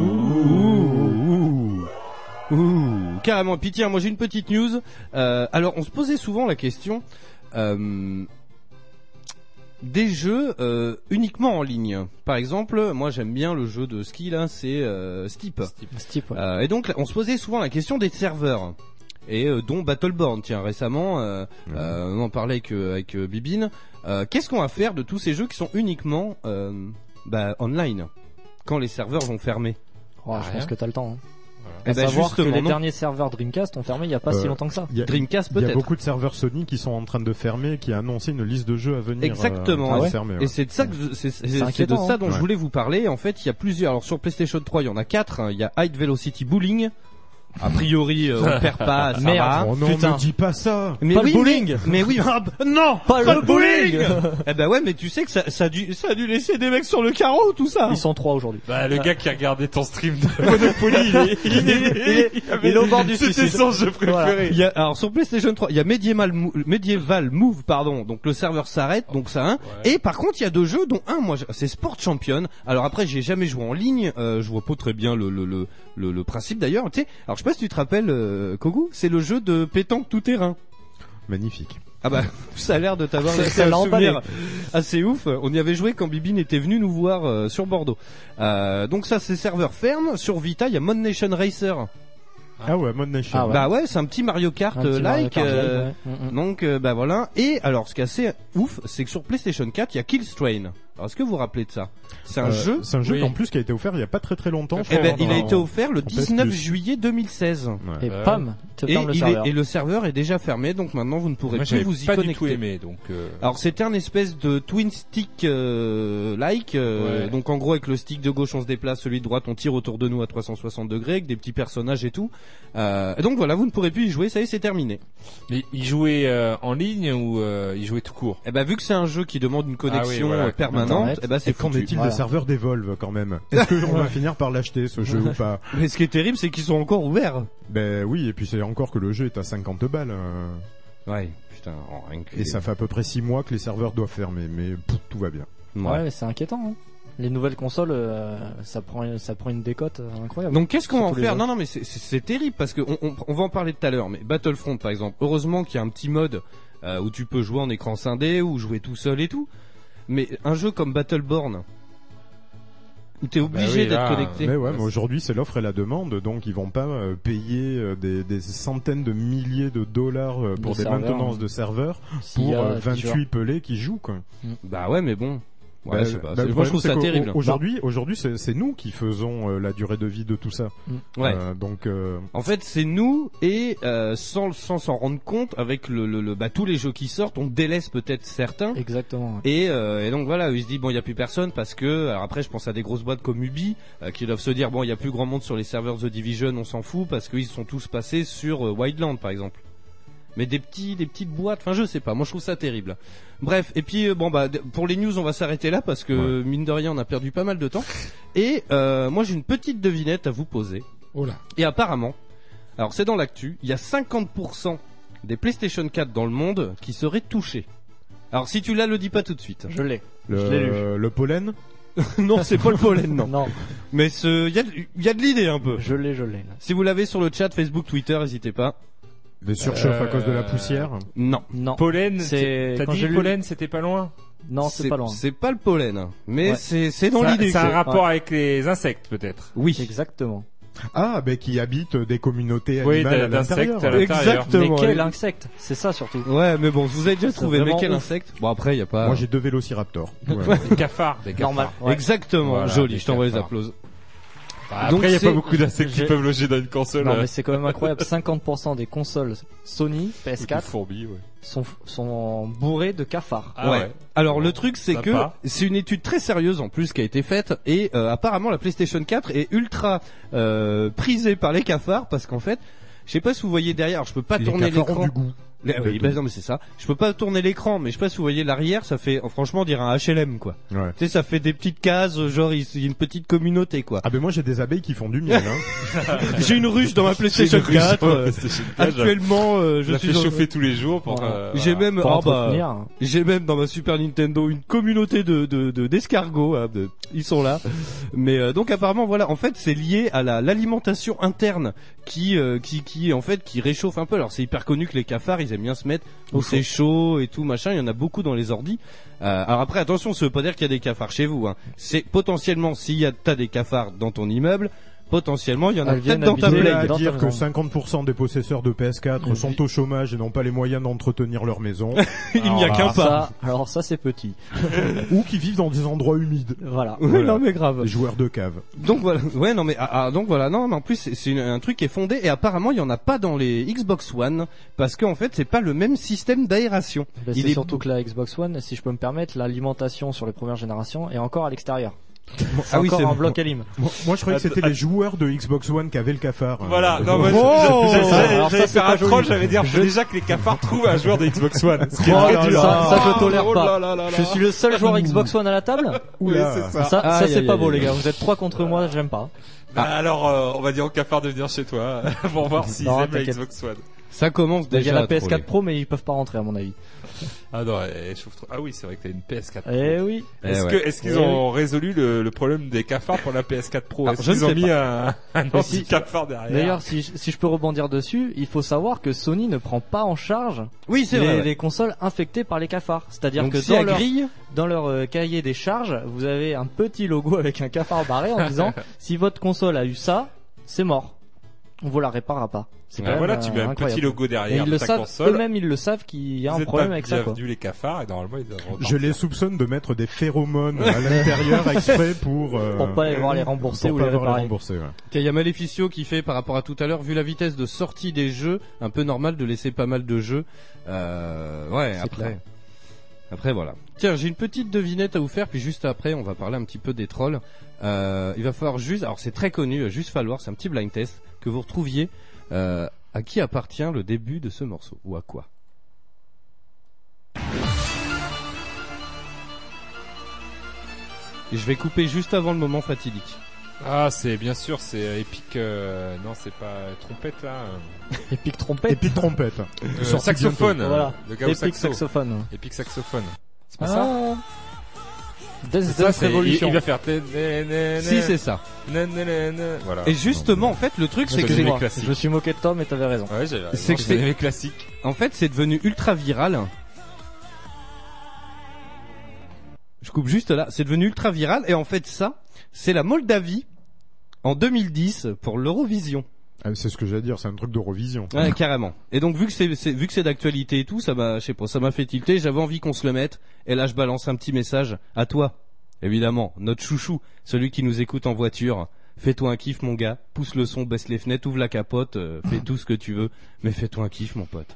ouh, ouh, ouh. Carrément. Puis tiens, moi j'ai une petite news. Euh, alors, on se posait souvent la question euh, des jeux euh, uniquement en ligne. Par exemple, moi j'aime bien le jeu de ski là, c'est euh, Steep. Steep, ouais. Euh, et donc, on se posait souvent la question des serveurs. Et euh, dont Battleborn, tiens, récemment, euh, Mhm. euh, on en parlait avec, euh, avec euh, Bibine. Euh, Qu'est-ce qu'on va faire de tous ces jeux qui sont uniquement euh, bah, online quand les serveurs vont fermer? Oh, je Rien. pense que t'as le temps. Hein. Eh À ben, savoir que justement, les non. derniers serveurs Dreamcast ont fermé il y a pas si Euh, longtemps que ça. Il y a, Dreamcast il y a peut-être. beaucoup de serveurs Sony qui sont en train de fermer, qui a annoncé une liste de jeux à venir. Exactement. euh, en train de Ah ouais. fermer, Et ouais. c'est de ça que je- c'est c'est- c'est de inquiétant, ça hein. dont Ouais. je voulais vous parler. En fait, il y a plusieurs. Alors sur PlayStation trois, il y en a quatre. hein. Il y a High Velocity Bowling. A priori, euh, on perd pas. Ça Merde. va. Oh non, Putain. ne dis pas ça. Mais Pas oui, le bowling. Mais, mais oui, ah, bah, non, Pas le bowling. Eh ben ouais, mais tu sais que ça, ça a dû, ça a dû laisser des mecs sur le carreau, tout ça. Ils sont trois aujourd'hui. Bah, le gars qui a regardé ton stream de Monopoly, il est, il est, il est, Il est au bord du c'était suicide. son jeu préféré. Voilà. Il y a, alors sur PlayStation trois, il y a Medieval, Mo- Medieval Move, pardon. Donc le serveur s'arrête, donc ça un. Ouais. Et par contre, il y a deux jeux, dont un, moi, c'est Sport Champion. Alors après, j'ai jamais joué en ligne. Euh, je vois pas très bien le le le le, le principe d'ailleurs. Tu sais, alors je sais pas si tu te rappelles, euh, Kogu, c'est le jeu de pétanque tout terrain. Magnifique. Ah bah, ça a l'air de t'avoir Ça- laissé ça un l'a souvenir emballé. assez ouf. On y avait joué quand Bibine était venu nous voir euh, sur Bordeaux. Euh, donc ça, c'est serveur ferme. Sur Vita, il y a Mod Nation Racer. Ah ouais, Mod Nation. Ah ouais. Bah ouais, c'est un petit Mario Kart Un petit euh, Mario like. Kart euh, like, ouais. Mm, mm. Donc euh, bah voilà. Et alors, ce qui est assez ouf, c'est que sur PlayStation quatre, il y a Killstrain. Alors, est-ce que vous vous rappelez de ça? C'est un Euh, jeu. C'est un jeu Oui. en plus qui a été offert il y a pas très très longtemps. je Eh crois, ben, il a dans- été offert le en P S dix-neuf Plus. juillet deux mille seize. Ouais. Et Ouais. pam, te Et, ferme le il serveur. est- et le serveur est déjà fermé, donc maintenant vous ne pourrez Moi, plus j'avais vous y pas connecter. du tout aimé, donc, euh... Alors c'était un espèce de twin stick euh, like, euh, Ouais. donc en gros avec le stick de gauche on se déplace, celui de droite on tire autour de nous à trois cent soixante degrés avec des petits personnages et tout. Euh, et donc voilà, vous ne pourrez plus y jouer, ça y est, c'est terminé. Mais il jouait euh, en ligne ou euh, il jouait tout court? Et ben vu que c'est un jeu qui demande une connexion Ah oui, voilà, euh, permanente, Internet. et ben c'est Et qu'en foutu. est-il Voilà. des serveurs d'Evolve quand même? Est-ce qu'on va finir par l'acheter ce jeu ou pas? Mais ce qui est terrible, c'est qu'ils sont encore ouverts. Ben oui, et puis c'est encore que le jeu est à cinquante balles. euh, Ouais, putain, oh, rien que- Et ça fait à peu près six mois que les serveurs doivent fermer, mais pff, tout va bien. Ouais. Ouais, mais c'est inquiétant. Hein. Les nouvelles consoles, euh, ça prend, ça prend une décote euh, incroyable. Donc qu'est-ce qu'on va en Sur tous les faire? jeux. Non non mais c'est- c'est c'est terrible parce que on, on, on va en parler tout à l'heure. Mais Battlefront par exemple, heureusement qu'il y a un petit mode euh, où tu peux jouer en écran scindé ou jouer tout seul et tout. Mais un jeu comme Battleborn où t'es obligé oui, d'être là, connecté. Mais ouais, mais aujourd'hui c'est l'offre et la demande, donc ils vont pas euh, payer euh, des, des centaines de milliers de dollars euh, pour De des serveurs, maintenances hein. de serveurs S'il y pour a euh, dix vingt-huit joueurs. pelés qui jouent quoi. Bah ouais mais bon. Ouais, Bah, je sais pas. bah, C'est- le moi je trouve problème, ça c'est terrible. qu'au- Aujourd'hui, aujourd'hui, c'est c'est nous qui faisons euh, la durée de vie de tout ça. Ouais. Euh, donc, euh, En fait, c'est nous et euh, sans sans s'en rendre compte, avec le, le, le- bah, tous les jeux qui sortent, on délaisse peut-être certains. Exactement. Ouais. Et, euh, et donc voilà, ils se disent bon, il y a plus personne parce que alors après, je pense à des grosses boîtes comme Ubi euh, qui doivent se dire bon, il y a plus grand monde sur les serveurs The Division, on s'en fout parce qu'ils sont tous passés sur euh, Wildland par exemple. Mais des petits, des petites boîtes, enfin je sais pas, moi je trouve ça terrible. Bref, et puis euh, bon bah d- pour les news on va s'arrêter là parce que mine de rien on a perdu pas mal de temps. Et euh, moi j'ai une petite devinette à vous poser. Oh là. Et apparemment, alors c'est dans l'actu, il y a cinquante pour cent des PlayStation quatre dans le monde qui seraient touchés. Alors si tu l'as, le dis pas tout de suite. Je l'ai. le, Je l'ai lu. le pollen. Non, c'est pas le pollen, non. Non, Mais il y a, y a de l'idée un peu. je l'ai, je l'ai. là. Si vous l'avez sur le chat, Facebook, Twitter, n'hésitez pas. Les surchauffes à cause de la Euh, poussière. Non. Non. Pollen, C'est- t'as quand dit j'ai lu- pollen, c'était pas loin? Non, c'est pas loin. C'est pas le pollen, mais Ouais. c'est c'est dans Ça- l'idée. Ça a un quoi. rapport avec les insectes, peut-être. Oui. Exactement. Ah, ben qui habitent des communautés Oui, animales à d'insectes l'intérieur. à l'intérieur. Exactement. Mais quel ouais. insecte? C'est ça surtout. Ouais, mais bon, vous avez déjà C'est trouvé, mais vraiment quel ouf. insecte? Bon après, y a pas. Moi j'ai deux vélociraptors. Ouais. Des cafards, des cafards. Normal. Ouais. Exactement. Voilà, Joli. des Je t'envoie les cafards. applauses. Bah, Donc après, il y a c'est- pas beaucoup d'insectes qui J'ai- peuvent loger dans une console. Non, euh, mais c'est quand même incroyable. cinquante pour cent des consoles Sony P S ou des quatre fourbis, ouais. sont, sont bourrées de cafards. Ah ouais. Alors Bon, le truc c'est que sympa. c'est une étude très sérieuse en plus qui a été faite et euh, apparemment la PlayStation quatre est ultra euh, prisée par les cafards parce qu'en fait, je sais pas si vous voyez derrière, alors je peux pas Les tourner cafards ont l'écran. du goût. Les- oui, bah non mais c'est ça. Je peux pas tourner l'écran, mais je sais pas si vous voyez l'arrière, ça fait franchement on dirait un H L M quoi. Ouais. Tu sais, ça fait des petites cases, genre il il y a une petite communauté quoi. Ah ben moi j'ai des abeilles qui font du miel. Hein. J'ai une ruche dans ma PlayStation J'ai une ruche quatre. dans ma euh, PlayStation quatre. Actuellement, euh, Je je la suis fais dans- chauffer tous les jours pour. Voilà. euh, J'ai voilà. même, Pour oh, bah, entretenir. j'ai même dans ma Super Nintendo une communauté de de de- d'escargots. Hein, de, ils sont là. Mais euh, donc apparemment voilà, en fait c'est lié à la l'alimentation interne qui euh, qui qui en fait qui réchauffe un peu. Alors c'est hyper connu que les cafards ils aiment bien se mettre où c'est chaud et tout machin. Il y en a beaucoup dans les ordis. Euh, alors après attention, ça veut pas dire qu'il y a des cafards chez vous. Hein. C'est potentiellement s'il y a t'as des cafards dans ton immeuble. Potentiellement, il y en a Elles peut-être viennent dans ta habiter De blague. là à dans ta dire que maison. cinquante pour cent des possesseurs de P S quatre Mais sont oui. au chômage et n'ont pas les moyens d'entretenir leur maison. Il n'y a Alors, qu'un ah, pas. Ça, alors ça c'est petit. Ou qui vivent dans des endroits humides. Voilà. Oui, Voilà. non mais grave. Les joueurs de cave. Donc voilà, ouais non mais ah, ah, donc voilà, non mais en plus c'est c'est une- un truc qui est fondé et apparemment il y en a pas dans les Xbox One parce qu'en fait c'est pas le même système d'aération. Ben, Il c'est est- surtout que la Xbox One, si je peux me permettre, l'alimentation sur les premières générations est encore à l'extérieur. C'est encore un bloc alim. Moi, moi, je croyais que c'était les joueurs de Xbox One qui avaient le cafard. Voilà, euh, non, moi, oh j'allais alors ça, j'allais c'est faire pas un troll, joli. j'allais dire, faut Je- déjà que les cafards trouvent un joueur de Xbox One. Ce qui est Oh très là dur. là, ça, je tolère Oh pas. là là là Je là. suis le seul joueur Xbox One à la table. Oui, Oula. c'est ça. Ça, ça Aïe, c'est aïe, pas aïe, beau aïe. les gars. Vous êtes trois contre moi, j'aime pas. Bah, alors, euh, on va dire aux cafards de venir chez toi pour voir s'ils Non, aiment la t'inquiète. Xbox One. Ça commence Il y déjà a la à P S quatre troller. Pro, mais ils peuvent pas rentrer à mon avis. Ah non, elle chauffe trop. Ah oui, c'est vrai que t'as une P S quatre Pro. Eh oui. Est-ce Eh que, ouais. est-ce qu'ils Eh ont résolu le, le problème des cafards pour la P S quatre Pro? Alors, Est-ce je ne qu'ils ont sais mis un, un Mais si- anti-cafard derrière? D'ailleurs, si, si je peux rebondir dessus, il faut savoir que Sony ne prend pas en charge Oui, c'est les, vrai. ouais. les consoles infectées par les cafards. C'est-à-dire Donc que si dans elle leur, grille, dans leur euh, cahier des charges, vous avez un petit logo avec un cafard barré en disant si votre console a eu ça, c'est mort. On vous la réparera pas. C'est Ah, quand voilà, même, tu euh, mets un incroyable. petit logo Et derrière ils le ta savent, console. eux-mêmes ils le savent qu'il y a Vous un êtes problème pas avec ça quoi. bienvenus les cafards et normalement ils doivent Je les soupçonne de mettre des phéromones à l'intérieur exprès pour euh, Pour pas avoir les rembourser pour ou pas les avoir réparer. rembourser. Ouais. il y a Maleficio qui fait par rapport à tout à l'heure, vu la vitesse de sortie des jeux, un peu normal de laisser pas mal de jeux. Euh, ouais, C'est après. clair. Après voilà. Tiens, j'ai une petite devinette à vous faire, puis juste après, on va parler un petit peu des trolls. Euh, il va falloir juste, alors c'est très connu, il va juste falloir, c'est un petit blind test, que vous retrouviez euh, à qui appartient le début de ce morceau, ou à quoi. Et je vais couper juste avant le moment fatidique. Ah, c'est bien sûr, c'est euh, Epic. Euh, non, c'est pas euh, trompette là. euh, Epic trompette. Epic trompette. euh, Sorti saxophone. bientôt. Voilà. euh, Le gars au Epic saxo. saxophone. Epic saxophone. C'est pas ça? Ah. Death C'est ça, Dance c'est- il, Revolution. il va faire. Si, c'est ça. Voilà. Et justement, en fait, le truc, c'est que c'est c'est, les Excuse-moi, classiques. je me suis moqué de toi, mais t'avais raison. Ouais, j'ai. C'est que c'est- les classiques. en fait, c'est devenu ultra viral. Je coupe juste là. C'est devenu ultra viral. Et en fait, ça, c'est la Moldavie en deux mille dix pour l'Eurovision. Ah, c'est ce que j'allais dire, c'est un truc d'Eurovision. Ouais, carrément. Et donc, vu que c'est, c'est vu que c'est d'actualité et tout, ça m'a, je sais pas, ça m'a fait tilter. J'avais envie qu'on se le mette. Et là, je balance un petit message à toi. Évidemment, notre chouchou, celui qui nous écoute en voiture. Fais-toi un kiff, mon gars. Pousse le son, baisse les fenêtres, ouvre la capote, euh, fais tout ce que tu veux. Mais fais-toi un kiff, mon pote.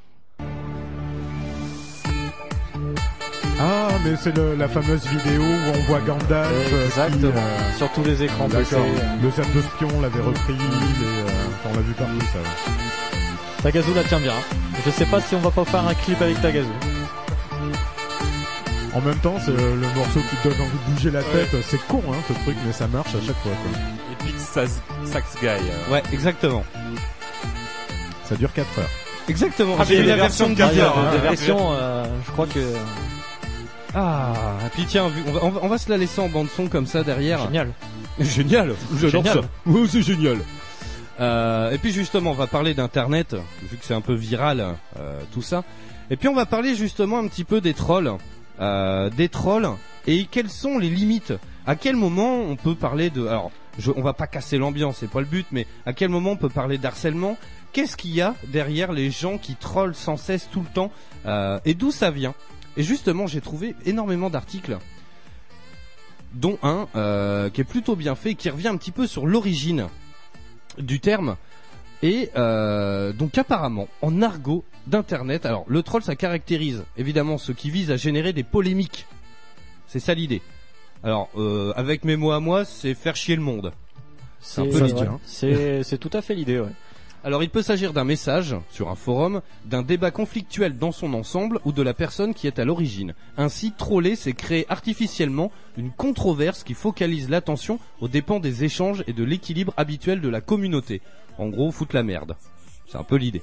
Ah, mais c'est le- la fameuse vidéo où on voit Gandalf. euh, Exactement. qui, euh, Sur tous les écrans P C. D'accord. Le cercle de spion, on l'avait repris. Les, euh, enfin, on l'a vu partout, ça. ouais. Tagazu la tient bien. Je sais pas si on va pas faire un clip avec Tagazu. En même temps, c'est euh, le morceau qui te donne envie de bouger la tête. C'est con, hein, ce truc, mais ça marche à chaque fois. Quoi. Epic Sax, Sax Guy. euh. Ouais, exactement. Ça dure quatre heures. Exactement. Ah, J'ai mais vu il y la a des version de versions dix de heures. quinze heures, Des hein. versions, euh, je crois que Ah, et puis tiens, vu- on va, on va, on va se la laisser en bande son comme ça derrière. génial. Génial, j'adore Génial. ça. Oui, c'est génial. Euh, et puis justement, on va parler d'internet, vu que c'est un peu viral, euh, tout ça. Et puis on va parler justement un petit peu des trolls, euh, des trolls et quelles sont les limites. À quel moment on peut parler de, alors, je, on va pas casser l'ambiance, c'est pas le but, mais à quel moment on peut parler d'harcèlement? Qu'est-ce qu'il y a derrière les gens qui trollent sans cesse tout le temps, euh, et d'où ça vient? Et justement, j'ai trouvé énormément d'articles, dont un euh, qui est plutôt bien fait, qui revient un petit peu sur l'origine du terme. Et euh, donc apparemment, en argot d'internet, alors le troll, ça caractérise évidemment ceux qui visent à générer des polémiques. C'est ça l'idée. Alors euh, avec mes mots à moi, c'est faire chier le monde. C'est un peu l'idée, ouais. hein. C'est c'est tout à fait l'idée, ouais. Alors il peut s'agir d'un message sur un forum, d'un débat conflictuel dans son ensemble ou de la personne qui est à l'origine. Ainsi, troller, c'est créer artificiellement une controverse qui focalise l'attention aux dépens des échanges et de l'équilibre habituel de la communauté. En gros, foutre la merde. C'est un peu l'idée.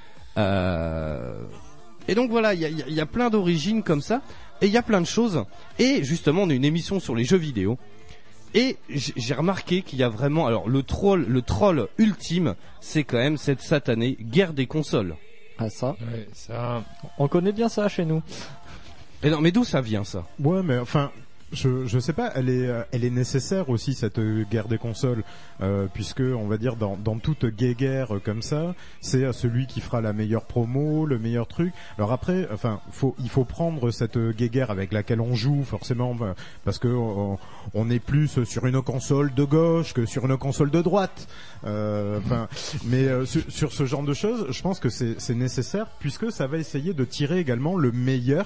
Euh... Et donc voilà, il y a, y a- y a plein d'origines comme ça, et il y a plein de choses. Et justement, on a une émission sur les jeux vidéo. Et j- j'ai remarqué qu'il y a vraiment, alors le troll, le troll ultime, c'est quand même cette satanée guerre des consoles. Ah ça, Ouais, ça. on connaît bien ça chez nous. Et non, mais d'où ça vient ça? Ouais, mais enfin, je je sais pas, elle est euh, elle est nécessaire aussi cette euh, guerre des consoles, euh, puisque on va dire dans dans toute guéguerre euh, comme ça, c'est euh, celui qui fera la meilleure promo, le meilleur truc. Alors après, enfin, faut il faut prendre cette euh, guéguerre avec laquelle on joue forcément, bah, parce que on, on est plus sur une console de gauche que sur une console de droite. Euh, Enfin, mais euh, sur, sur ce genre de choses, je pense que c'est c'est nécessaire puisque ça va essayer de tirer également le meilleur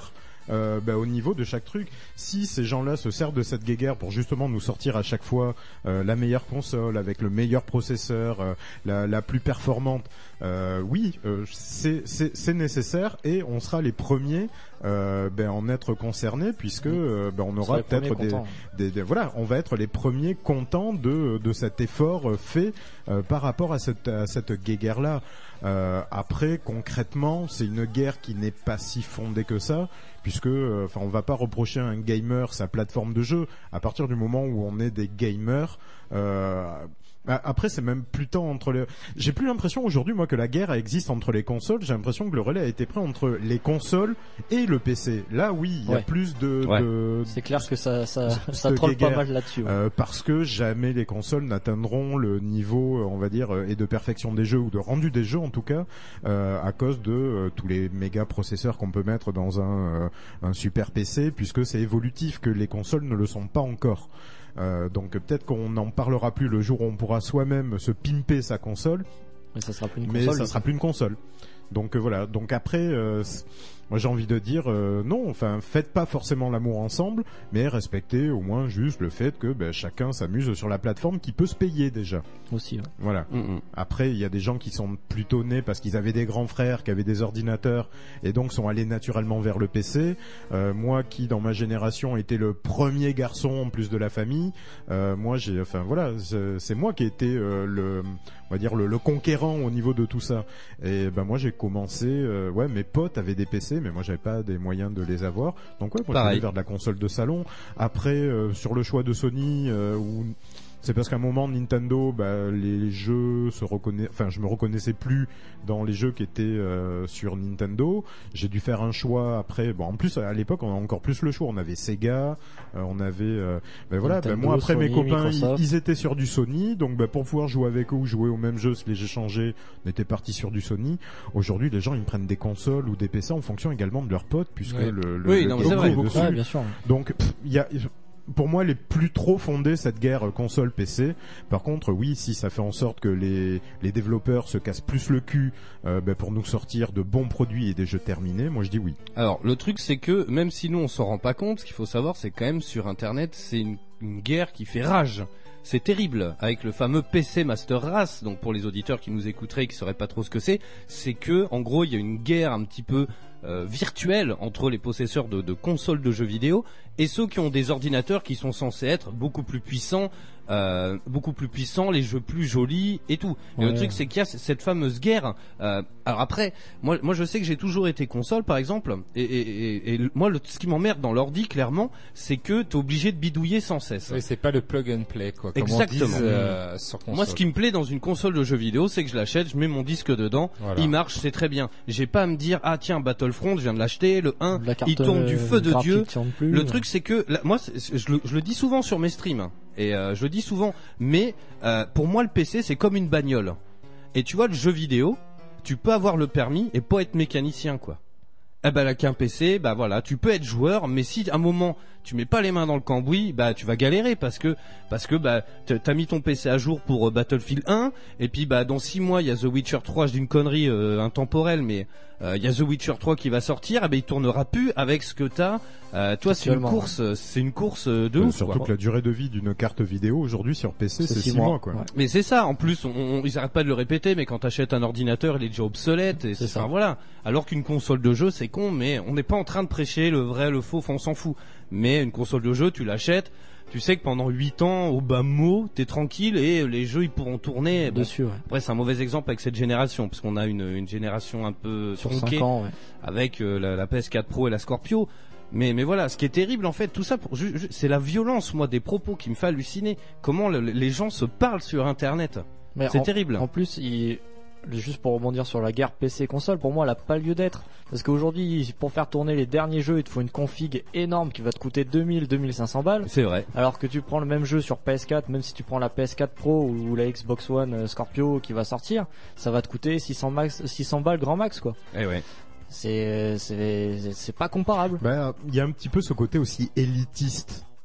euh, bah, au niveau de chaque truc. Si ces gens-là se servent de cette guéguerre pour justement nous sortir à chaque fois euh, la meilleure console avec le meilleur processeur, euh, la, la plus performante, euh, oui, euh, c'est, c'est, c'est nécessaire et on sera les premiers euh, ben, en être concernés puisque euh, ben, on aura peut-être des, des, des voilà, on va être les premiers contents de de cet effort fait euh, par rapport à cette à cette guéguerre-là. Euh, après, concrètement, c'est une guerre qui n'est pas si fondée que ça, puisque, enfin, euh, on va pas reprocher à un gamer sa plateforme de jeu. À partir du moment où on est des gamers, euh, après, c'est même plus tant entre les... J'ai plus l'impression aujourd'hui, moi, que la guerre existe entre les consoles. J'ai l'impression que le relais a été pris entre les consoles et le P C. Là, oui, il y a ouais. plus de... Ouais. de... C'est clair que ça, ça, ça troll pas mal là-dessus. Ouais. Euh, parce que jamais les consoles n'atteindront le niveau, on va dire, et de perfection des jeux, ou de rendu des jeux, en tout cas, euh, à cause de euh, tous les méga processeurs qu'on peut mettre dans un, euh, un super P C, puisque c'est évolutif, que les consoles ne le sont pas encore. Euh, donc peut-être qu'on n'en parlera plus le jour où on pourra soi-même se pimper sa console. Mais ça sera plus une mais console. ça sera plus une console. Donc euh, voilà. Donc après, euh, moi j'ai envie de dire euh, non. Enfin, faites pas forcément l'amour ensemble, mais respectez au moins juste le fait que ben, chacun s'amuse sur la plateforme qui peut se payer déjà. Aussi. Ouais. Voilà. Mm-hmm. Après, il y a des gens qui sont plutôt nés parce qu'ils avaient des grands frères qui avaient des ordinateurs et donc sont allés naturellement vers le P C. Euh, moi, qui dans ma génération était le premier garçon en plus de la famille, euh, moi j'ai, enfin voilà, c'est, c'est moi qui ai été euh, le, on va dire le, le conquérant au niveau de tout ça. Et ben moi j'ai commencé, euh, ouais, mes potes avaient des P C, mais moi j'avais pas des moyens de les avoir. Donc ouais, moi je suis allé vers de la console de salon. Après, euh, sur le choix de Sony, euh, où c'est parce qu'à un moment Nintendo, bah, les jeux se reconnaissaient, enfin je me reconnaissais plus dans les jeux qui étaient euh, sur Nintendo. J'ai dû faire un choix après. Bon, en plus à l'époque on a encore plus le choix. On avait Sega, euh, on avait, euh, ben voilà. Ben moi après Sony, mes copains ils, ils ils étaient sur du Sony, donc ben, pour pouvoir jouer avec eux ou jouer au même jeu, si les j'ai changé, on était parti sur du Sony. Aujourd'hui les gens ils prennent des consoles ou des P C en fonction également de leurs potes, puisque ouais. le, le, oui, le non, c'est vrai, dessus. Ouais, bien sûr. Donc il y a pour moi, elle est plus trop fondée cette guerre console-P C. Par contre, oui, si ça fait en sorte que les les développeurs se cassent plus le cul euh, ben, pour nous sortir de bons produits et des jeux terminés, moi je dis oui. Alors, le truc, c'est que même si nous on s'en rend pas compte, ce qu'il faut savoir, c'est quand même sur Internet, c'est une, une guerre qui fait rage. C'est terrible, avec le fameux P C Master Race. Donc pour les auditeurs qui nous écouteraient et qui sauraient pas trop ce que c'est, c'est que en gros il y a une guerre un petit peu euh, virtuelle entre les possesseurs de, de consoles de jeux vidéo et ceux qui ont des ordinateurs qui sont censés être beaucoup plus puissants, euh, beaucoup plus puissants, les jeux plus jolis et tout. Et ouais. le truc c'est qu'il y a cette fameuse guerre. Euh, alors après, moi, moi je sais que j'ai toujours été console par exemple, et, et, et, et moi le, ce qui m'emmerde dans l'ordi clairement, c'est que t'es obligé de bidouiller sans cesse. Oui, c'est pas le plug and play quoi. Comme Exactement. on dise, euh, sur console. Moi, ce qui me plaît dans une console de jeux vidéo, c'est que je l'achète, je mets mon disque dedans, voilà. Il marche, c'est très bien. J'ai pas à me dire ah tiens Battlefront, je viens de l'acheter, le un, il tourne du feu de Dieu. Plus, le ouais. truc c'est que là, moi, c'est, je, le, je le dis souvent sur mes streams et euh, je le dis souvent, mais euh, pour moi le P C c'est comme une bagnole. Et tu vois le jeu vidéo, tu peux avoir le permis et pas être mécanicien quoi. Eh ben là qu'un P C, bah voilà, tu peux être joueur, mais si à un moment tu mets pas les mains dans le cambouis, bah tu vas galérer parce que parce que bah t'as mis ton P C à jour pour euh, Battlefield un et puis bah dans six mois il y a The Witcher trois, je dis une connerie euh, intemporelle, mais il euh, y a The Witcher trois qui va sortir, et ben il tournera plus avec ce que t'as. Euh, toi c'est une course, ouais. c'est une course de euh, ouf. Surtout quoi. que la durée de vie d'une carte vidéo aujourd'hui sur P C c'est six mois, mois quoi. Ouais. Mais c'est ça, en plus on, on, ils arrêtent pas de le répéter, mais quand t'achètes un ordinateur il est déjà obsolète et c'est, c'est ça. Enfin, voilà. Alors qu'une console de jeu c'est con, mais on n'est pas en train de prêcher le vrai, le faux, on s'en fout. Mais une console de jeu tu l'achètes, tu sais que pendant huit ans au bas mot t'es tranquille et les jeux ils pourront tourner bon, dessus. Ouais. Après c'est un mauvais exemple avec cette génération parce qu'on a une, une génération un peu sur tronquée cinq ans, ouais. avec euh, la, la P S quatre Pro et la Scorpio. Mais mais voilà, ce qui est terrible en fait, tout ça pour ju- ju- c'est la violence moi des propos qui me fait halluciner. Comment le, les gens se parlent sur Internet. Mais c'est en, terrible. En plus, il juste pour rebondir sur la guerre P C console, pour moi elle a pas lieu d'être parce qu'aujourd'hui pour faire tourner les derniers jeux il te faut une config énorme qui va te coûter deux mille à deux mille cinq cents balles. C'est vrai. Alors que tu prends le même jeu sur P S quatre, même si tu prends la P S quatre Pro ou la Xbox One Scorpio qui va sortir, ça va te coûter six cents max, six cents balles grand max quoi. Eh ouais. C'est c'est c'est pas comparable. Bah il y a un petit peu ce côté aussi élitiste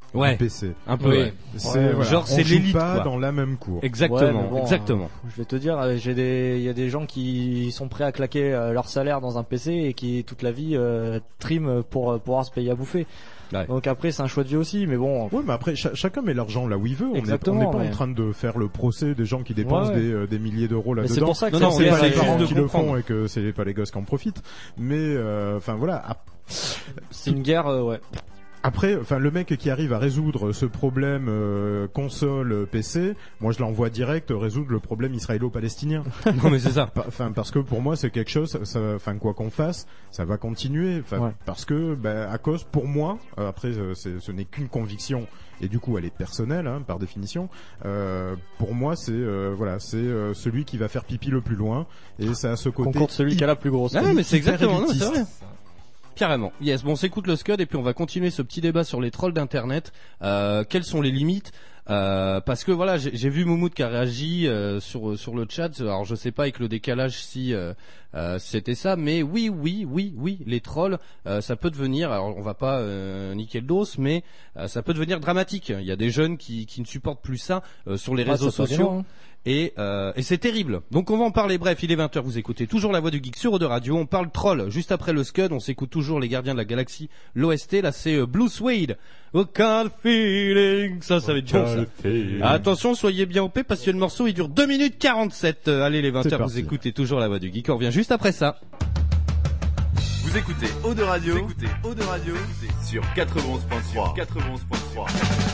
Ouais, du P C. un peu. Oui. Ouais. C'est, Ouais, voilà, genre, on c'est joue l'élite, pas quoi. dans la même cour. Exactement, Ouais, mais bon, exactement. euh, je vais te dire, euh, j'ai des, il y a des gens qui sont prêts à claquer euh, leur salaire dans un P C et qui toute la vie euh, triment pour euh, pouvoir se payer à bouffer. Ouais. Donc après, c'est un choix de vie aussi, mais bon. Ouais, mais après, cha- chacun met l'argent là où il veut. On n'est Exactement, pas mais- en train de faire le procès des gens qui dépensent Ouais, ouais. des, euh, des milliers d'euros Mais là-dedans. c'est pour ça que Non, non, c'est on pas essaie les parents juste de qui le comprendre. font et que c'est pas les gosses qui en profitent. Mais, enfin voilà. ap- C'est une guerre, euh, ouais. Après, enfin, le mec qui arrive à résoudre ce problème euh, console euh, P C, moi je l'envoie direct résoudre le problème israélo-palestinien. Non mais c'est ça. Enfin, parce que pour moi c'est quelque chose. Ça, enfin, quoi qu'on fasse, ça va continuer. Enfin, Ouais. parce que, ben, à cause, pour moi, euh, après, euh, c'est, ce n'est qu'une conviction et du coup elle est personnelle, hein, par définition. Euh, pour moi, c'est euh, voilà, c'est euh, celui qui va faire pipi le plus loin et ça a ce côté. Concours de celui qui a la plus grosse. Ah ouais, mais c'est hyper exactement, non, c'est élitiste. vrai. Carrément. Yes, bon, on s'écoute le Scud et puis on va continuer ce petit débat sur les trolls d'internet. Euh, quelles sont les limites? Euh, parce que voilà, j'ai, j'ai vu Moumoud qui a réagi euh, sur sur le chat. Alors je sais pas avec le décalage si euh, euh, c'était ça, mais oui, oui, oui, oui, les trolls, euh, ça peut devenir. Alors on va pas euh, niquer le dos, mais euh, ça peut devenir dramatique. Il y a des jeunes qui qui ne supportent plus ça euh, sur les Ouais, réseaux ça peut sociaux. venir, hein. Et, euh, et c'est terrible. Donc on va en parler. Bref, il est vingt heures, vous écoutez toujours la voix du geek sur Eau de Radio. On parle troll juste après le Scud. On s'écoute toujours les Gardiens de la Galaxie, l'O S T. Là c'est euh, Blue Suede. What kind of feeling. Ça, ça va être bon ça. Ah, attention, soyez bien O P parce que le morceau il dure deux minutes quarante-sept. Euh, allez les vingt heures, vous écoutez toujours la voix du geek. On revient juste après ça. Vous écoutez Eau de Radio, vous écoutez Eau de Radio sur quatre-vingt-onze point trois. quatre-vingt-onze point trois.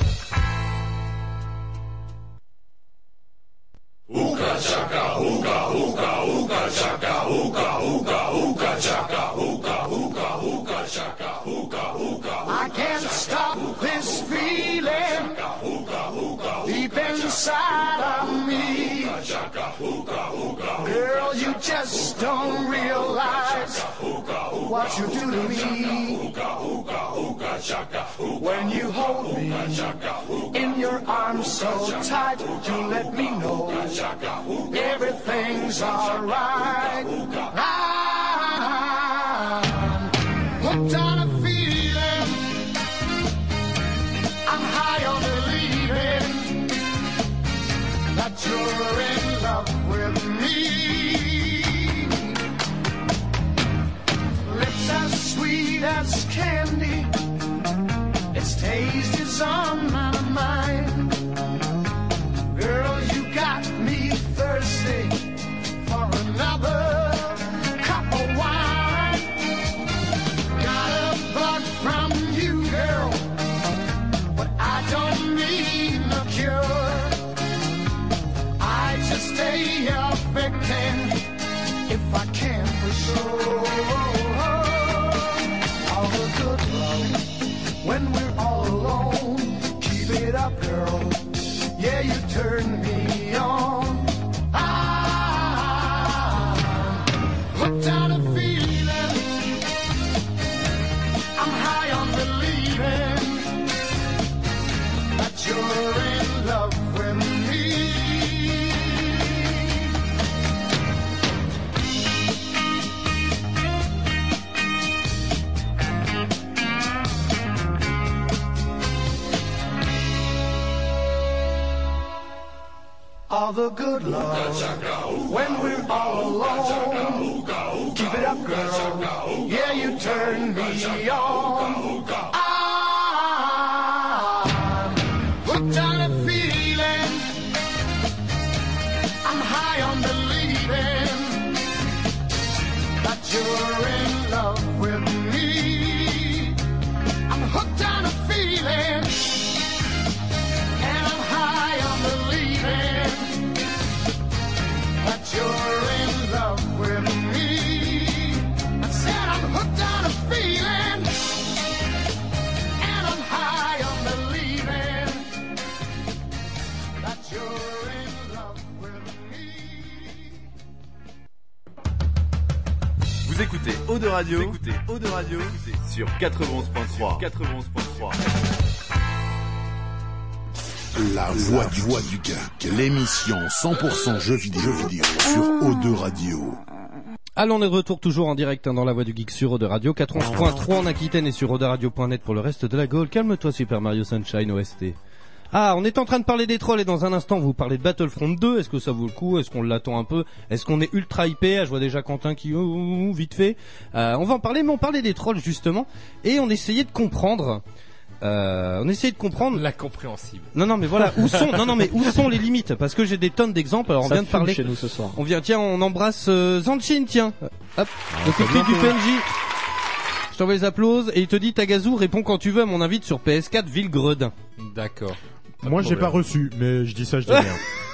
Ooka chaka, ooka, ooka, ooka chaka, ooka, ooka, ooka chaka, ooka, ooka, ooka chaka, ooka, ooka. I can't stop this feeling deep inside of me. Girl, you just don't realize what you do to me. When you hold me in your arms so tight, you let me know everything's alright. I'm hooked on a feeling, I'm high on believing that you're in love with me. Lips as sweet as candy, its taste is on my mind. Girl, you got me thirsty for another cup of wine. Got a bug from you, girl, but I don't need no cure. I just stay a victim if I can for sure. All the good love when we're all alone. Keep it up, girl. Yeah, you turn me on. I'm hooked on a feeling, I'm high on believing that you're in love with me. All the good love when we're all alone. Keep it up, girl. Yeah, you turn me on. I'm hooked on a feeling, I'm high on believing that you're in love with me. I'm hooked on a feeling, and I'm high on believing that you're in love with me. I said I'm hooked on a feeling, and I'm high on believing that you're in love with me. Vous écoutez Eau de Radio, vous écoutez Eau de Radio sur quatre-vingt-onze point trois. quatre-vingt-onze point trois. La voix du, voix du geek, l'émission cent pour cent jeux vidéo, jeux vidéo sur O deux Radio. Alors on est de retour toujours en direct hein, dans la Voix du Geek sur Eau Radio quatre-vingt-onze point trois en Aquitaine et sur eau de radio point net pour le reste de la Gaule. Calme-toi Super Mario Sunshine O S T. Ah, on est en train de parler des trolls et dans un instant vous parlez de Battlefront deux. Est-ce que ça vaut le coup? Est-ce qu'on l'attend un peu? Est-ce qu'on est ultra hypé? Ah, je vois déjà Quentin qui oh, vite fait. Euh, on va en parler, mais on parlait des trolls justement et on essayait de comprendre. Euh, on essayait de comprendre l'incompréhensible. Non non mais voilà où sont non non mais où sont les limites parce que j'ai des tonnes d'exemples. Alors on ça vient de parler chez nous ce soir. On vient tiens on embrasse euh, Zanchin tiens. Hop ah, le coup de fil du P N J. Je t'envoie les applauses et il te dit Tagazu réponds quand tu veux à mon invite sur P S quatre Villegredin. D'accord. Moi j'ai pas reçu mais je dis ça je dis rien.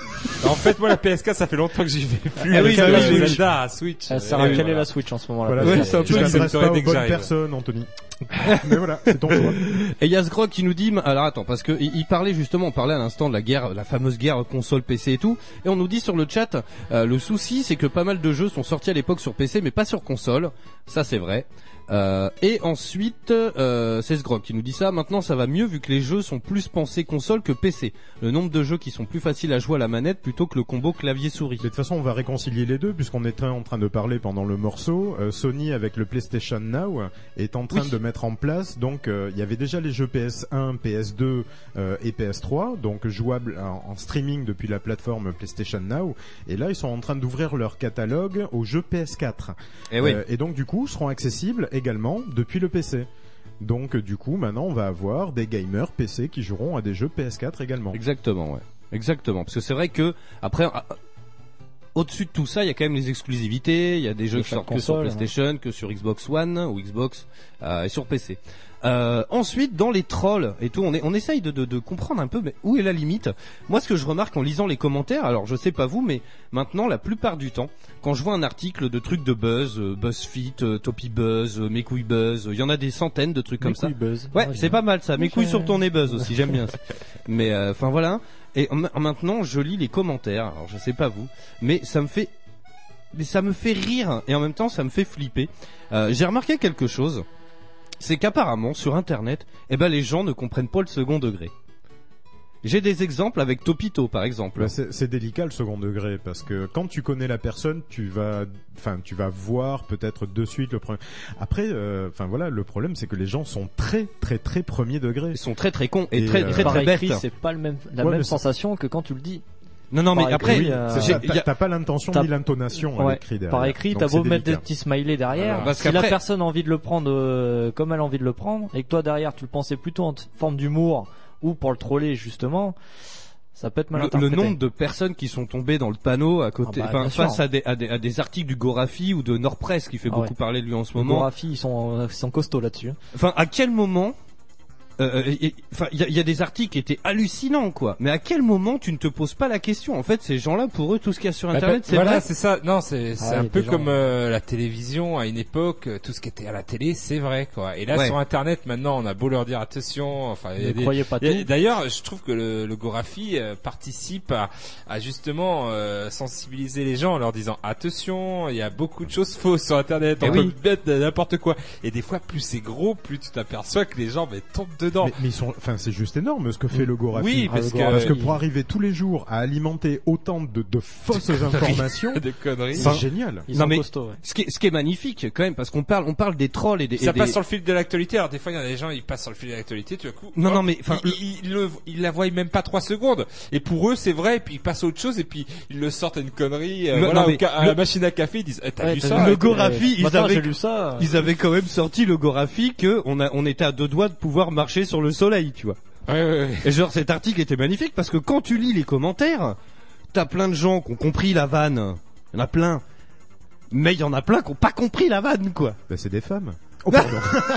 En fait, moi, la P S quatre, ça fait longtemps que j'y vais plus. Ah oui, ça la Switch. Zelda, à Switch. Elle sert à caler la Switch en ce moment-là. Voilà, ouais, c'est un peu tu t'adresses pas aux dès que bonnes j'arrive. personnes, Anthony. Mais voilà, c'est ton choix. Et il y a ce grog qui nous dit, alors attends, parce que il parlait justement, on parlait à l'instant de la guerre, la fameuse guerre console P C et tout, et on nous dit sur le chat, euh, le souci c'est que pas mal de jeux sont sortis à l'époque sur P C, mais pas sur console. Ça c'est vrai. Euh, et ensuite, euh, c'est ce grog qui nous dit ça. Maintenant, ça va mieux vu que les jeux sont plus pensés console que P C. Le nombre de jeux qui sont plus faciles à jouer à la manette plutôt que le combo clavier-souris. De toute façon, on va réconcilier les deux puisqu'on était en train de parler pendant le morceau. Euh, Sony avec le PlayStation Now est en train oui. de mettre en place. Donc, euh, il y avait déjà les jeux P S un, P S deux euh, et P S trois, donc jouables en, en streaming depuis la plateforme PlayStation Now. Et là, ils sont en train d'ouvrir leur catalogue aux jeux P S quatre. Et oui. Euh, et donc, du coup, seront accessibles également depuis le P C. Donc du coup maintenant on va avoir des gamers P C qui joueront à des jeux P S quatre également. Exactement, ouais. Exactement. Parce que c'est vrai que après au-dessus de tout ça, il y a quand même les exclusivités, il y a des jeux qui sortent que sur PlayStation, hein. que sur Xbox One ou Xbox euh, et sur P C. Euh, ensuite, dans les trolls et tout, on, est, on essaye de, de, de comprendre un peu mais où est la limite. Moi, ce que je remarque en lisant les commentaires, alors je sais pas vous, mais maintenant, la plupart du temps, quand je vois un article de trucs de buzz, euh, BuzzFeed, euh, Topi Buzz, euh, Mes couilles Buzz, il euh, y en a des centaines de trucs Mes comme ça. Buzz. Ouais, oh, c'est pas mal ça. Mes couilles okay. sur ton nez Buzz aussi, j'aime bien ça. Mais enfin euh, voilà. Et en, maintenant, je lis les commentaires. Alors, je sais pas vous, mais ça me fait, mais ça me fait rire et en même temps, ça me fait flipper. Euh, j'ai remarqué quelque chose. C'est qu'apparemment sur internet, eh ben les gens ne comprennent pas le second degré. J'ai des exemples avec Topito par exemple. Bah c'est, c'est délicat le second degré parce que quand tu connais la personne, tu vas, enfin tu vas voir peut-être de suite le problème. Après, enfin euh, voilà, le problème c'est que les gens sont très très très premier degré. Ils sont très très cons et, et très, euh, très très très bêtes. C'est pas le même, la ouais, même sensation que quand tu le dis. Non non mais par après écrit, euh... c'est, t'as, t'as pas l'intention t'as... ni l'intonation ouais. à l'écrit derrière. Par écrit, donc t'as beau délicat. mettre des petits smileys derrière. Alors, si la personne a envie de le prendre euh, comme elle a envie de le prendre et que toi derrière tu le pensais plutôt en t- forme d'humour ou pour le troller justement, ça peut être mal le, interprété. le nombre de personnes qui sont tombées dans le panneau à côté, ah bah, enfin face à des, à des à des articles du Gorafi ou de Nordpress qui fait ah beaucoup ouais. parler de lui en ce le moment. Gorafi, ils sont ils sont costauds là-dessus. Enfin, à quel moment Euh, enfin, il y, y a des articles qui étaient hallucinants, quoi. Mais à quel moment tu ne te poses pas la question? En fait, ces gens-là, pour eux, tout ce qu'il y a sur Internet, bah, c'est voilà, vrai. c'est ça. Non, c'est c'est ah, un peu gens... comme euh, la télévision à une époque. Tout ce qui était à la télé, c'est vrai, quoi. Et là, ouais. sur Internet, maintenant, on a beau leur dire attention. Enfin, ne des... croyez pas tout. A... D'ailleurs, je trouve que le, le Gorafi euh, participe à, à justement euh, sensibiliser les gens en leur disant attention, il y a beaucoup de choses fausses sur Internet. On et peut oui. mettre n'importe quoi. Et des fois, plus c'est gros, plus tu t'aperçois que les gens mais, tombent dedans. Mais, mais ils sont, enfin, c'est juste énorme ce que fait le Gorafi. Oui, parce, ah, que, parce que il... pour arriver tous les jours à alimenter autant de, de fausses informations, de conneries, c'est génial. Ils non mais costauds, ouais. ce, qui est, ce qui est magnifique quand même, parce qu'on parle, on parle des trolls et des. Ça et passe des... sur le fil de l'actualité. Alors des fois, il y a des gens, ils passent sur le fil de l'actualité, tout à coup. Non, hop, non, mais enfin, ils, ils, ils, le, ils la voient même pas trois secondes. Et pour eux, c'est vrai. Et puis ils passent à autre chose. Et puis ils le sortent à une connerie. Euh, le, voilà, non, ca- à le... la machine à café, ils disent eh, t'as ouais, vu t'as ça Le Gorafi, ils Maintenant, avaient, j'ai lu ça. ils avaient quand même sorti le Gorafi que on a, on était à deux doigts de pouvoir marcher sur le soleil, tu vois. Ouais, ouais, ouais. Et genre cet article était magnifique parce que quand tu lis les commentaires, t'as plein de gens qui ont compris la vanne. Il y en a plein. Mais il y en a plein qui ont pas compris la vanne, quoi. Bah, c'est des femmes. Oh, pardon.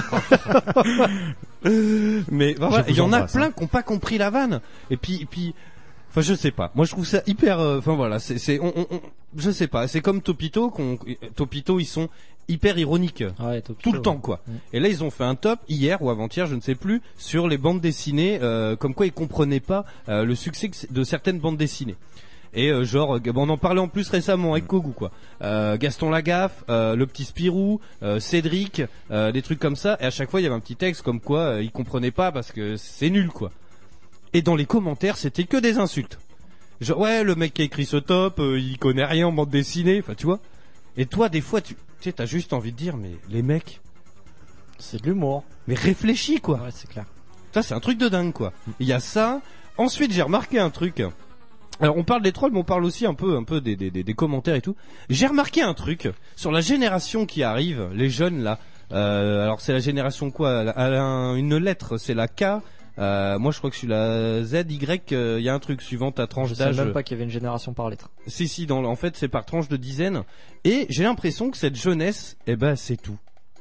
Mais voilà, il y en a plein hein. qui ont pas compris la vanne. Et puis, et puis, enfin, je sais pas. Moi, je trouve ça hyper. Enfin euh, voilà, c'est, c'est, on, on, on, je sais pas. C'est comme Topito. Qu'on, Topito, ils sont hyper ironiques ouais, Topito, tout le temps, ouais. quoi. Ouais. Et là, ils ont fait un top hier ou avant-hier, je ne sais plus, sur les bandes dessinées, euh, comme quoi ils comprenaient pas euh, le succès de certaines bandes dessinées. Et euh, genre, bon, on en parlait en plus récemment avec Kogu, quoi. Euh, Gaston Lagaffe, euh, le petit Spirou, euh, Cédric, euh, des trucs comme ça. Et à chaque fois, il y avait un petit texte comme quoi euh, ils comprenaient pas parce que c'est nul, quoi. Et dans les commentaires, c'était que des insultes. Genre, ouais, le mec qui a écrit ce top, euh, il connaît rien en bande dessinée. Enfin, tu vois. Et toi, des fois, tu tu sais, t'as juste envie de dire, mais les mecs, c'est de l'humour. Mais réfléchis, quoi. Ouais, c'est clair. Ça, c'est un truc de dingue, quoi. Il y a ça. Ensuite, j'ai remarqué un truc. Alors, on parle des trolls, mais on parle aussi un peu, un peu des, des, des, des commentaires et tout. J'ai remarqué un truc sur la génération qui arrive, les jeunes là. Euh, alors, c'est la génération quoi? Elle a un- une lettre, c'est la K. Euh, moi, je crois que je suis la Z, Y. Il euh, y a un truc suivant ta tranche Je sais d'âge. même pas qu'il y avait une génération par lettre. Si, si. Dans, en fait, c'est par tranche de dizaines. Et j'ai l'impression que cette jeunesse, eh ben, c'est tout.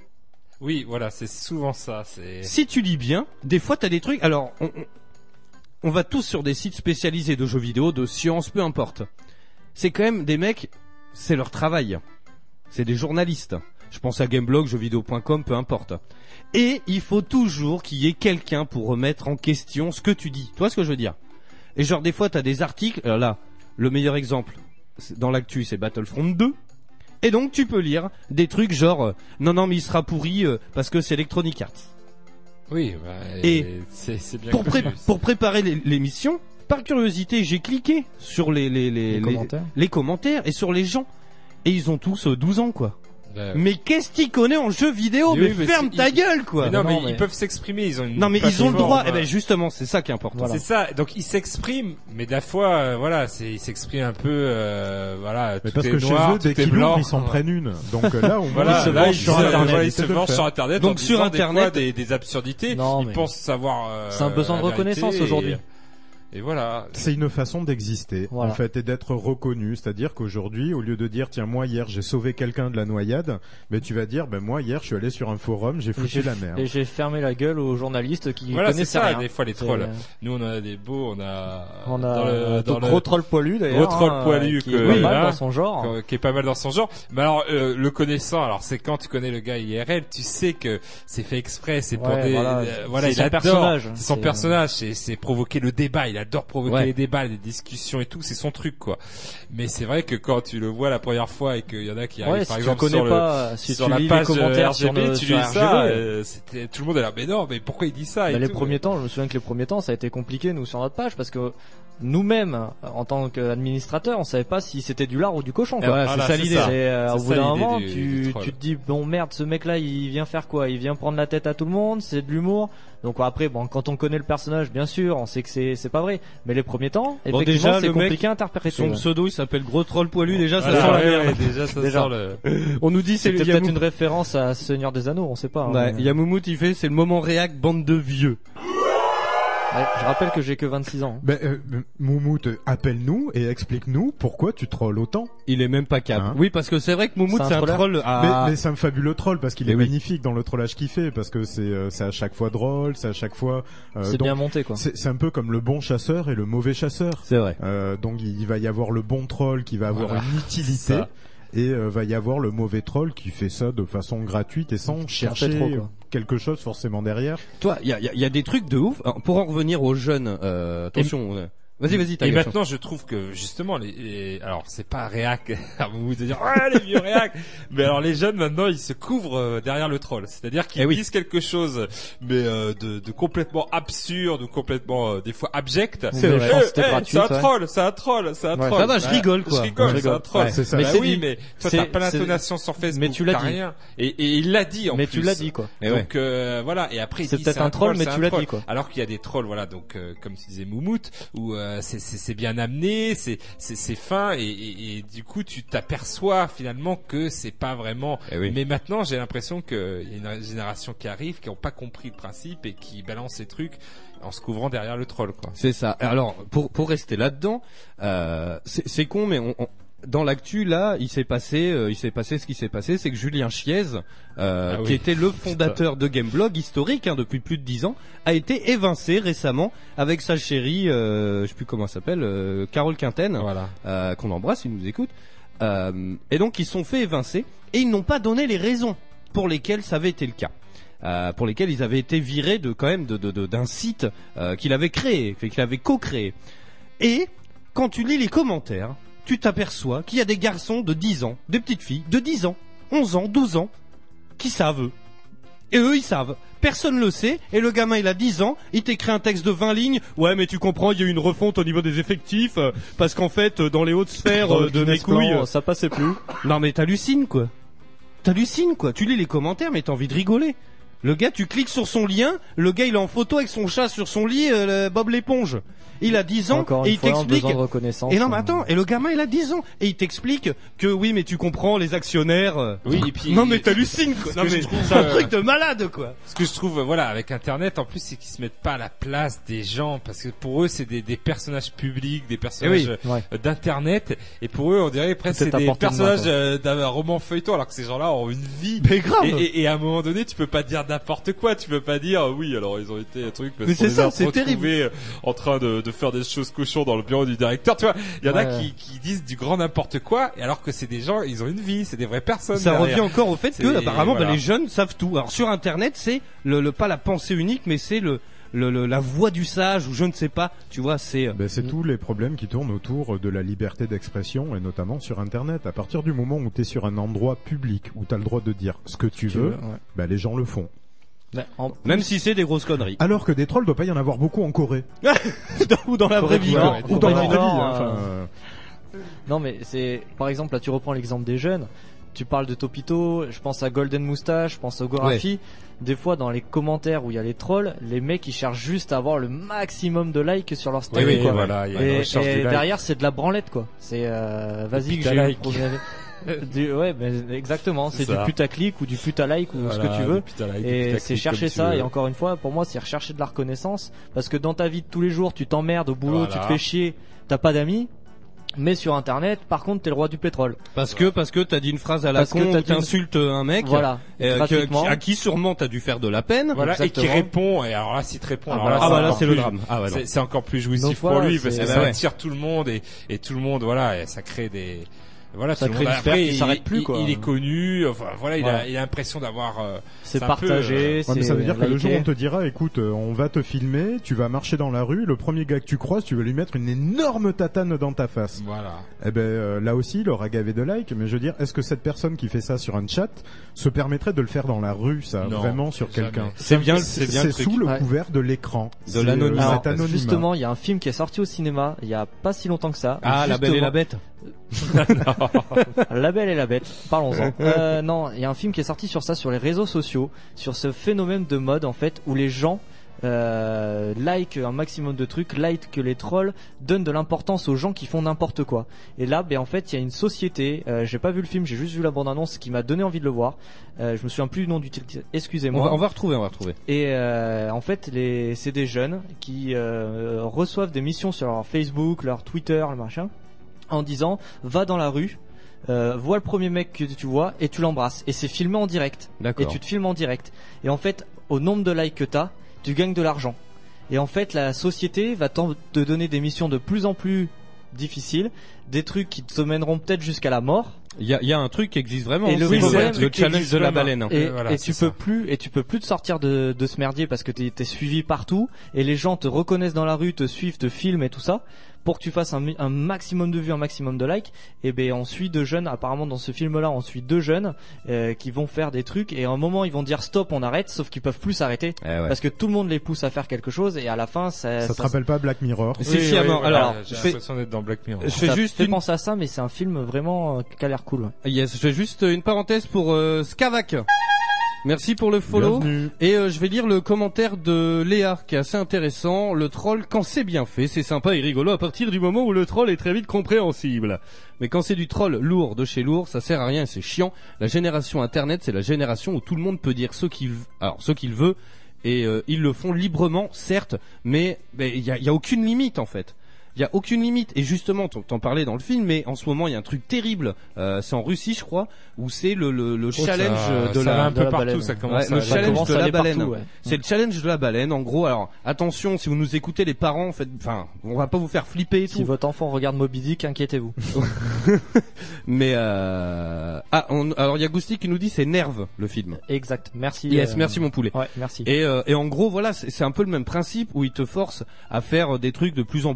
Oui, voilà, c'est souvent ça. C'est. Si tu lis bien, des fois t'as des trucs. Alors, on, on, on va tous sur des sites spécialisés de jeux vidéo, de sciences, peu importe. C'est quand même des mecs, c'est leur travail. C'est des journalistes. Je pense à Gameblog, jeuxvideo point com, peu importe. Et il faut toujours qu'il y ait quelqu'un pour remettre en question ce que tu dis. Tu vois ce que je veux dire? Et genre des fois t'as des articles. Alors là, le meilleur exemple c'est- dans l'actu, c'est Battlefront deux. Et donc tu peux lire des trucs genre euh, non non mais il sera pourri euh, parce que c'est Electronic Arts. Oui, bah, Et c'est c'est bien pour, connu. pré- pour préparer l'é- l'émission, par curiosité, j'ai cliqué sur les les les, Les commentaires. les commentaires et sur les gens. Et ils ont tous euh, douze ans, quoi. Bah, Mais qu'est-ce qu'il connaît en jeu vidéo? Oui, Mais mais ferme c'est- ta ils- gueule, quoi. Mais non, mais, Non, mais- ils peuvent s'exprimer. Ils ont une Non, mais ils ont le droit. plateforme. Eh ben justement, c'est ça qui est important. C'est ça. Donc ils s'expriment, mais de la fois, euh, voilà, c'est ils s'expriment un peu, euh, voilà. Mais tout parce est que noir, chez eux, tout dès est qu'ils blanc. l'ouvrent, ils s'en prennent une. Donc euh, là, on Voilà, ils se là, vengent ils sur se- Internet. voilà, ils Ils se essaient de le vengent faire. sur Internet. Donc en sur disant des fois Internet- des, des absurdités. Non, ils mais- pensent savoir. euh, C'est un besoin de la reconnaissance vérité aujourd'hui. Et, et voilà. C'est une façon d'exister, Voilà. en fait, et d'être reconnu. C'est-à-dire qu'aujourd'hui, au lieu de dire, tiens, moi, hier, j'ai sauvé quelqu'un de la noyade, mais tu vas dire, ben, moi, hier, je suis allé sur un forum, j'ai Et foutu j'ai- la merde. Et j'ai fermé la gueule aux journalistes qui Voilà, c'est connaissaient ça, rien. des fois les C'est, trolls. euh, Nous, on a des beaux, on a. On a dans le, un dans le- gros troll poilu d'ailleurs. Gros troll hein, poilu qui que, est pas mal hein, dans son genre. que- qui est pas mal dans son genre. Mais alors, euh, le connaissant, alors c'est quand tu connais le gars I R L, tu sais que c'est fait exprès, c'est pour Ouais, des, voilà. euh, voilà, C'est il son adore, personnage. c'est son C'est- personnage, c'est, c'est provoquer le débat, il adore provoquer Ouais. les débats, les discussions et tout, c'est son truc, quoi. Mais c'est vrai que quand tu le vois la première fois et qu'il y en a qui arrivent, Ouais, par si tu exemple, connais sur pas, le, si sur tu la lis les page commentaires R G B, sur le- tu sur lis R G B, ça, ouais. euh, c'était, tout le monde est là, mais non, mais pourquoi il dit ça? et Bah, les tout. premiers temps, je me souviens que les premiers temps, ça a été compliqué nous sur notre page parce que nous-mêmes, en tant qu'administrateurs, on savait pas si c'était du lard ou du cochon. Et Quoi. voilà, Voilà, c'est ça c'est l'idée. ça. C'est, euh, C'est au ça bout d'un l'idée moment, du- du tu, troll. tu te dis bon merde, ce mec-là, il vient faire quoi? Il vient prendre la tête à tout le monde, c'est de l'humour. Donc après, bon, quand on connaît le personnage, bien sûr, on sait que c'est c'est pas vrai. Mais les premiers temps, Bon, effectivement, déjà, c'est le mec, compliqué à interpréter. Son ouais. pseudo, il s'appelle Gros Troll Poilu. Déjà, ça Voilà, sent la ouais, merde. ouais, déjà, ça Déjà. sent le, On nous dit c'est C'était le peut-être Yamou- une référence à Seigneur des Anneaux, on sait pas. hein, Ouais, mais- Yamoumout, il fait, c'est le moment réac, bande de vieux. Ouais, je rappelle que j'ai que vingt-six ans. Ben, euh, Moumout, appelle-nous et explique-nous pourquoi tu trolls autant. Il est même pas capable. Hein Oui, parce que c'est vrai que Moumout, C'est un c'est un trolleur. troll. à- Mais, mais c'est un fabuleux troll parce qu'il Mais est oui. magnifique dans le trollage qu'il fait parce que c'est euh, c'est à chaque fois drôle, c'est à chaque fois. euh, C'est donc, bien monté, quoi. C'est c'est un peu comme le bon chasseur et le mauvais chasseur. C'est vrai. Euh, donc il va y avoir le bon troll qui va avoir Voilà, une c'est utilité ça. et euh, va y avoir le mauvais troll qui fait ça de façon gratuite et sans chercher trop, quoi. quelque chose forcément derrière. Toi, il y a, y a- y a des trucs de ouf. Alors, pour en revenir aux jeunes, euh, attention. euh, Vas-y, vas-y, t'as Et quelque maintenant, je trouve que justement, les, les- alors c'est pas réac, à vous de dire ah les vieux réac, mais alors les jeunes maintenant ils se couvrent euh, derrière le troll, c'est-à-dire qu'ils Eh oui. disent quelque chose, mais euh, de, de complètement absurde ou complètement euh, des fois abject. C'est vrai. Eh, C'était eh, gratuit, c'est un ouais. troll, c'est un troll, c'est un Ouais. troll. Ça va, je Bah, rigole, quoi. Je rigole, Je c'est un rigole. troll. Ouais, c'est ça. Mais Mais bah c'est oui, dit. mais toi C'est- t'as pas c'est- l'intonation sur Facebook, Mais tu l'as t'as dit. rien. Et, et il l'a dit en Mais plus. tu l'as dit, quoi. Eh Donc euh, voilà, et après il C'est dit, peut-être un un troll, mais c'est tu un l'as troll. dit, quoi. Alors qu'il y a des trolls, voilà, donc euh, comme tu disais Moumout, où euh, c'est c'est c'est bien amené, c'est c'est c'est fin et, et, et du coup tu t'aperçois finalement que c'est pas vraiment. Eh oui. Mais maintenant j'ai l'impression que il y a une génération qui arrive qui ont pas compris le principe et qui balancent ces trucs en se couvrant derrière le troll, quoi. C'est ça. Alors, pour pour rester là-dedans, euh, c'est c'est con, mais on, on- dans l'actu là, il s'est passé, euh, il s'est passé ce qui s'est passé, c'est que Julien Chiez, euh, Ah oui. qui était le fondateur de Gameblog historique hein, depuis plus de dix ans, a été évincé récemment avec sa chérie, euh, je sais plus comment elle s'appelle, euh, Carole Quinten, Voilà. euh, qu'on embrasse, il nous écoute. Euh, et donc ils se sont fait évincer et ils n'ont pas donné les raisons pour lesquelles ça avait été le cas. Euh, pour lesquels ils avaient été virés de quand même de, de, de- d'un site euh, qu'il avait créé, qu'il avait co-créé. Et quand tu lis les commentaires, tu t'aperçois qu'il y a des garçons de dix ans, des petites filles de dix ans, onze ans, douze ans, qui savent eux. Et eux, ils savent. Personne le sait. Et le gamin, il a dix ans. Il t'écrit un texte de vingt lignes. Ouais, mais tu comprends, il y a eu une refonte au niveau des effectifs. Euh, parce qu'en fait, euh, dans les hautes sphères Dans euh, le de mes business plan, couilles... euh, ça passait plus. Non, mais t'hallucines, quoi. T'hallucines, quoi. Tu lis les commentaires, mais t'as envie de rigoler. Le gars, tu cliques sur son lien. Le gars, il est en photo avec son chat sur son lit, euh, le Bob l'éponge. Il a dix ans Encore et une il fois, t'explique. besoin de reconnaissance. Et non, mais attends, et le gamin, il a dix ans et il t'explique que oui, mais tu comprends les actionnaires. euh, Oui, et puis- Non, mais t'hallucines, quoi. Ce Non, que je mais trouve, c'est un euh, truc de malade, quoi. Ce que je trouve, euh, voilà, avec Internet, en plus, c'est qu'ils se mettent pas à la place des gens, parce que pour eux, c'est des, des personnages publics, des personnages Eh oui, euh, ouais. d'Internet, et pour eux, on dirait presque Tout est c'est à des portée de main, personnages quoi. euh, d'un roman feuilleton, alors que ces gens-là ont une vie. Mais grave. Et, et, et à un moment donné, tu peux pas dire n'importe quoi, tu peux pas dire, euh, oui, alors ils ont été un truc, parce Mais qu'on c'est les ça, a c'est retrouvés, euh, en train de, de faire des choses cochons dans le bureau du directeur, tu vois. Il y en a Ouais. qui, qui disent du grand n'importe quoi, et alors que c'est des gens, ils ont une vie, c'est des vraies personnes. Ça derrière. revient encore au fait que C'est- apparemment, bah, voilà. les jeunes savent tout. Alors sur Internet, c'est le, le pas la pensée unique, mais c'est le, le, le- la voix du sage ou je ne sais pas. Tu vois, c'est. euh, Ben, c'est tous les problèmes qui tournent autour de la liberté d'expression et notamment sur Internet. À partir du moment où tu es sur un endroit public où tu as le droit de dire ce que tu Tu veux, veux, ouais. ben, les gens le font. Mais en Même si c'est des grosses conneries. Alors que des trolls, doit pas y en avoir beaucoup en Corée. Ou dans la vraie Corée vie. du Nord, quoi. Ou dans la Corée vraie du vie. Nord, hein, enfin, euh, euh, Non, mais c'est, par exemple, là, tu reprends l'exemple des jeunes. Tu parles de Topito, je pense à Golden Moustache, je pense au Gorafi. Des fois, dans les commentaires où il y a les trolls, les mecs, ils cherchent juste à avoir le maximum de likes sur leur statut, Oui, oui, quoi. voilà, il y a une Et, recherche et du like. derrière, c'est de la branlette, quoi. C'est, euh, vas-y, Pique que ta j'ai eu le like. premier- du, ouais, mais exactement. C'est C'est du ça. putaclic ou du puta-like ou ce Voilà, que tu veux. du puta-like, du Et putaclic, c'est chercher comme tu ça. veux. Et encore une fois, pour moi, c'est rechercher de la reconnaissance. Parce que dans ta vie de tous les jours, tu t'emmerdes au boulot, Voilà. tu te fais chier, t'as pas d'amis. Mais sur Internet, par contre, t'es le roi du pétrole. Parce que parce que t'as dit une phrase à la Parce que con t'as où dit une- t'insultes un mec. Voilà, euh, que- gratuitement. qui- à qui sûrement t'as dû faire de la peine. Voilà, et qui Exactement. répond, et alors là, s'il te répond, Ah, alors voilà, là, ah c'est bah là encore c'est le plus- drame. Ah ouais, non. c'est, c'est encore plus jouissif Donc pour voilà, lui, parce c'est- que Eh ça ben ouais. attire tout le monde, et, et tout le monde, voilà, et ça crée des, voilà, Ça tout le crée monde, une sphère après, qui il, s'arrête plus, il- quoi. il est connu, enfin, voilà, il Voilà. a, il a l'impression d'avoir, euh, C'est un peu, partagé, euh, ouais, c'est mais ça veut dire que le jour où on liké. te dira, écoute, euh, on va te filmer, tu vas marcher dans la rue, le premier gars que tu croises, tu vas lui mettre une énorme tatane dans ta face. voilà. Eh ben euh, là aussi, il aura gavé de likes, mais je veux dire, est-ce que cette personne qui fait ça sur un chat se permettrait de le faire dans la rue, ça, Non, vraiment sur jamais. quelqu'un? C'est bien, C'est c'est bien le truc. sous le Ouais. couvert de l'écran, De C'est, euh, l'anonymat. cet Alors, anonymat. justement, il y a un film qui est sorti au cinéma il y a pas si longtemps que ça. Ah, la belle et la bête. La Belle et la Bête, parlons-en. Euh, non, il y a un film qui est sorti sur ça, sur les réseaux sociaux, sur ce phénomène de mode en fait, où les gens euh, like un maximum de trucs, like que les trolls donnent de l'importance aux gens qui font n'importe quoi. Et là, ben en fait, il y a une société. Euh, j'ai pas vu le film, j'ai juste vu la bande-annonce qui m'a donné envie de le voir. Euh, je me souviens plus du nom du titre. On Excusez-moi. va, on va retrouver, on va retrouver. Et euh, en fait, les, c'est des jeunes qui euh, reçoivent des missions sur leur Facebook, leur Twitter, le machin, en disant va dans la rue, euh, vois le premier mec que tu vois et tu l'embrasses. Et c'est filmé en direct. D'accord. Et tu te filmes en direct. Et en fait, au nombre de likes que t'as, tu gagnes de l'argent. Et en fait, la société va t'en- te donner des missions de plus en plus difficiles, des trucs qui te mèneront peut-être jusqu'à la mort. Il y a, il y a un truc qui existe vraiment. Et le c'est problème- le challenge de la baleine. Et, voilà, et c'est tu ça. peux plus et tu peux plus te sortir de, de ce merdier parce que t'es t'es suivi partout et les gens te reconnaissent dans la rue, te suivent, te filment et tout ça pour que tu fasses un, mi- un maximum de vues, un maximum de likes. Et ben on suit deux jeunes. Apparemment dans ce film-là, on suit deux jeunes euh, qui vont faire des trucs et à un moment ils vont dire stop, on arrête, sauf qu'ils peuvent plus s'arrêter Eh ouais. parce que tout le monde les pousse à faire quelque chose et à la fin ça. Ça te rappelle pas Black Mirror? Si, si, ah, non, voilà, alors, j'ai je fais- l'impression d'être dans Black Mirror. Je fais ça juste fait une, penser à ça, mais c'est un film vraiment euh, qui a l'air cool. Ouais. yes, je fais juste une parenthèse pour euh, Skavak. Merci pour le follow. Bienvenue. Et euh, je vais lire le commentaire de Léa qui est assez intéressant. Le troll, quand c'est bien fait, c'est sympa et rigolo à partir du moment où le troll est très vite compréhensible. Mais quand c'est du troll lourd de chez lourd, ça sert à rien et c'est chiant. La génération internet, c'est la génération où tout le monde peut dire ce qu'il veut, alors ce qu'il veut et euh, ils le font librement, certes, mais il y a, y a aucune limite en fait. Il y a aucune limite et justement t'en, t'en parlais dans le film, mais en ce moment il y a un truc terrible. Euh, c'est en Russie, je crois, où c'est le le, le challenge ça, de ça la va un de peu la partout, baleine. ça commence Ouais, à le aller- challenge commence de à la aller baleine. partout, ouais. C'est le challenge de la baleine. En gros, alors attention, si vous nous écoutez, les parents, faites, enfin, on va pas vous faire flipper et Si tout. votre enfant regarde Moby Dick, inquiétez-vous. Mais euh... ah, on... alors il y a Gousti qui nous dit c'est Nerve le film. Exact. Merci. Yes, euh, merci mon poulet. Ouais, merci. Et, euh, et en gros, voilà, c'est, c'est un peu le même principe où ils te forcent à faire des trucs de plus en plus ouf.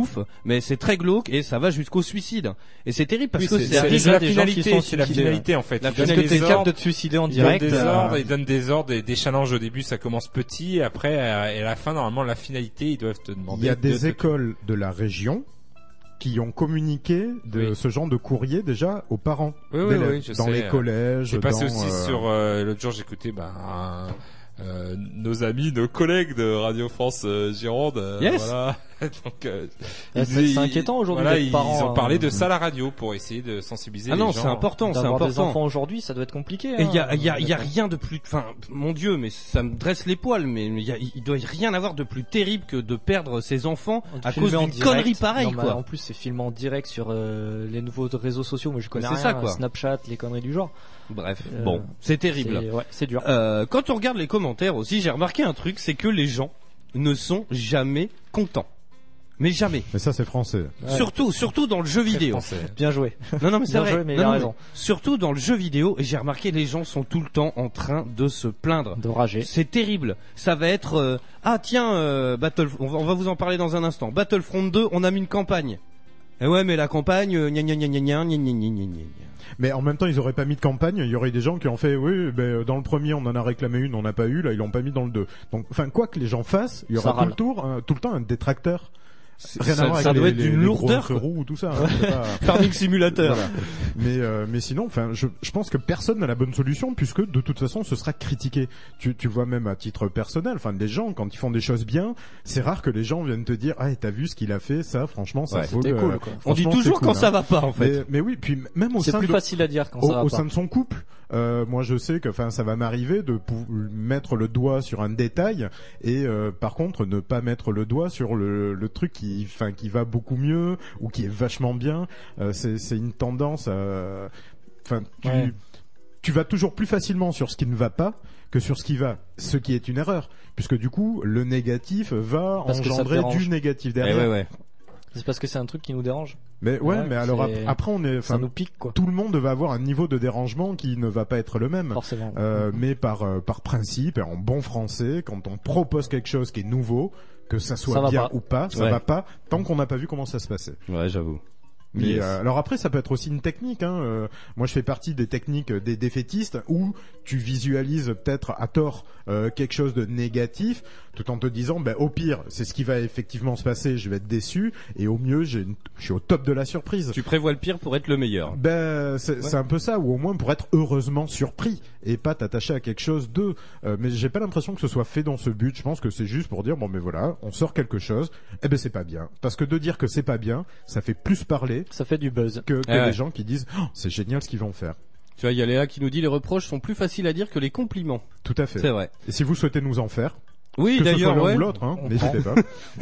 ouf, mais c'est très glauque et ça va jusqu'au suicide. Et c'est terrible parce Oui, que c'est- c'est c'est arrivé la à des gens qui finalité, sont c'est la suicidés. finalité en fait. La Il donne finalité, des t'es ordres, capable de te suicider en il direct. donne des euh, ordres, il donne des ordres et des challenges au début, ça commence petit, et après, euh, et à la fin, normalement, la finalité, ils doivent te demander. Il y a de- des de- écoles de la région qui ont communiqué de Oui. ce genre de courrier déjà aux parents Oui, oui, d'élèves, oui, je dans sais. les collèges. J'ai passé dans, aussi euh, sur euh, l'autre jour, j'écoutais ben un- euh, nos amis, nos collègues de Radio France euh, Gironde. euh, Yes. Voilà. Donc, euh, Ouais, ils- c'est- c'est ils- inquiétant aujourd'hui Voilà, d'être ils, parent, ils ont hein. parlé de ça à la radio pour essayer de sensibiliser Ah les non, gens. c'est important, c'est D'avoir des important. enfants aujourd'hui, ça doit être compliqué. Et il y a, hein. il y a, il y a rien de plus, enfin, mon Dieu, mais ça me dresse les poils, mais il y a, il doit rien avoir de plus terrible que de perdre ses enfants à Filmé cause en d'une direct. connerie pareille, Non, mais quoi. En plus, c'est filmé en direct sur euh, les nouveaux réseaux sociaux. Moi, je connais C'est rien. ça, quoi. Snapchat, les conneries du genre. Bref, Euh, bon, c'est terrible. c'est- ouais, c'est dur. Euh, quand on regarde les commentaires aussi, j'ai remarqué un truc, c'est que les gens ne sont jamais contents. Mais jamais. Mais ça, c'est français. Ouais. Surtout, surtout dans le jeu Très vidéo. français. Bien joué. Non, non, mais c'est Bien vrai. joué, mais il Non, a non, raison. surtout dans le jeu vidéo, et j'ai remarqué les gens sont tout le temps en train de se plaindre. De rager. C'est terrible. Ça va être euh, ah tiens euh, Battle, on va, on va vous en parler dans un instant. Battlefront deux, on a mis une campagne. Et ouais, mais la campagne, euh, gna gna gna gna gna gna gna gna gna gna. Mais en même temps, ils auraient pas mis de campagne. Il y aurait des gens qui ont fait, oui, ben, dans le premier, on en a réclamé une, on n'a pas eu. Là, ils l'ont pas mis dans le deux. Donc, enfin, quoi que les gens fassent, il y Ça aura tout râle. le tour, un- tout le temps un détracteur. C'est- Rien ça- à voir ça avec doit les, être les- d'une les lourdeur, grosses quoi. roues ou tout ça. hein, c'est pas- Farming Simulator. Voilà. Mais euh, mais sinon, enfin, je, je pense que personne n'a la bonne solution puisque de toute façon, ce sera critiqué. Tu tu vois même à titre personnel, enfin, les gens quand ils font des choses bien, c'est rare que les gens viennent te dire, ah, t'as vu ce qu'il a fait, ça, franchement, ça Ouais, vaut c'était le- cool, quoi. On dit franchement, toujours c'est quand cool, ça hein. va pas, en fait. Mais, mais oui, puis même au C'est sein plus de, facile à dire quand au, ça va au pas. sein de son couple. Euh, moi, je sais que, enfin, ça va m'arriver de pou- mettre le doigt sur un détail et, euh, par contre, ne pas mettre le doigt sur le, le truc qui, enfin, qui va beaucoup mieux ou qui est vachement bien. Euh, c'est, c'est une tendance. à- Enfin, tu, Ouais. tu vas toujours plus facilement sur ce qui ne va pas que sur ce qui va, ce qui est une erreur, puisque du coup, le négatif va Parce que ça te engendrer dérange. du négatif Eh derrière. ouais, ouais. C'est parce que c'est un truc qui nous dérange. Mais ouais, Ouais, mais alors ap- c'est- après on est, Ça enfin, nous pique, quoi. tout le monde va avoir un niveau de dérangement qui ne va pas être le même. Forcément. Euh, mais par euh, par principe et en bon français, quand on propose quelque chose qui est nouveau, que ça soit Ça va bien pas. ou pas, ça Ouais. va pas tant qu'on n'a pas vu comment ça se passait. Ouais, j'avoue. Mais Yes. euh, alors après, ça peut être aussi une technique. Hein. Euh, moi, je fais partie des techniques des défaitistes où tu visualises peut-être à tort euh, quelque chose de négatif, tout en te disant, ben au pire, c'est ce qui va effectivement se passer. Je vais être déçu, et au mieux, j'ai une- je suis au top de la surprise. Tu prévois le pire pour être le meilleur. Ben c'est c'est un peu ça, ou au moins pour être heureusement surpris et pas t'attacher à quelque chose de. Euh, mais j'ai pas l'impression que ce soit fait dans ce but. Je pense que c'est juste pour dire bon, mais voilà, on sort quelque chose. Eh ben c'est pas bien, parce que de dire que c'est pas bien, ça fait plus parler Ça fait du buzz. que, que Eh ouais. les gens qui disent oh, c'est génial ce qu'ils vont faire. Tu vois, il y a Léa qui nous dit les reproches sont plus faciles à dire que les compliments. Tout à fait. C'est vrai. Et si vous souhaitez nous en faire, Oui, que ce soit d'ailleurs, l'un ouais. ou l'autre, hein, On n'hésitez pas.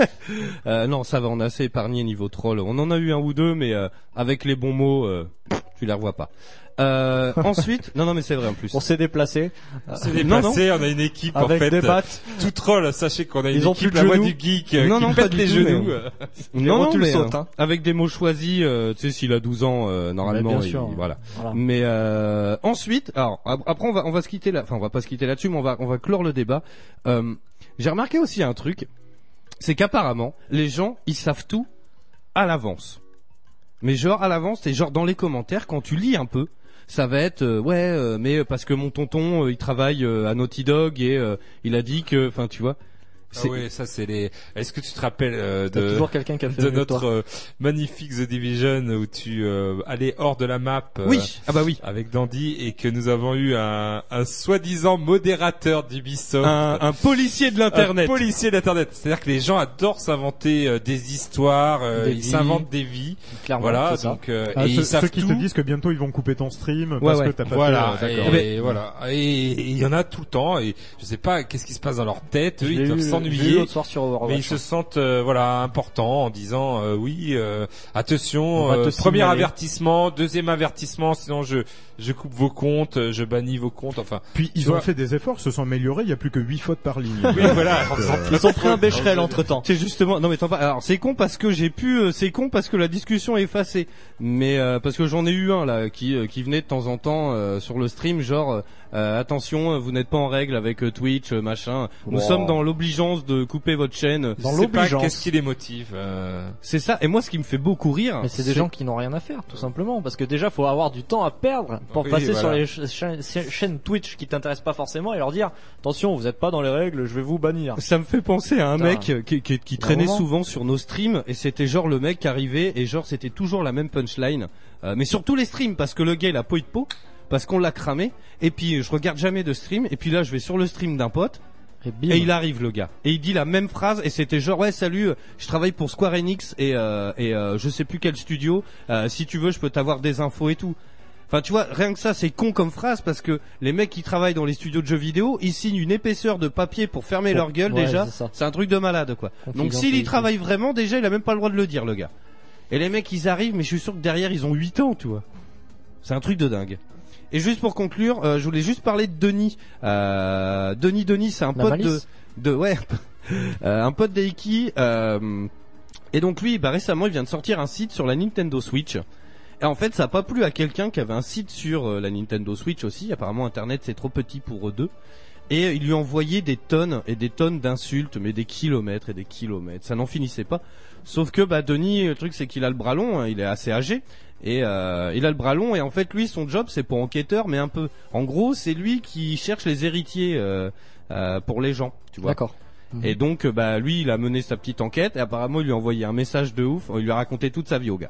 Euh, non, ça va, on a assez épargné niveau troll. On en a eu un ou deux, mais euh, avec les bons mots, euh, tu les revois pas. Euh, ensuite, non, non, mais c'est vrai en plus. On s'est déplacé. C'est Non, déplacé, on a une équipe Avec en fait des euh, battes. tout troll. Sachez qu'on a une Ils ont équipe plus de la voix genoux. du geek euh, Non, qui non, pas pète du les tout, genoux. mais- euh. Les Non, non, rotules mais sautent, euh, hein. avec des mots choisis, euh, tu sais, s'il a douze ans, euh, normalement, bien il- sûr. voilà. Voilà. Mais euh, ensuite, alors ap- après on va on va se quitter là, enfin on va pas se quitter là-dessus, mais on va on va clore le débat. Euh, j'ai remarqué aussi un truc, c'est qu'apparemment les gens ils savent tout à l'avance. Mais genre à l'avance, c'est genre dans les commentaires quand tu lis un peu, ça va être euh, ouais euh, mais parce que mon tonton euh, il travaille euh, à Naughty Dog et euh, il a dit que, enfin tu vois. Ah C'est- oui, ça c'est les. Est-ce que tu te rappelles euh, T'as de toujours quelqu'un qui a fait de mieux que notre toi. euh, magnifique The Division où tu euh, allais hors de la map euh, Oui, ah bah oui. avec Dandy et que nous avons eu un, un soi-disant modérateur d'Ubisoft, Un, un policier de l'internet. un policier d'internet. C'est-à-dire que les gens adorent s'inventer euh, des histoires, euh, Des ils vies. s'inventent des vies. Clairement, Voilà, c'est ça. donc euh, Ah, et ceux, ils savent ceux qui tout. te disent que bientôt ils vont couper ton stream Ouais, parce ouais. que t'as pas Voilà, fait. euh, et, d'accord. et voilà. Et et il y en a tout le temps et je sais pas qu'est-ce qui se passe dans leur tête. Eux, Je ils l'ai doivent eu- je l'ai eu s'ennuyer. l'autre soir sur Overwatch. Mais ils se sentent euh, voilà importants en disant euh, oui euh, attention On va te euh, premier signaler. avertissement, deuxième avertissement sinon je je coupe vos comptes, euh, je bannis vos comptes, enfin Puis ils tu ont vois. fait des efforts, se sont améliorés. Il y a plus que huit fautes par ligne. Oui, voilà. Donc, euh, Ils ont pris un Becherel entre temps. C'est justement, non mais attends pas. Alors c'est con parce que j'ai pu, euh, c'est con parce que la discussion est effacée. Mais euh, parce que j'en ai eu un là qui euh, qui venait de temps en temps euh, sur le stream, genre euh, Euh, attention, vous n'êtes pas en règle avec euh, Twitch, euh, machin. Nous Wow. sommes dans l'obligeance de couper votre chaîne. Dans Je sais pas l'obligeance. Qu'est-ce qui les motive euh... C'est ça. Et moi, ce qui me fait beaucoup rire, Mais c'est des gens qui n'ont rien à faire, tout simplement, parce que déjà, faut avoir du temps à perdre pour Oui, passer voilà. sur les ch- cha- chaînes Twitch qui t'intéressent pas forcément et leur dire attention, vous êtes pas dans les règles, je vais vous bannir. Ça me fait penser à un Putain. mec qui, qui, qui Un traînait moment. souvent sur nos streams et c'était genre le mec qui arrivait et genre c'était toujours la même punchline, euh, mais sur tous les streams parce que le gars il a peau de peau, parce qu'on l'a cramé et puis je regarde jamais de stream et puis là je vais sur le stream d'un pote et, et il arrive le gars et il dit la même phrase et c'était genre ouais salut, je travaille pour Square Enix et euh, et euh, je sais plus quel studio, euh, si tu veux je peux t'avoir des infos et tout. Enfin, tu vois, rien que ça, c'est con comme phrase parce que les mecs qui travaillent dans les studios de jeux vidéo, ils signent une épaisseur de papier pour fermer Bon, leur gueule ouais, déjà. c'est ça. C'est un truc de malade, quoi. Donc, s'il y Confidentialité. travaille vraiment, déjà, il a même pas le droit de le dire, le gars. Et les mecs, ils arrivent, mais je suis sûr que derrière, ils ont huit ans, tu vois. C'est un truc de dingue. Et juste pour conclure, euh, je voulais juste parler de Denis. Euh, Denis, Denis, c'est un La pote malice de, de, ouais, euh, un pote d'Eiki. Euh, et donc lui, bah récemment, il vient de sortir un site sur la Nintendo Switch. Et en fait, ça a pas plu à quelqu'un qui avait un site sur euh, la Nintendo Switch aussi. Apparemment, Internet c'est trop petit pour eux deux. Et euh, il lui a envoyé des tonnes et des tonnes d'insultes, mais des kilomètres et des kilomètres. Ça n'en finissait pas. Sauf que bah Denis, le truc c'est qu'il a le bras long, hein, il est assez âgé. Et euh, il a le bras long et en fait lui son job c'est pour enquêteur mais un peu. En gros c'est lui qui cherche les héritiers euh, euh, pour les gens, tu vois. D'accord. Et donc bah lui il a mené sa petite enquête et apparemment il lui a envoyé un message de ouf, il lui a raconté toute sa vie au gars.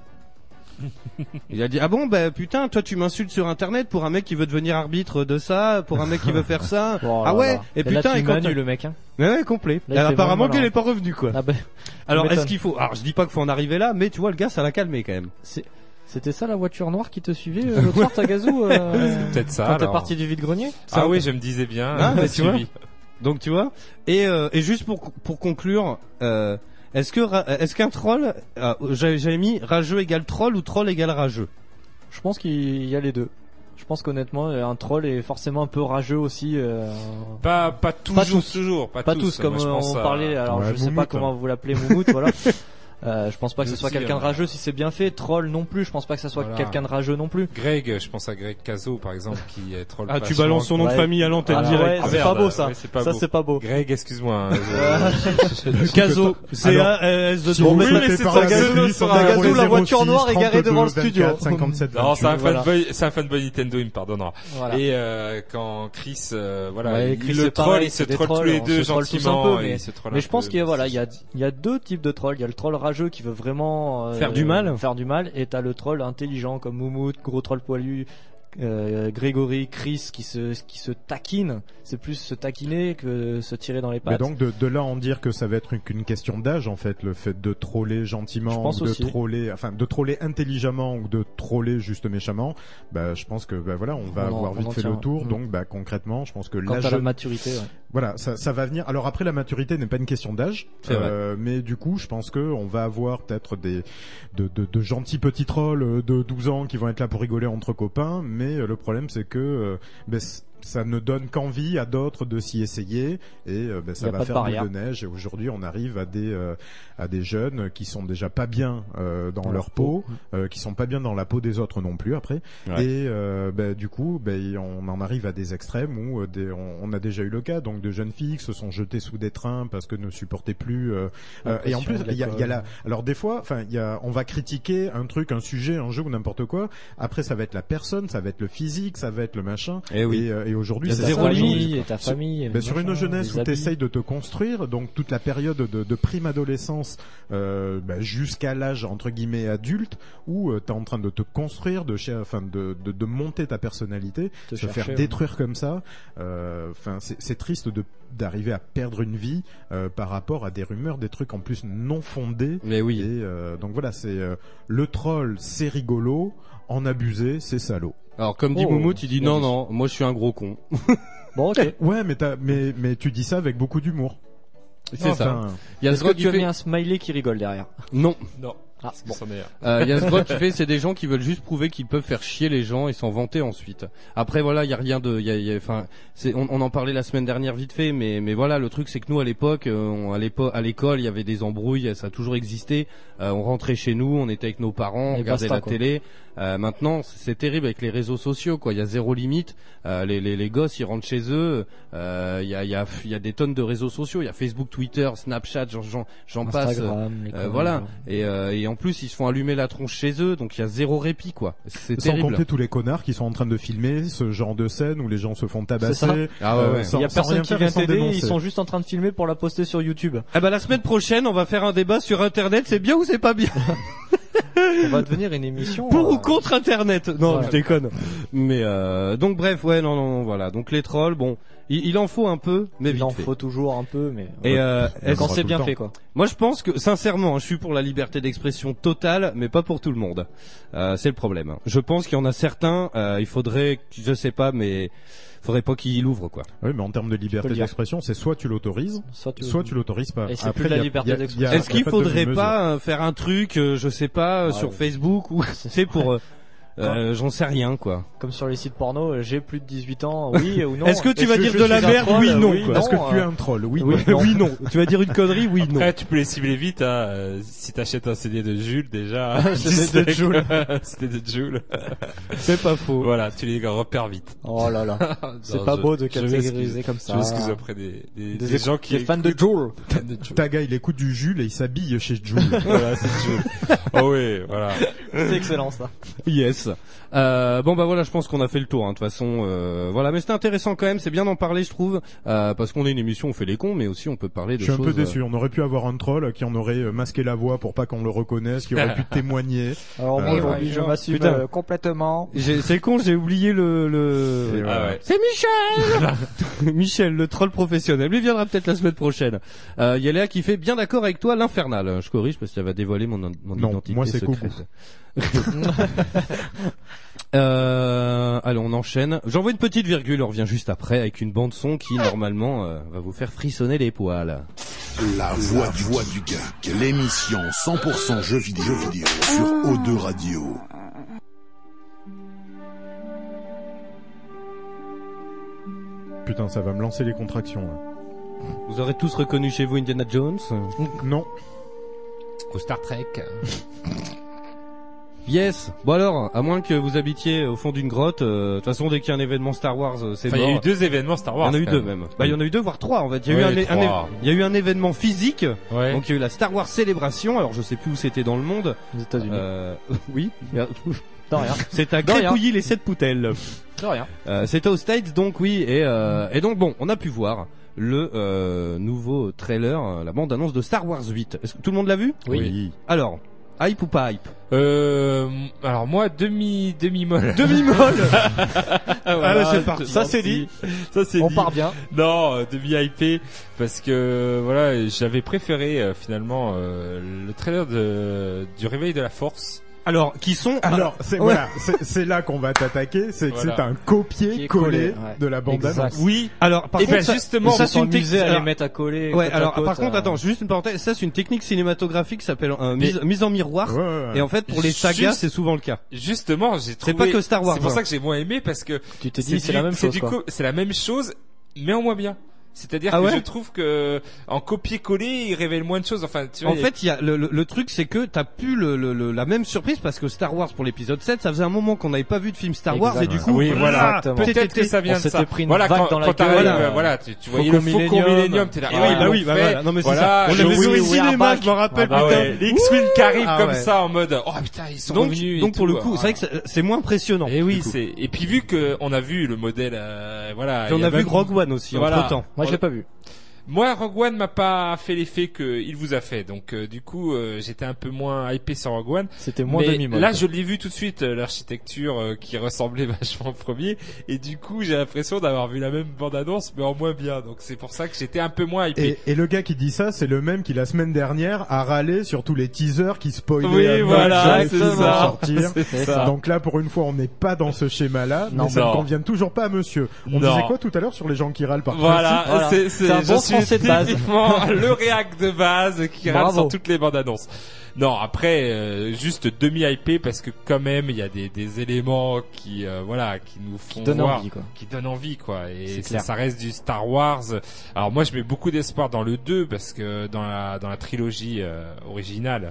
Il a dit ah bon bah putain toi tu m'insultes sur internet pour un mec qui veut devenir arbitre de ça, pour un mec qui veut faire ça. Oh là ah ouais là. et Et là, putain tu et quand manues le mec, hein. Mais ouais complet. Là, il Et fait apparemment vraiment qu'il là. est pas revenu quoi. Ah ben, alors tu est-ce m'étonnes. qu'il faut alors je dis pas qu'il faut en arriver là mais tu vois le gars ça l'a calmé quand même. C'est- C'était ça la voiture noire qui te suivait euh, l'autre soir, Tagazu euh, C'est peut-être ça, Quand t'es alors. parti du vide-grenier Ah oui, je me disais bien. Ah, euh, mais tu vois. suivi. Donc tu vois. Et euh, et juste pour pour conclure, euh, est-ce que ra- est-ce qu'un troll, euh, j'avais j'avais mis rageux égale troll ou troll égale rageux. Je pense qu'il y a les deux. Je pense qu'honnêtement, un troll est forcément un peu rageux aussi. Euh... Pas pas toujours, tous. toujours, pas, Pas tous, tous, comme moi, je euh, pense on à- parlait. Alors Ouais, je sais Moumout, pas comment hein. vous l'appelez, Moumout, voilà. Euh, je pense pas que ce Aussi, soit quelqu'un de euh, rageux si c'est bien fait. Troll non plus. Je pense pas que ça soit Voilà. quelqu'un de rageux non plus. Greg, je pense à Greg Caso par exemple qui est troll. Ah tu vachement- balances son nom de Ouais. famille à l'antenne Ah, direct. ouais, c'est merde, pas beau ça. ouais, c'est pas ça beau. c'est pas beau. Greg, excuse-moi. hein, je- Caso, C A S Si E vous Bon, mais me ça, tapez c'est par ça, la Tagazu, galerie, sur sur Tagazu, les la voiture zéro six, noire est garée devant le trente-deux, studio. vingt-quatre, cinquante-sept, Non, c'est un Voilà. fanboy, c'est un fanboy Nintendo, il me pardonnera. Voilà. Et euh, quand Chris, euh, voilà, Ouais, il Chris, le c'est troll, pareil, il se c'est des troll tous trolls, les on deux se troll tous un gentiment. peu, et mais- il se troll Mais un je pense peu, qu'il y a mais voilà, c'est- il y a il y a deux types de trolls. Il y a le troll rageux qui veut vraiment euh, Faire du mal. faire du mal, et t'as le troll intelligent comme Moumout, gros troll poilu. Euh, Grégory, Chris qui se qui se taquine, c'est plus se taquiner que se tirer dans les Mais pattes. donc de, de là en dire que ça va être une- qu'une question d'âge en fait, le fait de troller Je gentiment, pense ou de aussi. troller, enfin de troller intelligemment ou de troller juste méchamment, bah je pense que bah voilà, on va On en- avoir on vite en fait tient, le tour. ouais. Donc bah concrètement, je pense que Quant l'âge, à la maturité, ouais. voilà, ça, ça va venir. Alors après la maturité n'est pas une question d'âge, C'est euh, mais du coup je pense que on va avoir peut-être des de, de, de gentils petits trolls euh, de douze ans qui vont être là pour rigoler entre copains, mais euh, le problème c'est que euh, ben, c- ça ne donne qu'envie à d'autres de s'y essayer et euh, ben, Y ça a va pas de faire boule barrière. de neige. Et aujourd'hui, on arrive à des euh, à des jeunes qui sont déjà pas bien euh, dans Dans leur leur peau, peau. euh, qui sont pas bien dans la peau des autres non plus après. Ouais. Et euh, ben, du coup, ben, on en arrive à des extrêmes où euh, des, on, on a déjà eu le cas donc de jeunes filles qui se sont jetées sous des trains parce que ne supportaient plus. Euh, euh, et en plus, il y a, il y a la. Alors des fois, enfin, il y a, on va critiquer un truc, un sujet, un jeu ou n'importe quoi. Après, ça va être la personne, ça va être le physique, ça va être le machin. Eh oui. Et, euh, et aujourd'hui, Il y a c'est ta ça. famille et ta Sur- famille. ben, sur une machin, jeunesse les où tu habits. essayes de te construire, donc toute la période de, de prime adolescence euh, ben, jusqu'à l'âge entre guillemets adulte, où tu es en train de te construire, de, cher- enfin, de, de, de monter ta personnalité, Te se chercher, faire ouais. détruire comme ça, euh, enfin c'est c'est triste de d'arriver à perdre une vie euh, par rapport à des rumeurs, des trucs en plus non fondés. Mais oui. Et euh, donc voilà, c'est euh, le troll, c'est rigolo, en abuser, c'est salaud. Alors comme dit Oh, Moumout, il dit bien non dit. non, moi je suis un gros con. Bon, ok. Ouais, mais t'as, mais mais tu dis ça avec beaucoup d'humour. C'est ça. Enfin, Il y a le Est-ce que truc tu qui as fait mis un smiley qui rigole derrière? non. Non. Ah, bon. Euh, il y a ce qui fait, c'est des gens qui veulent juste prouver qu'ils peuvent faire chier les gens et s'en vanter ensuite. Après voilà, il y a rien de, il y a, y a, enfin, c'est, on, on en parlait la semaine dernière vite fait, mais mais voilà, le truc c'est que nous à l'époque, on, à l'époque, à l'école, il y avait des embrouilles, ça a toujours existé. Euh, on rentrait chez nous, on était avec nos parents, on Et regardait basta, la quoi. télé. Euh, maintenant, c'est terrible avec les réseaux sociaux, quoi. Il y a zéro limite. Euh, les, les, les gosses, ils rentrent chez eux. Euh, Il y a, il y a, il y a des tonnes de réseaux sociaux. Il y a Facebook, Twitter, Snapchat, j'en, j'en, j'en passe. Instagram, les Euh, conneries, voilà. genre. Et, euh, et en plus, ils se font allumer la tronche chez eux, donc il y a zéro répit, quoi. C'est Sans terrible. compter tous les connards qui sont en train de filmer ce genre de scène où les gens se font C'est ça. tabasser. Ah ouais, ouais. euh, sans- Il y a sans personne rien qui faire vient et sans t'aider, dénoncer. ils sont juste en train de filmer pour la poster sur YouTube. Eh ben la semaine prochaine, on va faire un débat sur Internet. C'est bien ou c'est pas bien? On va devenir une émission. Pour euh, ou contre Internet? Non, Ouais. je déconne. Mais euh, donc bref, ouais, non, non, non, voilà. Donc les trolls, bon, il, il en faut un peu, mais Il vite en fait. faut toujours un peu, mais Et euh, est-ce- quand c'est bien fait, quoi. Moi, je pense que sincèrement, je suis pour la liberté d'expression totale, mais pas pour tout le monde. Euh, c'est le problème. hein. Je pense qu'il y en a certains, euh, il faudrait, je sais pas, mais faudrait pas qu'ils l'ouvrent, quoi. Oui, mais en termes de liberté le dire. d'expression, c'est soit tu l'autorises, Soit tu- soit tu l'autorises pas. Et c'est Après, plus la il y a- liberté il y a- d'expression. il y a- Est-ce il y a qu'il pas de faudrait demi-mesure. pas euh, faire un truc, euh, je sais pas, euh, Ouais, sur ouais. Facebook ou c'est pour, euh, euh, j'en sais rien, quoi. Comme sur les sites porno, euh, j'ai plus de dix-huit ans, oui ou non. Est-ce que tu Est-ce vas dire je de suis la un merde? troll Oui, non, Oui, quoi. Est-ce que tu es euh, un troll? Oui, oui, non. Oui, non. Tu vas dire une connerie? Oui, non. Après, tu peux les cibler vite, hein. euh, Si t'achètes un C D de Jules, déjà. C'est de Jules. C'était de Jules. C'est pas faux. Voilà, tu les repères vite. Oh là là. C'est Non, pas je- beau de je m'excuse. catégoriser comme ça. Je m'excuse auprès des, des, Des, des gens qui des fans de écoutent- Joule. fans de Jules. Ta gars, il écoute du Jules et il s'habille chez Jules. Voilà, c'est Jules. Oh oui, voilà. C'est excellent ça. Yes. Euh, bon bah voilà, je pense qu'on a fait le tour. hein, De toute façon, euh, voilà. Mais c'était intéressant quand même. C'est bien d'en parler, je trouve, euh, parce qu'on est une émission, on fait les cons, mais aussi on peut parler de Je suis un choses. peu déçu. On aurait pu avoir un troll qui en aurait euh, masqué la voix pour pas qu'on le reconnaisse, qui aurait pu témoigner. Alors moi Euh, aujourd'hui, je m'assume Putain. euh, complètement. J'ai- C'est con, j'ai oublié le. le... Et voilà. Ah ouais. C'est Michel. Michel, le troll professionnel. Lui viendra peut-être la semaine prochaine. Euh, y a Léa qui fait bien d'accord avec toi, l'infernal. Je corrige parce qu'elle va dévoiler mon, mon Non, identité moi, c'est secrète. Euh, allez, on enchaîne. J'envoie une petite virgule, on revient juste après avec une bande son qui normalement euh, va vous faire frissonner les poils. La voix du, voix du geek, l'émission cent pour cent jeux vidéo, jeux vidéo sur O deux Radio. Putain, ça va me lancer les contractions. là. Vous aurez tous reconnu chez vous Indiana Jones Non. Au Star Trek. Yes. Bon alors, à moins que vous habitiez au fond d'une grotte, euh, de toute façon dès qu'il y a un événement Star Wars, euh, c'est Enfin, il y mort. a eu deux événements Star Il y Wars. en a eu quand deux même. Bah il y en a eu deux voire trois en fait. Il y a eu Ouais, un, é- un é- trois. il y a eu un événement physique. Ouais. Donc il y a eu la Star Wars célébration. Alors je sais plus où c'était dans le monde. Aux États-Unis. Euh, oui. De rien. C'est à De rien. Crépouilly les sept poutelles. De rien. Euh, c'était aux States donc oui et euh, et donc bon on a pu voir le euh, nouveau trailer, euh, la bande annonce de Star Wars huit. Est-ce que tout le monde l'a vu? Oui. Alors hype ou pas hype? Euh, alors moi demi demi molle. Demi molle. Voilà, c'est parti. Ça c'est dit. Ça c'est On dit. part bien. Non, euh, demi hypé parce que voilà, j'avais préféré euh, finalement euh, le trailer de du Réveil de la Force. Alors qui sont Alors, c'est Ouais. voilà, c'est c'est là qu'on va t'attaquer, c'est que Voilà. c'est un Qui est copier-coller collé, ouais. de la bande-annonce. Exact. Oui. Alors par Et contre ben ça, justement, ça Ils c'est sont une technique. amusés à les alors- mettre à coller. Ouais, côte à alors côte, par contre euh, attends, juste une parenthèse, ça c'est une technique cinématographique qui s'appelle euh, mise, Mais- mise en miroir. Ouais, ouais, ouais. Et en fait pour les sagas Juste- c'est souvent le cas. Justement, j'ai trouvé. pas que Star Wars, C'est pour hein. ça que j'ai moins aimé parce que Tu t'es dit c'est du- la même c'est chose du quoi. co- C'est la même chose, mais en moins bien. C'est-à-dire Ah que ouais je trouve que en copier-coller, il révèle moins de choses. Enfin, tu vois, En il y a- fait, il y a le, le, le truc, c'est que t'as plus le, le, le- la même surprise parce que Star Wars pour l'épisode sept, ça faisait un moment qu'on n'avait pas vu de film Star Wars et du coup, oui, voilà. Exactement. Peut-être que ça vient On de s'était ça. pris une voilà, vague quand, dans la quand t'arrives, gueule, euh, euh, voilà, tu, tu voyais Faucon le Faucon Millenium. Millenium, t'es là. Et ah, oui, bah ils oui, l'ont bah fait. voilà. Non, mais c'est Voilà, ça. On je- l'avait oui, vu au oui, cinéma, Airback. je m'en rappelle, Ah putain. ouais, les X-Wing qui arrivent Ah comme ouais. ça en mode, oh putain, ils sont Donc, revenus. et donc pour tout, le coup, ah. c'est vrai que c'est- c'est moins impressionnant. Et oui, du coup. c'est, et puis vu que on a vu le modèle, euh, voilà. Puis on il y a vu même- Rogue One aussi, Voilà. entre temps. Moi je l'ai pas vu. Moi, Rogue One m'a pas fait l'effet qu'il vous a fait, donc euh, du coup, euh, j'étais un peu moins hypé sur Rogue One. C'était moins Mais demi-molle. là, quoi. je l'ai vu tout de suite, euh, l'architecture euh, qui ressemblait vachement au premier, et du coup, j'ai l'impression d'avoir vu la même bande-annonce, mais en moins bien. Donc c'est pour ça que j'étais un peu moins hypé. Et, et le gars qui dit ça, c'est le même qui la semaine dernière a râlé sur tous les teasers qui spoilaient Oui, à mort voilà, sur c'est les films ça. à sortir. C'est ça. Donc là, pour une fois, on n'est pas dans ce schéma-là, Non, mais ça non. ne convient toujours pas à monsieur. On Non. disait quoi tout à l'heure sur les gens qui râlent par Voilà, Voilà. c'est, c'est, C'est un j'en bon suis français de base. Typiquement le réac de base qui rate Bravo. sur toutes les bandes annonces. Non, après euh, juste demi-hypé parce que quand même il y a des, des éléments qui euh, voilà qui nous font donnent voir, envie, quoi. qui donnent envie quoi. Et C'est ça, clair. ça reste du Star Wars. Alors moi je mets beaucoup d'espoir dans le deux parce que dans la dans la trilogie euh, originale.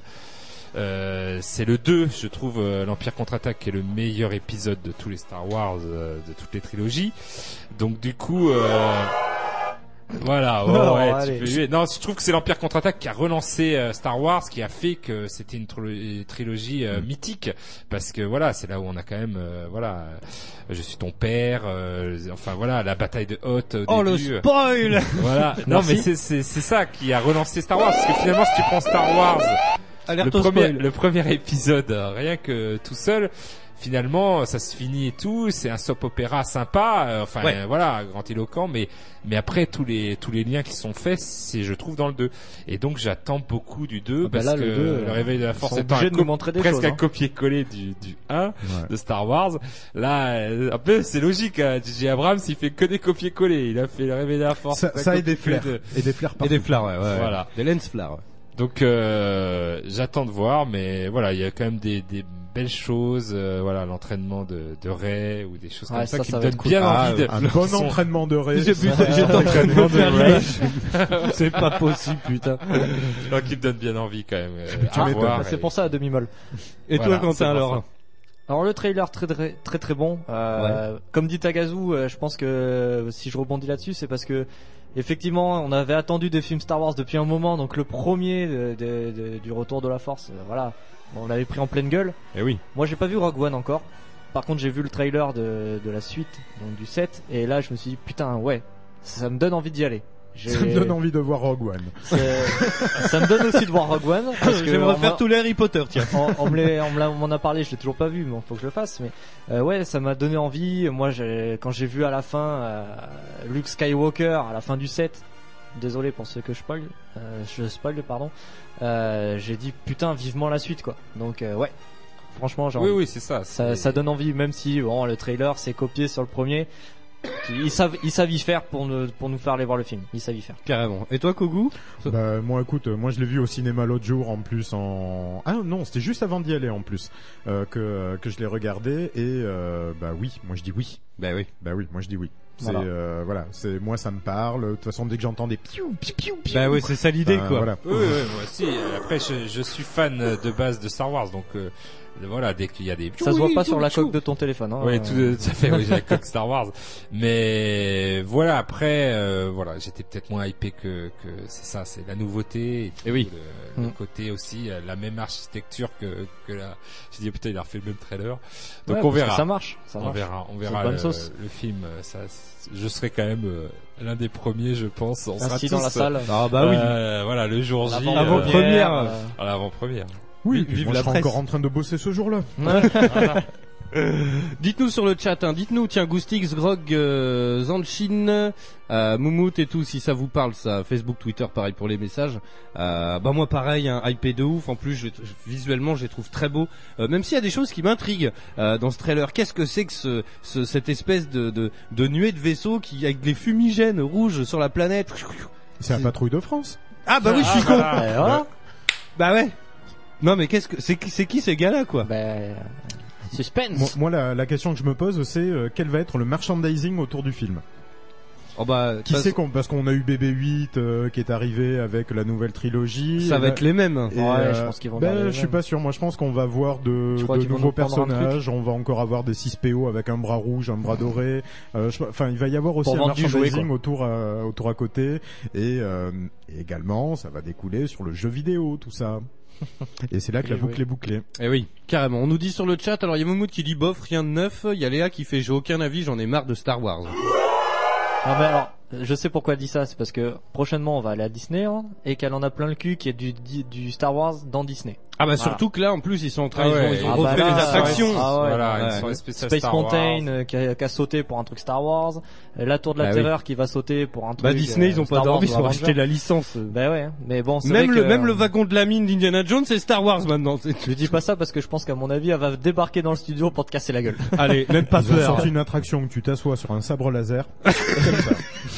Euh, c'est le deux, je trouve, euh, l'Empire contre-attaque qui est le meilleur épisode de tous les Star Wars, euh, de toutes les trilogies. Donc du coup, euh, voilà, ouais, Non, ouais, allez. tu peux- non, je trouve que c'est l'Empire contre-attaque qui a relancé euh, Star Wars, qui a fait que c'était une, trilo- une trilogie euh, mythique, parce que voilà, c'est là où on a quand même, euh, voilà, euh, je suis ton père, euh, enfin voilà, la bataille de Hoth au Oh, le début. spoil. Voilà, non Merci. mais c'est c'est c'est ça qui a relancé Star Wars, parce que finalement si tu prends Star Wars, Alerte le au premier, spoil. le premier épisode, euh, rien que tout seul, finalement, ça se finit et tout. C'est un soap opéra sympa, euh, enfin Ouais. euh, voilà, grandiloquent, mais mais après tous les tous les liens qui sont faits, c'est je trouve dans le deux. Et donc j'attends beaucoup du deux Ah bah parce là, que le deux, le réveil de la ils force sont étant obligés un de co- nous montrer des presque choses, un hein. copier-coller du du un Ouais. de Star Wars. Là, euh, un peu c'est logique. Hein, J J Abrams, il fait que des copier-coller. Il a fait le réveil de la force. Ça, un ça et des copier-coller flares. de- Et des flares Et partout. des flares, ouais, ouais. Voilà. Des lens flares. ouais. Donc euh, j'attends de voir, mais voilà, il y a quand même des, des belles choses, euh, voilà, l'entraînement de, de Ray ou des choses Ouais, comme ça, ça, qui ça me va donnent être cool. bien Ah, envie de. un bon qui sont- entraînement de Ray. J'ai ça, putain, ça, j'étais ça, en train de entraînement me faire de l'image. C'est pas possible, putain. Non, qui me donne bien envie quand même. euh, Tu à m'étonnes. voir, Bah, c'est et- pour ça à demi-molle. Et Voilà, toi, c'est Quentin, pour alors? Alors le trailer très très très très bon. Euh, Comme dit Tagazu, euh, je pense que euh, si je rebondis là-dessus, c'est parce que effectivement, on avait attendu des films Star Wars depuis un moment. Donc le premier de- de- de- du Retour de la Force, euh, voilà, on l'avait pris en pleine gueule. Eh oui. Moi, j'ai pas vu Rogue One encore. Par contre, j'ai vu le trailer de, de la suite, donc du sept, et là, je me suis dit putain, ouais, ça me donne envie d'y aller. J'ai- Ça me donne envie de voir Rogue One. C'est- ça me donne aussi de voir Rogue One. Parce que J'aimerais on faire m'a- tous les Harry Potter, tiens. on, on me l'a- on me l'a- on m'en a parlé, je l'ai toujours pas vu, mais il faut que je le fasse. Mais euh, ouais, ça m'a donné envie. Moi, j'ai- quand j'ai vu à la fin euh, Luke Skywalker à la fin du sept, désolé pour ceux que je spoil, euh, je spoil, pardon. Euh, j'ai dit putain, vivement la suite, quoi. Donc euh, ouais, franchement, j'ai Oui, envie. oui, c'est ça. Ça, c'est- ça donne envie, même si bon, le trailer c'est copié sur le premier. Ils savent, ils savent y faire pour nous, pour nous faire aller voir le film. Ils savent y faire. Carrément. Et toi, Kogu? Bah moi écoute, euh, moi je l'ai vu au cinéma l'autre jour en plus en ah non c'était juste avant d'y aller en plus euh, que euh, que je l'ai regardé et euh, bah oui moi je dis oui bah oui bah oui moi je dis oui c'est Voilà. euh, voilà c'est moi ça me parle de toute façon dès que j'entends des piou piou piou piou, Bah oui, c'est ça l'idée, bah, quoi. voilà. Oui, oui, oui, moi aussi. Après, je, je suis fan de base de Star Wars, donc euh, voilà, dès qu'il y a des. Ça se voit pas sur la coque de ton téléphone. Hein, Oui, euh. tout, tout à fait. Oui, j'ai la coque Star Wars. Mais voilà, après, euh, voilà, j'étais peut-être moins hypé que que c'est ça, c'est la nouveauté. Et, tout, Et oui. Le, le Mm. côté aussi, euh, la même architecture que que la. J'ai dit putain, il a refait le même trailer. Donc Ouais, on parce que verra. ça marche. Ça on marche. verra, on C'est verra bonne le, sauce. le film. Ça, je serai quand même euh, l'un des premiers, je pense. On sera Assis tous dans la salle. Ah bah oui. euh, voilà, le jour J. L'avant- euh, Avant-première. euh, à l'avant-première. Oui, Vive puis moi, la je serai presse. encore en train de bosser ce jour-là. Dites-nous sur le chat, hein, dites-nous, tiens, Goustix, Grog, euh, Zanchin, euh, Moumout et tout, si ça vous parle, ça, Facebook, Twitter, pareil pour les messages. Euh, bah moi pareil, un hypé de ouf. En plus, je, je- visuellement, je les trouve très beaux. Euh, même s'il y a des choses qui m'intriguent euh, dans ce trailer. Qu'est-ce que c'est que ce, ce- cette espèce de, de, de nuée de vaisseaux qui avec des fumigènes rouges sur la planète? C'est la patrouille de France. Ah bah oui, je suis Ah, con. voilà. Et voilà. Bah ouais. Non mais qu'est-ce que c'est qui c'est qui ces gars-là quoi? Ben, suspense. Moi, moi, la, la question que je me pose c'est euh, quel va être le merchandising autour du film. Oh bah Qui parce- sait qu'on parce qu'on a eu B B huit euh, qui est arrivé avec la nouvelle trilogie. ça Et va là- être les mêmes. Et, Ouais, euh, je pense qu'ils vont ben, garder les je suis mêmes. pas sûr. Moi, je pense qu'on va voir de, Je crois de qu'ils vont nouveaux nous prendre un personnages. On va encore avoir des six P O avec un bras rouge, un bras doré. Euh, je- Enfin, il va y avoir aussi Pour un vendre du jouet, merchandising quoi. autour à, autour à côté. Et, euh, et également, ça va découler sur le jeu vidéo, tout ça. Et c'est là que la Les boucle jouets. est bouclée. Eh oui, carrément. On nous dit sur le chat, alors il y a Moumoud qui dit bof, rien de neuf. Il y a Léa qui fait j'ai aucun avis, j'en ai marre de Star Wars. Ah mais alors, je sais pourquoi elle dit ça, c'est parce que prochainement on va aller à Disney hein, et qu'elle en a plein le cul qui est du, du, du Star Wars dans Disney. Ah bah Voilà. surtout que là en plus ils sont en train, Ah ils ont, ouais, ils ont ah refait bah là, les attractions. ah ouais, voilà, ouais. ils sont les spéciales Space Star Wars. Mountain euh, qui, a, qui a sauté pour un truc Star Wars, euh, la Tour de la Bah Terreur qui va sauter pour un truc. Bah Disney euh, ils ont pas Star Wars dormi, ou ils ont Avengers. racheté la licence. Bah ouais, mais bon, c'est Même vrai le que, même le euh, wagon de la mine d'Indiana Jones c'est Star Wars maintenant. C'est- Je dis pas ça parce que je pense qu'à mon avis elle va débarquer dans le studio pour te casser la gueule. Allez, même pas Ils ont peur. sorti une attraction où tu t'assois sur un sabre laser. Comme ça.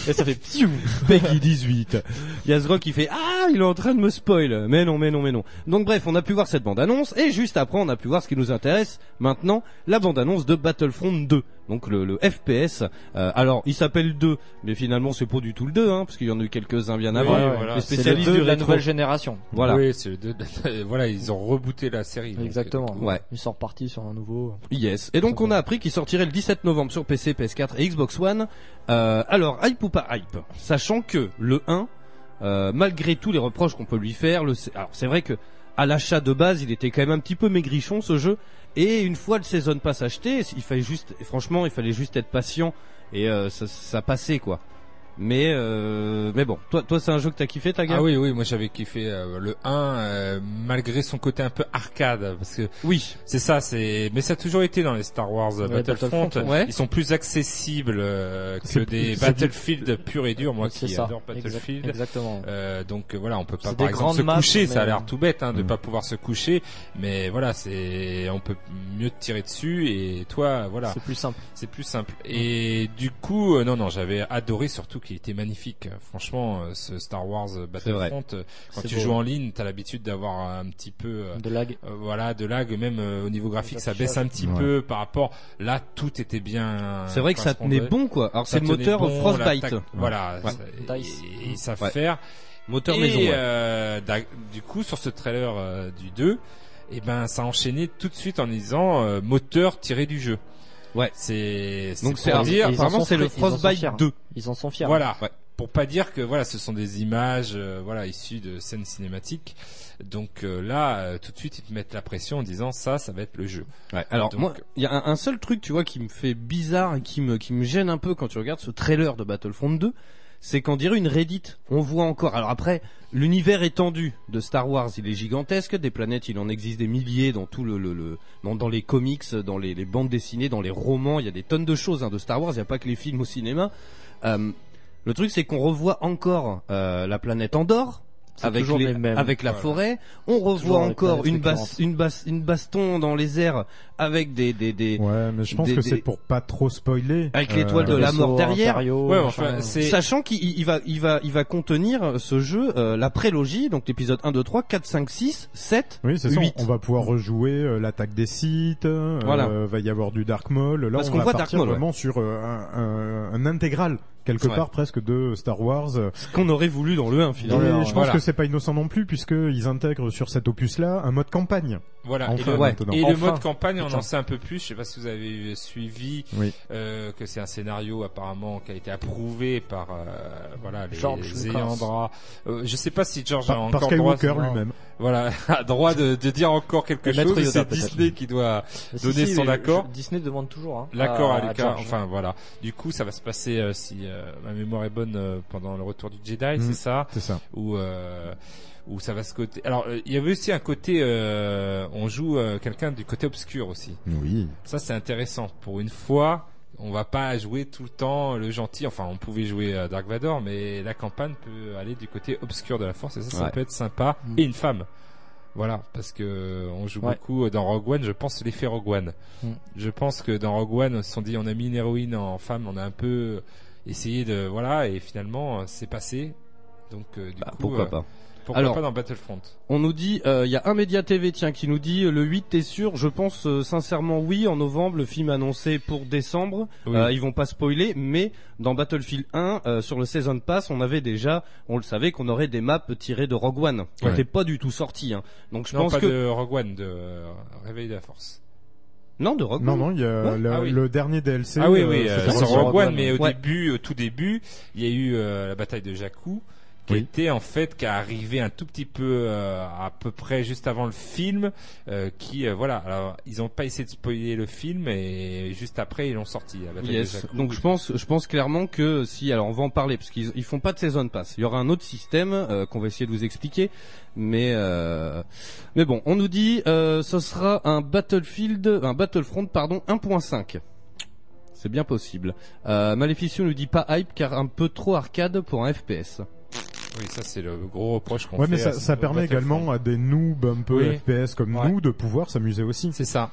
Et ça fait pfiou. Peggy dix-huit. Il y a Zrock qui fait ah, il est en train de me spoil. Mais non, mais non, mais non. Donc bref, on a pu voir cette bande-annonce et juste après, on a pu voir ce qui nous intéresse. Maintenant, la bande-annonce de Battlefront deux. Donc le, le F P S. Euh, alors, il s'appelle deux, mais finalement, c'est pas du tout le deux, hein, parce qu'il y en a eu quelques-uns bien avant. Ouais, voilà. Les spécialistes spécialistes c'est le deux du de la rétro. nouvelle génération. Voilà. Oui, c'est le deux. Voilà, ils ont rebooté la série. Exactement. Donc, ouais. Ils sont repartis sur un nouveau. Yes. Et donc on a appris qu'il sortirait le dix-sept novembre sur P C, P S quatre et Xbox One. Euh, alors, hype ou pas hype, sachant que le un, euh, malgré tous les reproches qu'on peut lui faire, le, alors c'est vrai que à l'achat de base, il était quand même un petit peu maigrichon ce jeu. Et une fois le Season Pass acheté, il fallait juste, franchement, il fallait juste être patient et euh, ça, ça passait quoi. Mais euh, mais bon, toi toi c'est un jeu que t'as kiffé, ta gueule? Ah oui oui, moi j'avais kiffé euh, le un euh, malgré son côté un peu arcade parce que oui, c'est ça, c'est mais ça a toujours été dans les Star Wars ouais, Battlefront, Battlefront ouais. Ils sont plus accessibles euh, que des Battlefield purs et durs, moi qui ça. adore Battlefield. Exactement. Euh, donc voilà, on peut pas c'est par exemple se maps, coucher, mais... ça a l'air tout bête hein, de mmh. pas pouvoir se coucher, mais voilà, c'est on peut mieux te tirer dessus et toi voilà. C'est plus simple. C'est plus simple. Et du coup euh, non non, j'avais adoré surtout qu'il était magnifique. Franchement, ce Star Wars Battlefront, quand c'est tu beau. joues en ligne, t'as l'habitude d'avoir un petit peu de lag. Euh, voilà, de lag, même euh, au niveau graphique, ça baisse un petit ouais. peu par rapport. Là, tout était bien. C'est vrai que ça tenait bon, quoi. Alors c'est le moteur bon, Frostbite. Ouais. Voilà, ouais. Ça, Dice. Ils, ils savent ouais. faire. Moteur et, maison. Ouais. Euh, du coup, sur ce trailer euh, du deux, et ben, ça a enchaîné tout de suite en disant euh, moteur tiré du jeu. Ouais. C'est. Donc c'est à dire. Apparemment, c'est le Frostbite deux. Ils en sont fiers. Voilà. Ouais. Pour pas dire que voilà, ce sont des images euh, voilà issues de scènes cinématiques. Donc euh, là, euh, tout de suite, ils te mettent la pression en disant ça, ça va être le jeu. Ouais, alors donc, moi, il y a un, un seul truc, tu vois, qui me fait bizarre et qui me qui me gêne un peu quand tu regardes ce trailer de Battlefront deux, c'est qu'on dirait une Reddit. On voit encore. Alors après, l'univers étendu de Star Wars, il est gigantesque. Des planètes, il en existe des milliers dans tout le, le, le dans, dans les comics, dans les, les bandes dessinées, dans les romans. Il y a des tonnes de choses hein, de Star Wars. Il n'y a pas que les films au cinéma. Euh, Le truc, c'est qu'on revoit encore euh, la planète Andorre avec les, les avec la voilà. forêt. On revoit encore une basse, une basse, une baston dans les airs avec des des des. Ouais, mais je pense des, que des... c'est pour pas trop spoiler. Avec euh, l'étoile de la mort derrière. Ontario, ouais, enfin, c'est... Sachant qu'il il va, il va, il va contenir ce jeu euh, la prélogie, donc l'épisode un, deux, trois, quatre, cinq, six, sept, oui, c'est huit. Ça, on va pouvoir rejouer euh, l'attaque des Sith. Euh, voilà. Va y avoir du Dark Maul. Là, Parce on qu'on va voit partir Dark Maul, vraiment ouais. sur euh, un, un, un intégral quelque ouais. part presque de Star Wars. Ce qu'on aurait voulu dans le un finalement. Et ouais. je pense voilà. que c'est pas innocent non plus puisque ils intègrent sur cet opus-là un mode campagne. Voilà. Enfin, et le, ouais. et enfin. le mode campagne, on Putain. en sait un peu plus. Je sais pas si vous avez suivi oui. euh, que c'est un scénario apparemment qui a été approuvé par euh, voilà les George ayants droit. Euh, je sais pas si George par, a par encore droit. lui-même. Voilà, a droit de, de dire encore quelque chose. Yoda, c'est peut-être. Disney qui doit si, donner si, son je, accord. Je, Disney demande toujours. Hein, L'accord à, à Lucas. George. Enfin voilà. Du coup, ça va se passer euh, si euh, ma mémoire est bonne euh, pendant le retour du Jedi, mmh, c'est ça. C'est ça. Où euh, où ça va se côté. Alors il euh, y avait aussi un côté, euh, on joue euh, quelqu'un du côté obscur aussi. Oui. Ça c'est intéressant. Pour une fois, on va pas jouer tout le temps le gentil. Enfin, on pouvait jouer à Dark Vador, mais la campagne peut aller du côté obscur de la Force et ça, ça ouais. peut être sympa. Mmh. Et une femme. Voilà, parce que on joue ouais. beaucoup dans Rogue One. Je pense l'effet Rogue One. Mmh. Je pense que dans Rogue One, on se sont dit, on a mis une héroïne en femme, on a un peu essayé de voilà, et finalement, c'est passé. Donc euh, du bah, coup, pourquoi euh, pas. Pourquoi Alors, pas dans Battlefront? On nous dit, il euh, y a un média T V tiens qui nous dit euh, le huit t'es sûr? Je pense euh, sincèrement oui. En novembre, le film annoncé pour décembre. Oui. Euh, ils vont pas spoiler, mais dans Battlefield un, euh, sur le Season Pass, on avait déjà, on le savait qu'on aurait des maps tirées de Rogue One. Qui Ouais. n'étaient pas du tout sortis. Hein. Donc je non, pense pas que de Rogue One, de euh, Réveil de la Force. non de Rogue Non, One. non, il y a Ouais. le, Ah oui. le dernier D L C. Ah oui, oui, euh, euh, c'était sur Rogue Rogue One. One, mais au Ouais. début, au tout début, il y a eu euh, la bataille de Jakku, qui Oui. était en fait, qui est arrivé un tout petit peu euh, à peu près juste avant le film, euh, qui euh, voilà. Alors, ils ont pas essayé de spoiler le film et juste après ils l'ont sorti. La bataille de Yes. Jakku. Donc je pense, je pense clairement que si, alors on va en parler parce qu'ils ils font pas de Season Pass. Il y aura un autre système euh, qu'on va essayer de vous expliquer, mais euh, mais bon, on nous dit euh, ce sera un Battlefield, un Battlefront pardon un point cinq. C'est bien possible. Euh, Maleficio nous dit pas hype car un peu trop arcade pour un F P S. Oui, ça c'est le gros reproche qu'on Ouais, fait. mais ça, à- ça au permet Battlefront. également à des noobs un peu Oui. F P S comme Ouais. nous de pouvoir s'amuser aussi. C'est ça.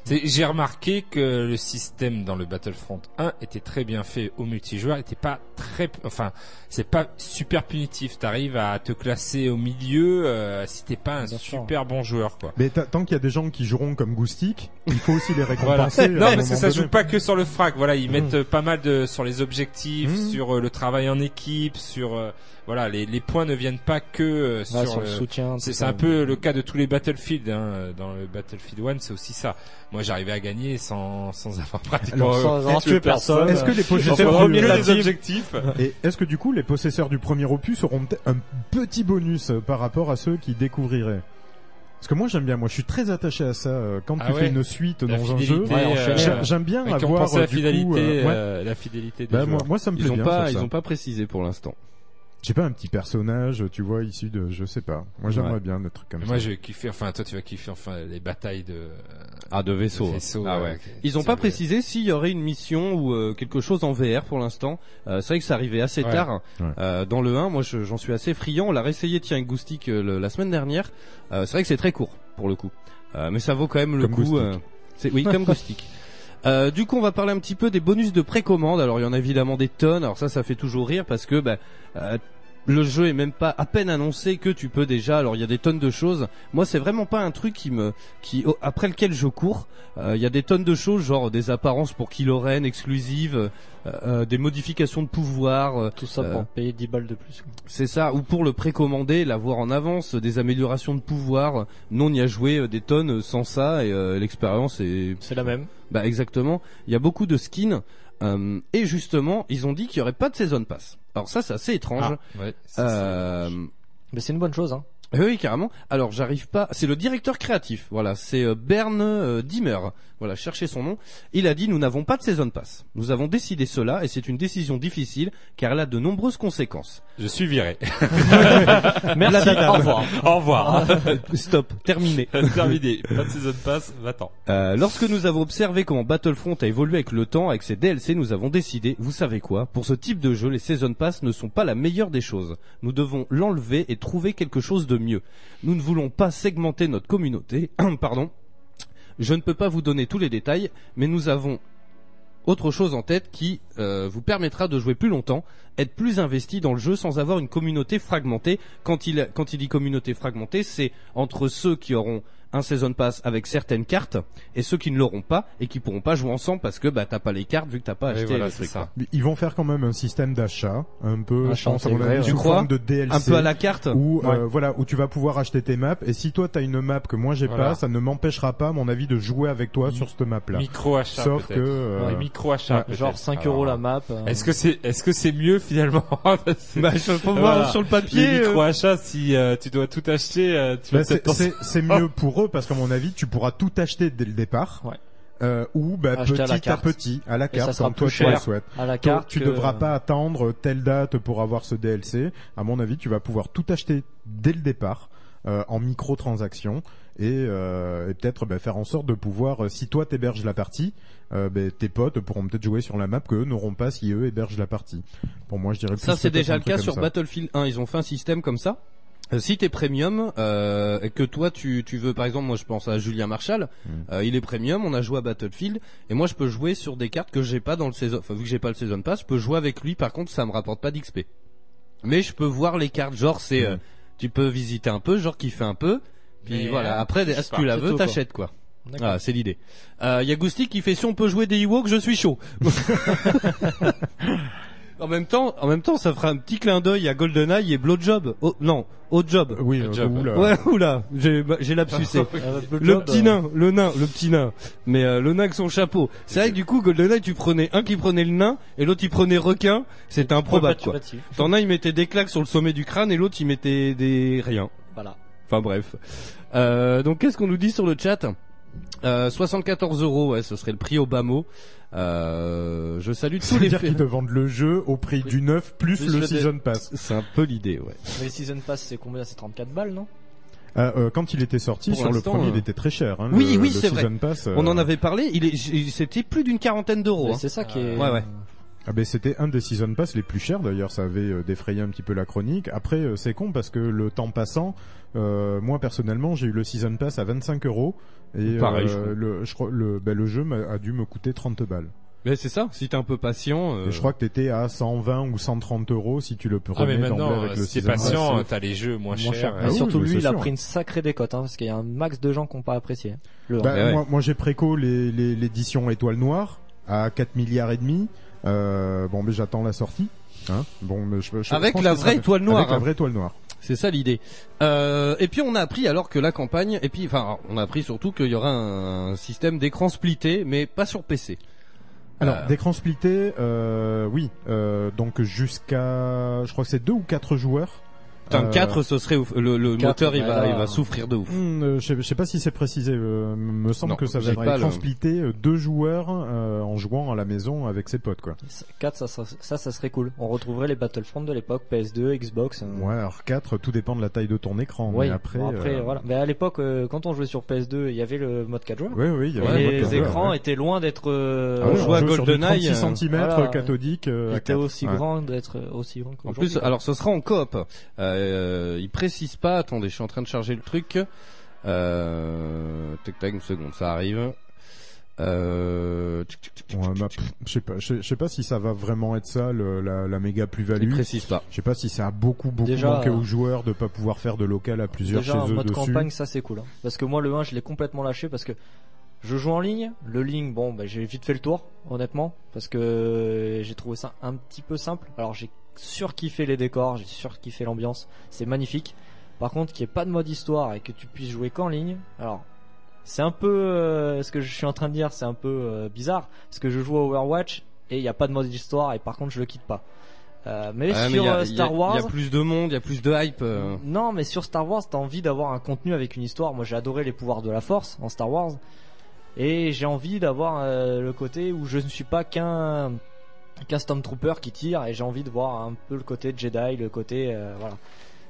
C'est- J'ai remarqué que le système dans le Battlefront un était très bien fait au multijoueur, était pas très, enfin, c'est pas super punitif. T'arrives à te classer au milieu euh, si t'es pas un Bien sûr. super bon joueur, quoi. Mais tant qu'il y a des gens qui joueront comme Goustic, il faut aussi les Voilà. récompenser. à Non, un parce que moment ça donné. joue pas que sur le frag. Voilà, ils Mmh. mettent euh, pas mal de sur les objectifs, Mmh. sur euh, le travail en équipe, sur euh, voilà, les, les points ne viennent pas que euh, Ouais, sur, sur le soutien, tout C'est c'est ça. un peu le cas de tous les Battlefield. Hein. Dans le Battlefield un, c'est aussi ça. Moi, j'arrivais à gagner sans sans avoir pratiquement Alors, euh, sans avoir tué tué personne. Est-ce que les possesseurs Enfin, du- que de la des team- objectifs Et est-ce que du coup les possesseurs du premier opus auront peut-être un petit bonus euh, par rapport à ceux qui découvriraient? Parce que moi j'aime bien, moi je suis très attaché à ça euh, quand Ah tu ouais. fais une suite La dans un fidélité, jeu. euh, J'ai- J'aime bien ouais, qui ont avoir pensé à euh, la du coup, fidélité, euh, ouais. euh, la fidélité des Bah, moi, joueurs. moi ça me Ils plaît ont bien. pas, sur ils ça. ont pas précisé pour l'instant. J'ai pas un petit personnage, tu vois, issu de, je sais pas. Moi j'aimerais Ouais. bien des trucs comme Moi, ça. je vais kiffer. Enfin, toi, tu vas kiffer. Enfin, les batailles de Ah, de vaisseaux. Ah ouais. Ils ont pas précisé s'il y aurait une mission ou euh, quelque chose en V R pour l'instant. Euh, c'est vrai que ça arrivait assez Ouais. tard Ouais. euh, dans le un. Moi, je- j'en suis assez friand. On l'a réessayé tiens avec Goustic euh, le- la semaine dernière. Euh, c'est vrai que c'est très court pour le coup, euh, mais ça vaut quand même le Comme coup. Goustic. euh, c'est oui, comme Goustic. Euh, du coup, on va parler un petit peu des bonus de précommande. Alors, il y en a évidemment des tonnes. Alors ça, ça fait toujours rire parce que bah, euh, le jeu est même pas à peine annoncé que tu peux déjà. Alors il y a des tonnes de choses. Moi c'est vraiment pas un truc qui me, qui oh, après lequel je cours. Euh, Il y a des tonnes de choses, genre des apparences pour Kylo Ren exclusives, euh, euh, des modifications de pouvoir. euh, Tout ça euh, pour payer dix balles de plus. quoi. c'est ça, ou pour le précommander, l'avoir en avance, des améliorations de pouvoir. Nous on y a joué euh, des tonnes sans ça et euh, l'expérience est. C'est la même. Bah exactement. Il y a beaucoup de skins. Euh, et justement, ils ont dit qu'il y aurait pas de Season Pass. Alors ça, c'est assez étrange. Ah, ouais, ça, euh, Mais c'est une bonne chose, hein. oui, oui, carrément. Alors, j'arrive pas. C'est le directeur créatif. Voilà, c'est euh, Bern euh, Dimmer. Voilà, cherchez son nom. Il a dit nous n'avons pas de Season Pass. Nous avons décidé cela et c'est une décision difficile car elle a de nombreuses conséquences. Je suis viré. Merci. Au revoir. Au revoir. Stop. Terminé. Terminé. Pas de season pass. Va-t'en. Euh, lorsque nous avons observé comment Battlefront a évolué avec le temps, avec ses D L C, nous avons décidé, vous savez quoi, pour ce type de jeu, les Season Pass ne sont pas la meilleure des choses. Nous devons l'enlever et trouver quelque chose de mieux. Nous ne voulons pas segmenter notre communauté. Pardon. Je ne peux pas vous donner tous les détails, mais nous avons autre chose en tête qui euh, vous permettra de jouer plus longtemps, être plus investi dans le jeu sans avoir une communauté fragmentée. Quand il, quand il dit communauté fragmentée, c'est entre ceux qui auront un Season Pass avec certaines cartes et ceux qui ne l'auront pas et qui pourront pas jouer ensemble parce que bah t'as pas les cartes vu que t'as pas Oui, acheté voilà, le c'est truc. ça. Mais ils vont faire quand même un système d'achat, un peu, je Achat pense, à mon intégré, avis, ouais. sous Tu crois forme de D L C. Un peu à la carte. Où, Ouais. euh, voilà, où tu vas pouvoir acheter tes maps, et si toi t'as une map que moi j'ai Voilà. pas, ça ne m'empêchera pas, à mon avis, de jouer avec toi sur cette map là. Micro achat. Sauf que, euh, Ouais, micro achat. ouais, Genre cinq euros la map. euh, Est-ce que c'est est-ce que c'est mieux finalement? Bah je faut voir sur le papier. Les euh, micro achats, si euh, tu dois tout acheter, euh, tu vas bah, c'est, peut-être penser- c'est, c'est mieux pour eux, parce qu'à mon avis, tu pourras tout acheter dès le départ. Ouais. Euh, ou bah, Acheter petit à à, la carte. petit, à la Et ça carte, sera comme toi plus tu le cher souhaites. à la Toi, carte tu que- devras pas attendre telle date pour avoir ce D L C. À mon avis, tu vas pouvoir tout acheter dès le départ. Euh, en micro-transactions et, euh, et peut-être bah, faire en sorte de pouvoir, euh, si toi t'héberges la partie, euh, bah, tes potes pourront peut-être jouer sur la map que eux n'auront pas si eux hébergent la partie. Pour moi, je dirais plus Ça c'est peut-être déjà un le truc cas comme sur ça. Battlefield un. Ils ont fait un système comme ça. Euh, si t'es premium euh, et que toi tu, tu veux par exemple, moi je pense à Julien Marshall, Mm. euh, il est premium, on a joué à Battlefield et moi je peux jouer sur des cartes que j'ai pas dans le saison, enfin vu que j'ai pas le season pass, je peux jouer avec lui. Par contre ça me rapporte pas d'X P, mais je peux voir les cartes, genre c'est Mm. euh, tu peux visiter un peu, genre kiffer un peu, puis Mais, voilà. euh, Après je sais si pas, tu la c'est veux tout, quoi. t'achètes quoi. D'accord. Ah, c'est l'idée. Euh, y a Goustic qui fait si on peut jouer des Ewoks, je suis chaud. En même temps, en même temps, ça fera un petit clin d'œil à GoldenEye et Blowjob. Oh, non, Oddjob. Oui, Le euh, job. oula. Ouais, oula, j'ai, bah, j'ai lapsusé. euh, Le job, petit euh, nain, le nain, le petit nain. Mais euh, le nain avec son chapeau. C'est vrai que du coup, GoldenEye, tu prenais un qui prenait le nain et l'autre il prenait requin. C'était improbable, tu vas quoi. dessus. T'en as, il mettait des claques sur le sommet du crâne et l'autre il mettait des rien. Voilà. Enfin bref. Euh, donc qu'est-ce qu'on nous dit sur le chat? euh, soixante-quatorze euros, ouais, ce serait le prix au bas mot. Euh, je salue Ça tous veut les dire faits. qu'ils te vendent le jeu au prix du neuf plus, Plus le, le season pass. C'est un peu l'idée, ouais. Mais le season pass c'est combien? C'est trente-quatre balles, non? Euh, euh, quand il était sorti, Pour sur le l'instant, premier, euh, il était très cher. Hein, Oui, le, oui, le c'est vrai. season pass, euh, On en avait parlé. Il est, j- c'était plus d'une quarantaine d'euros. Mais hein. c'est ça qui est. Ouais, ouais. Ah ben c'était un des season pass les plus chers d'ailleurs, ça avait euh, défrayé un petit peu la chronique. Après euh, c'est con parce que le temps passant, euh, moi personnellement j'ai eu le season pass à vingt-cinq euros et Pareil, euh, je le, je crois, le, ben, le jeu m'a- a dû me coûter trente balles. Mais c'est ça, si t'es un peu patient. Euh... Et je crois que t'étais à cent vingt ou cent trente euros si tu le Ah mais prenais maintenant, d'emblée avec le si t'es season patient, pass. t'as les jeux moins, Moins cher. chers. Et Ah oui, surtout mais lui, c'est il a sûr. pris une sacrée décote, hein, parce qu'il y a un max de gens qui n'ont pas apprécié. Le Bah, un. Eh ouais. moi, moi j'ai préco les, les, l'édition Étoile Noire à quatre milliards et demi. Euh, bon mais j'attends la sortie. Hein bon, mais je, je, je Avec pense la que ça vraie va- étoile noire, Avec la hein. vraie étoile noire. C'est ça l'idée. Euh, et puis on a appris alors que la campagne, et puis enfin on a appris surtout qu'il y aura un, un système d'écran splitté, mais pas sur P C. Alors, Euh, d'écran splitté, euh, oui. Euh, donc jusqu'à, je crois que c'est deux ou quatre joueurs. Putain, Euh, quatre, ce serait ouf. Le, le quatre, moteur, il bah va, là, il va souffrir de ouf. Hmm, euh, je sais, je sais pas si c'est précisé. Euh, me semble Non, que ça va j'ai être pas écran le- splitté, euh, deux joueurs euh, en jouant à la maison avec ses potes, quoi. quatre, ça, ça, ça, ça serait cool. On retrouverait les Battlefront de l'époque, P S deux, Xbox. euh, Ouais, alors quatre, tout dépend de la taille de ton écran. Oui, Mais après, bon, après euh, voilà. Mais à l'époque, euh, quand on jouait sur P S deux, il y avait le mode quatre joueurs. Oui, oui, il y Et avait le mode les quatre joueurs, écrans ouais. étaient loin d'être. Euh, Ah ouais, on jouait à joue sur du GoldenEye, trente-six euh, centimètres voilà, cathodique. Euh, à était quatre. aussi Ouais. grand d'être aussi grand En qu'aujourd'hui. plus, alors ce sera en coop. Euh, il précise pas. Attendez, je suis en train de charger le truc. Euh, tac tac, une seconde, ça arrive. Euh, tchic, tchic, tchic, Ouais, tchic, bah, tchic. pff, je sais pas, je je sais pas si ça va vraiment être ça, le, la, la méga Il plus-value. précise pas. Je sais pas si ça a beaucoup, beaucoup Déjà, manqué euh, aux joueurs de pas pouvoir faire de local à plusieurs Déjà, chez en eux mode dessus. campagne, ça c'est cool. Hein. Parce que moi, le un, je l'ai complètement lâché parce que je joue en ligne. Le ligne, bon, bah, j'ai vite fait le tour, honnêtement, parce que j'ai trouvé ça un petit peu simple. Alors, j'ai surkiffé les décors, j'ai surkiffé l'ambiance, c'est magnifique. Par contre, qu'il n'y ait pas de mode histoire et que tu puisses jouer qu'en ligne, alors c'est un peu euh, ce que je suis en train de dire, c'est un peu euh, bizarre parce que je joue à Overwatch et il n'y a pas de mode histoire et par contre je le quitte pas. Euh, mais Ah, mais sur il y a- euh, il y a- Star Wars, il y a plus de monde, il y a plus de hype. euh. non, mais sur Star Wars, t'as envie d'avoir un contenu avec une histoire. Moi, j'ai adoré les pouvoirs de la Force en Star Wars, et j'ai envie d'avoir euh, le côté où je ne suis pas qu'un qu'un Stormtrooper qui tire, et j'ai envie de voir un peu le côté Jedi, le côté euh, voilà.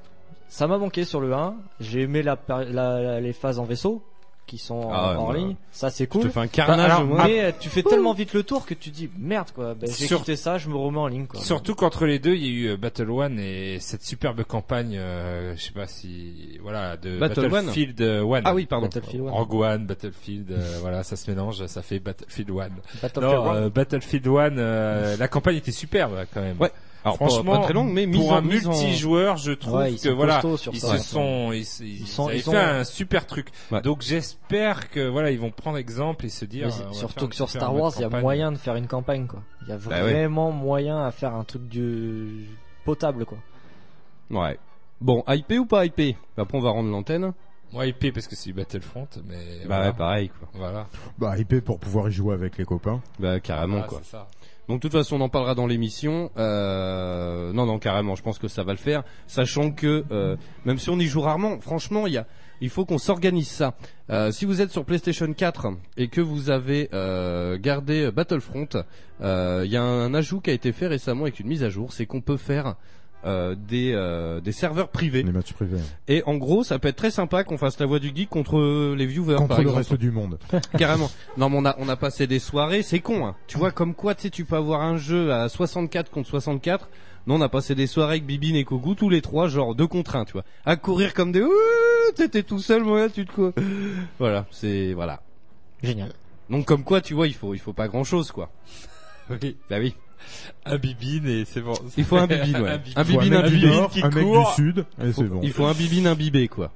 Ça m'a manqué sur le un. J'ai aimé la, la- la- les phases en vaisseau qui sont Ah ouais, hors bah, ligne. Ça, c'est Je cool. te fais un carnage. alors, moi. Mais euh, tu fais tellement vite le tour que tu dis merde quoi. Ben, j'ai Sur- quitté ça, je me remets en ligne quoi. Surtout qu'entre les deux, il y a eu euh, Battle One et cette superbe campagne, euh, je sais pas si, voilà, de Battle Battlefield euh, One. Ah oui, pardon. Battlefield One. Rogue One, Battlefield, euh, voilà, ça se mélange, ça fait Battlefield One. Battlefield Non, One. euh, Battlefield One, euh, la campagne était superbe quand même. Ouais. Alors pas- Franchement, pas très longue, mais mise pour en- un mise en- multijoueur, je trouve Ouais, ils que sont voilà, costauds sur ils ça, se ouais. sont, ils, ils, Ils sont- avaient ils fait ont- un super truc. Ouais. Donc j'espère que voilà, ils vont prendre exemple et se dire. Mais euh, on va faire surtout un que sur super Star mode Wars, il y a campagne. moyen de faire une campagne quoi. Il y a Bah ouais. vraiment moyen à faire un truc du potable quoi. Ouais. Bon, hypé ou pas hypé? Après, on va rendre l'antenne. Moi, hypé parce que c'est du Battlefront, mais. Bah voilà. ouais, pareil quoi. Voilà. Bah, hypé pour pouvoir y jouer avec les copains. Bah carrément Voilà, quoi. c'est ça. Donc de toute façon on en parlera dans l'émission. Euh... Non non carrément, je pense que ça va le faire. Sachant que euh, même si on y joue rarement, franchement il y a, il faut qu'on s'organise ça. Euh, si vous êtes sur PlayStation quatre et que vous avez euh, gardé Battlefront, euh, il y a un ajout qui a été fait récemment avec une mise à jour, c'est qu'on peut faire euh, des euh, des serveurs privés. Les matchs privés. Et en gros, ça peut être très sympa qu'on fasse la voix du geek contre les viewers Contre par le exemple. reste du monde. Carrément. Non, mais on a, on a passé des soirées, c'est con, hein. Tu vois, comme quoi, tu sais, tu peux avoir un jeu à soixante-quatre contre soixante-quatre. Non, on a passé des soirées avec Bibine et Kogu, tous les trois, genre, deux contre un, tu vois. À courir comme des, ouh, t'étais tout seul, moi, tu te quoi. Voilà, c'est, voilà. Génial. Donc, comme quoi, tu vois, il faut, il faut pas grand chose, quoi. Oui. Bah oui. Un bibine et c'est bon. Il faut un bibine, ouais. Un Un Faut bibine, un un mec du bibine nord, qui un mec court. du sud, et c'est bon. Il faut un bibine imbibé, quoi.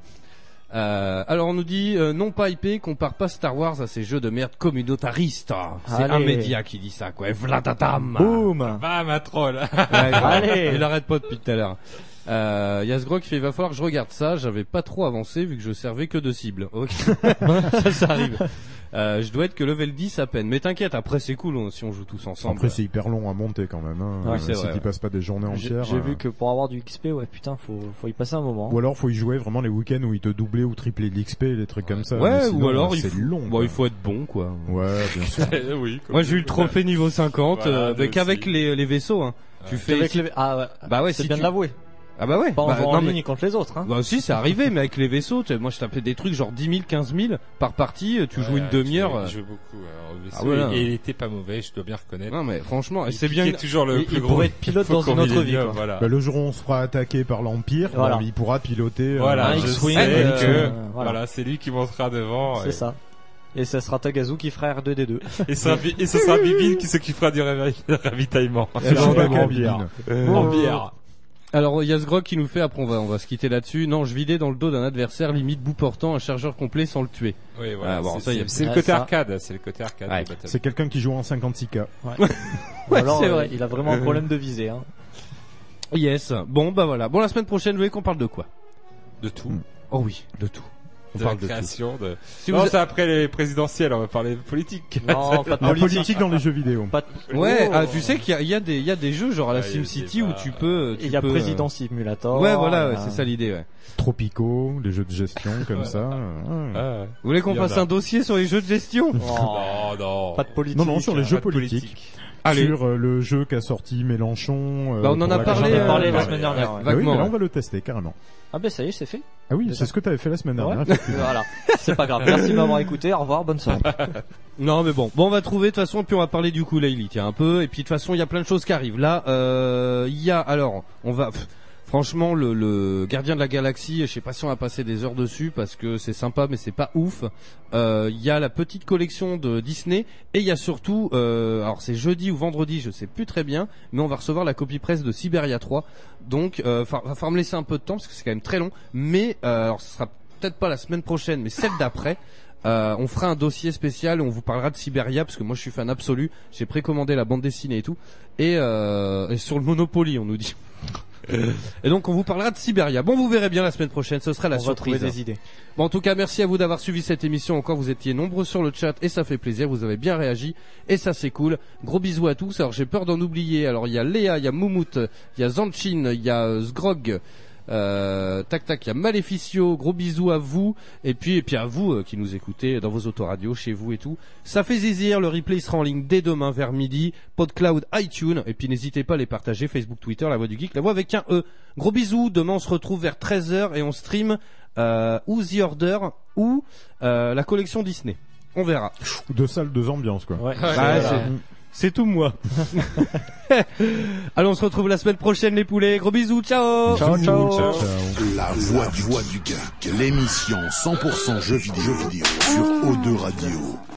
Euh, alors on nous dit euh, non pas hypé, compare pas Star Wars à ces jeux de merde communautaristes. C'est Allez. un média qui dit ça, quoi. Et Vladatam. Boum. Va ma troll. Ouais, Allez. il arrête pas depuis tout à l'heure. Euh, Yasgro qui fait, il va falloir que je regarde ça. J'avais pas trop avancé vu que je servais que de cible. Ok. ça, ça arrive. Euh, je dois être que level dix à peine. Mais t'inquiète, après c'est cool on- si on joue tous ensemble. Après, c'est hyper long à monter quand même. Hein. Oui, Euh, c'est si vrai, tu ouais. passes pas des journées J'ai entières. j'ai euh, vu que pour avoir du X P, ouais, putain, faut, faut y passer un moment. Ou alors, faut y jouer vraiment les week-ends où ils te doublaient ou triplaient l'X P, les trucs comme ça. Ouais, Mais ou sinon, alors il c'est faut, long. bon, quoi. il faut être bon, quoi. Ouais, bien sûr. oui. Moi j'ai eu le trophée niveau cinquante, Voilà, euh, nous mais qu'avec aussi. les, les vaisseaux, hein. Tu fais, Avec les... Ah ouais. bah ouais, c'est si bien tu- de l'avouer. Ah bah ouais. Pas en bah, jouant non, en mais- ligne contre les autres. Hein. Bah aussi c'est arrivé, mais avec les vaisseaux, tu sais, moi je tapais des trucs genre dix mille, quinze mille par partie, tu joues Ouais, une demi-heure. Je jouais beaucoup euh, au vaisseau, Ah, voilà. et il était pas mauvais, je dois bien reconnaître. Non mais franchement, Il c'est bien. piquait toujours le Il- plus il gros. pourrait être pilote dans Faucon une autre vie, Millennium, quoi. Voilà. Bah, le jour où on se fera attaquer par l'Empire, Voilà. bah, il pourra piloter. Voilà, un je X-Wing, sais euh, que euh, voilà. voilà. c'est lui qui montera devant. C'est et... ça. Et ça sera Tagazu qui fera R deux D deux. Et, ça, et ce sera Bibine qui s'occupera du ravi- ravitaillement. C'est bon, pas bon, qu'à en bière. En bière. Alors il y a ce grog qui nous fait, après on va on va se quitter là-dessus. Non, je vidais dans le dos d'un adversaire limite bout portant un chargeur complet sans le tuer. Oui, voilà. Ah, bon, c'est ça, y a- c'est- c'est le Ah, côté ça. arcade, c'est le côté arcade. Ouais. de Battle. C'est quelqu'un qui joue en cinquante-six K. Ouais. Ou alors, c'est euh, vrai. il a vraiment un problème de visée. Hein. Yes. Bon bah voilà. Bon la semaine prochaine, vous voulez qu'on parle de quoi? De tout. Oh oui, de tout. On De parle la de tout. création de. Si non, vous- c'est après les présidentielles, on va parler de politique. Non, pas de La politique. politique dans les jeux vidéo. Pas de- Ouais, Oh. ah, tu sais qu'il y a, il y a des il y a des jeux genre à la Ouais, il y a SimCity des- où tu peux tu Il y a peux, Président euh, Simulator. Ouais, voilà, ouais, euh, c'est ça l'idée, ouais. Tropicaux, les jeux de gestion comme Ouais. ça. Ouais. Ah, ouais. Vous voulez qu'on Il y en fasse a. un dossier sur les jeux de gestion? Oh, Non, non. pas de politique. Non, non, sur les Pas jeux de politiques. politique. Allez. Sur euh, le jeu qu'a sorti Mélenchon. euh, Bah, on en pour a la parlé, campagne. J'en ai parlé euh, la ouais, semaine ouais, dernière. Ah oui, vaguement, mais là ouais. on va le tester carrément. Ah ben ça y est, c'est fait. Ah oui, Déjà. c'est ce que tu avais fait la semaine Ouais. dernière. effectivement. Voilà, c'est pas grave. Merci de m'avoir écouté. Au revoir, bonne soirée. Non mais bon, bon on va trouver de toute façon, puis on va parler du ukulélé, tiens un peu, et puis de toute façon il y a plein de choses qui arrivent. Là, euh, il y a alors, on va, pff, franchement le, le Gardien de la Galaxie, je sais pas si on va passer des heures dessus parce que c'est sympa mais c'est pas ouf. Euh, Il y a la petite collection de Disney et il y a surtout, euh, alors c'est jeudi ou vendredi, je sais plus très bien, mais on va recevoir la copie presse de Siberia trois. Donc, euh, fa- va falloir me laisser un peu de temps parce que c'est quand même très long, mais euh, alors ce sera peut-être pas la semaine prochaine, mais celle d'après. Euh, on fera un dossier spécial où on vous parlera de Siberia parce que moi je suis fan absolu. J'ai précommandé la bande dessinée et tout. Et, euh, et sur le Monopoly, on nous dit. Et donc on vous parlera de Siberia. Bon, vous verrez bien la semaine prochaine, ce sera la On va surprise. trouver des idées. Bon, en tout cas, merci à vous d'avoir suivi cette émission. Encore, vous étiez nombreux sur le chat et ça fait plaisir. Vous avez bien réagi et ça c'est cool. Gros bisous à tous. Alors j'ai peur d'en oublier. Alors il y a Léa, il y a Moumout, il y a Zanchin, il y a euh, Sgrog. Euh, tac tac, il y a Maleficio, gros bisous à vous et puis et puis à vous euh, qui nous écoutez dans vos autoradios, chez vous et tout. Ça fait zizir, le replay sera en ligne dès demain vers midi, PodCloud, iTunes et puis n'hésitez pas à les partager Facebook, Twitter, La Voix du Geek, La Voix avec un E. Gros bisous, demain on se retrouve vers treize heures et on stream euh, ou The Order ou euh, la collection Disney. On verra. Deux salles, deux ambiances quoi. Ouais. Bah, Voilà. c'est- C'est tout moi. Allez, on se retrouve la semaine prochaine les poulets. Gros bisous, ciao. Ciao, ciao. Ciao. La voix du, voix du geek, l'émission cent pour cent jeux vidéo, jeux vidéo sur O deux Radio.